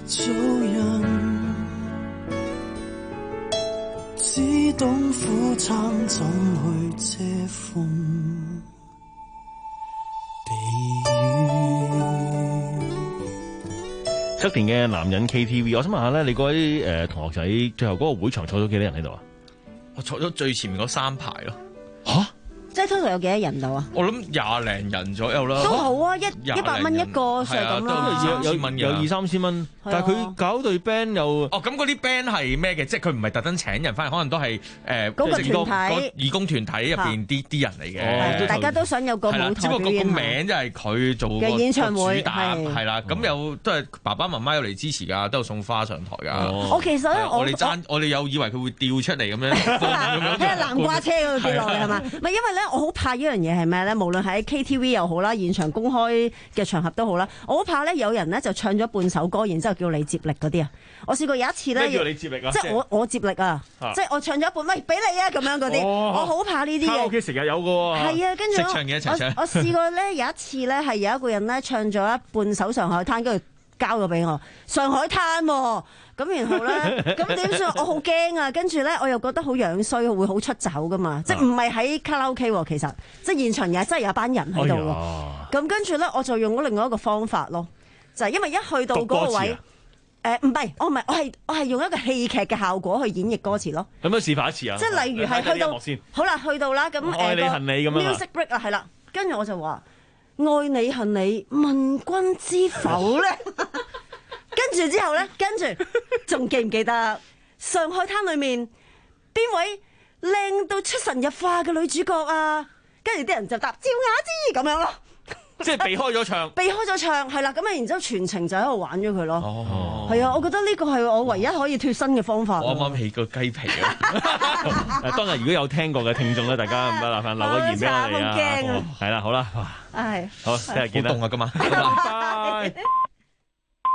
做人，只懂苦撐，怎去遮風避雨。 側田嘅男人 K T V， 我想問下咧，你嗰位誒同學仔最後嗰個會場坐咗幾多人喺度啊？ 我坐咗最前面嗰三排咯。 嚇！ 即係通常有幾多人度啊？ 我諗廿零人左右啦。 都好啊，一一百蚊一個就係咁啦。 有有有二三千蚊，但係佢搞隊 band 又哦咁嗰啲 band 係咩嘅？即係佢唔係特登請人翻嚟，可能都係誒嗰個團體義工團體入邊啲啲人嚟嘅。 大家都想有個舞台表演。 只不過個名就係佢做嘅演唱會主打係啦。咁有都係爸爸媽媽有嚟支持㗎，都有送花上台㗎。 我其實咧， 我哋爭我哋有以為佢會掉出嚟咁樣， 喺南瓜車嗰度跌落嚟係嘛？唔係因為咧，我好怕一樣嘢係咩咧？無論喺 K T V 又好啦，現場公開嘅場合都好啦，我好怕咧有人咧就唱咗半首歌，然之後叫你接力嗰啲啊！我試過有一次咧， 咩叫你接力啊？ 即係我我接力啊！即係我唱咗一半，喂，俾你啊咁樣嗰啲，我好怕呢啲嘅。 卡拉 OK 成日有嘅喎。 係啊，跟住我我我試過咧有一次咧係有一個人咧唱咗一半首上海灘，跟住交咗俾我上海灘喎。咁然後咧，咁點算？我好驚啊！跟住咧，我又覺得好樣衰，會好出走噶嘛。即係唔係喺卡拉 OK 喎，其實即係現場又真係有一班人喺度喎。咁跟住咧，我就用咗另外一個方法咯，就係因為一去到嗰個位，誒唔係，我唔係，我係我係用一個戲劇嘅效果去演繹歌詞咯。 咁樣示範一次啊！ 即係例如係去到，好啦，去到啦，咁誒愛你恨你咁樣 music break 啊，係啦，跟住我就話愛你恨你，問君知否咧？跟住之後咧，跟住仲記唔記得上海灘裏面邊位靚到出神入化嘅女主角啊？跟住啲人就答趙雅芝咁樣咯， 即係避開咗唱， 避開咗唱係啦，咁啊，然之後全程就喺度玩咗佢咯。 哦， 係啊，我覺得呢個係我唯一可以脫身嘅方法。 我啱啱起個雞皮啊！ 當日如果有聽過嘅聽眾咧，大家唔該麻煩留個言俾我哋啊。係啦，好啦， 係好，聽日見啦。 好凍啊，今晚。拜拜。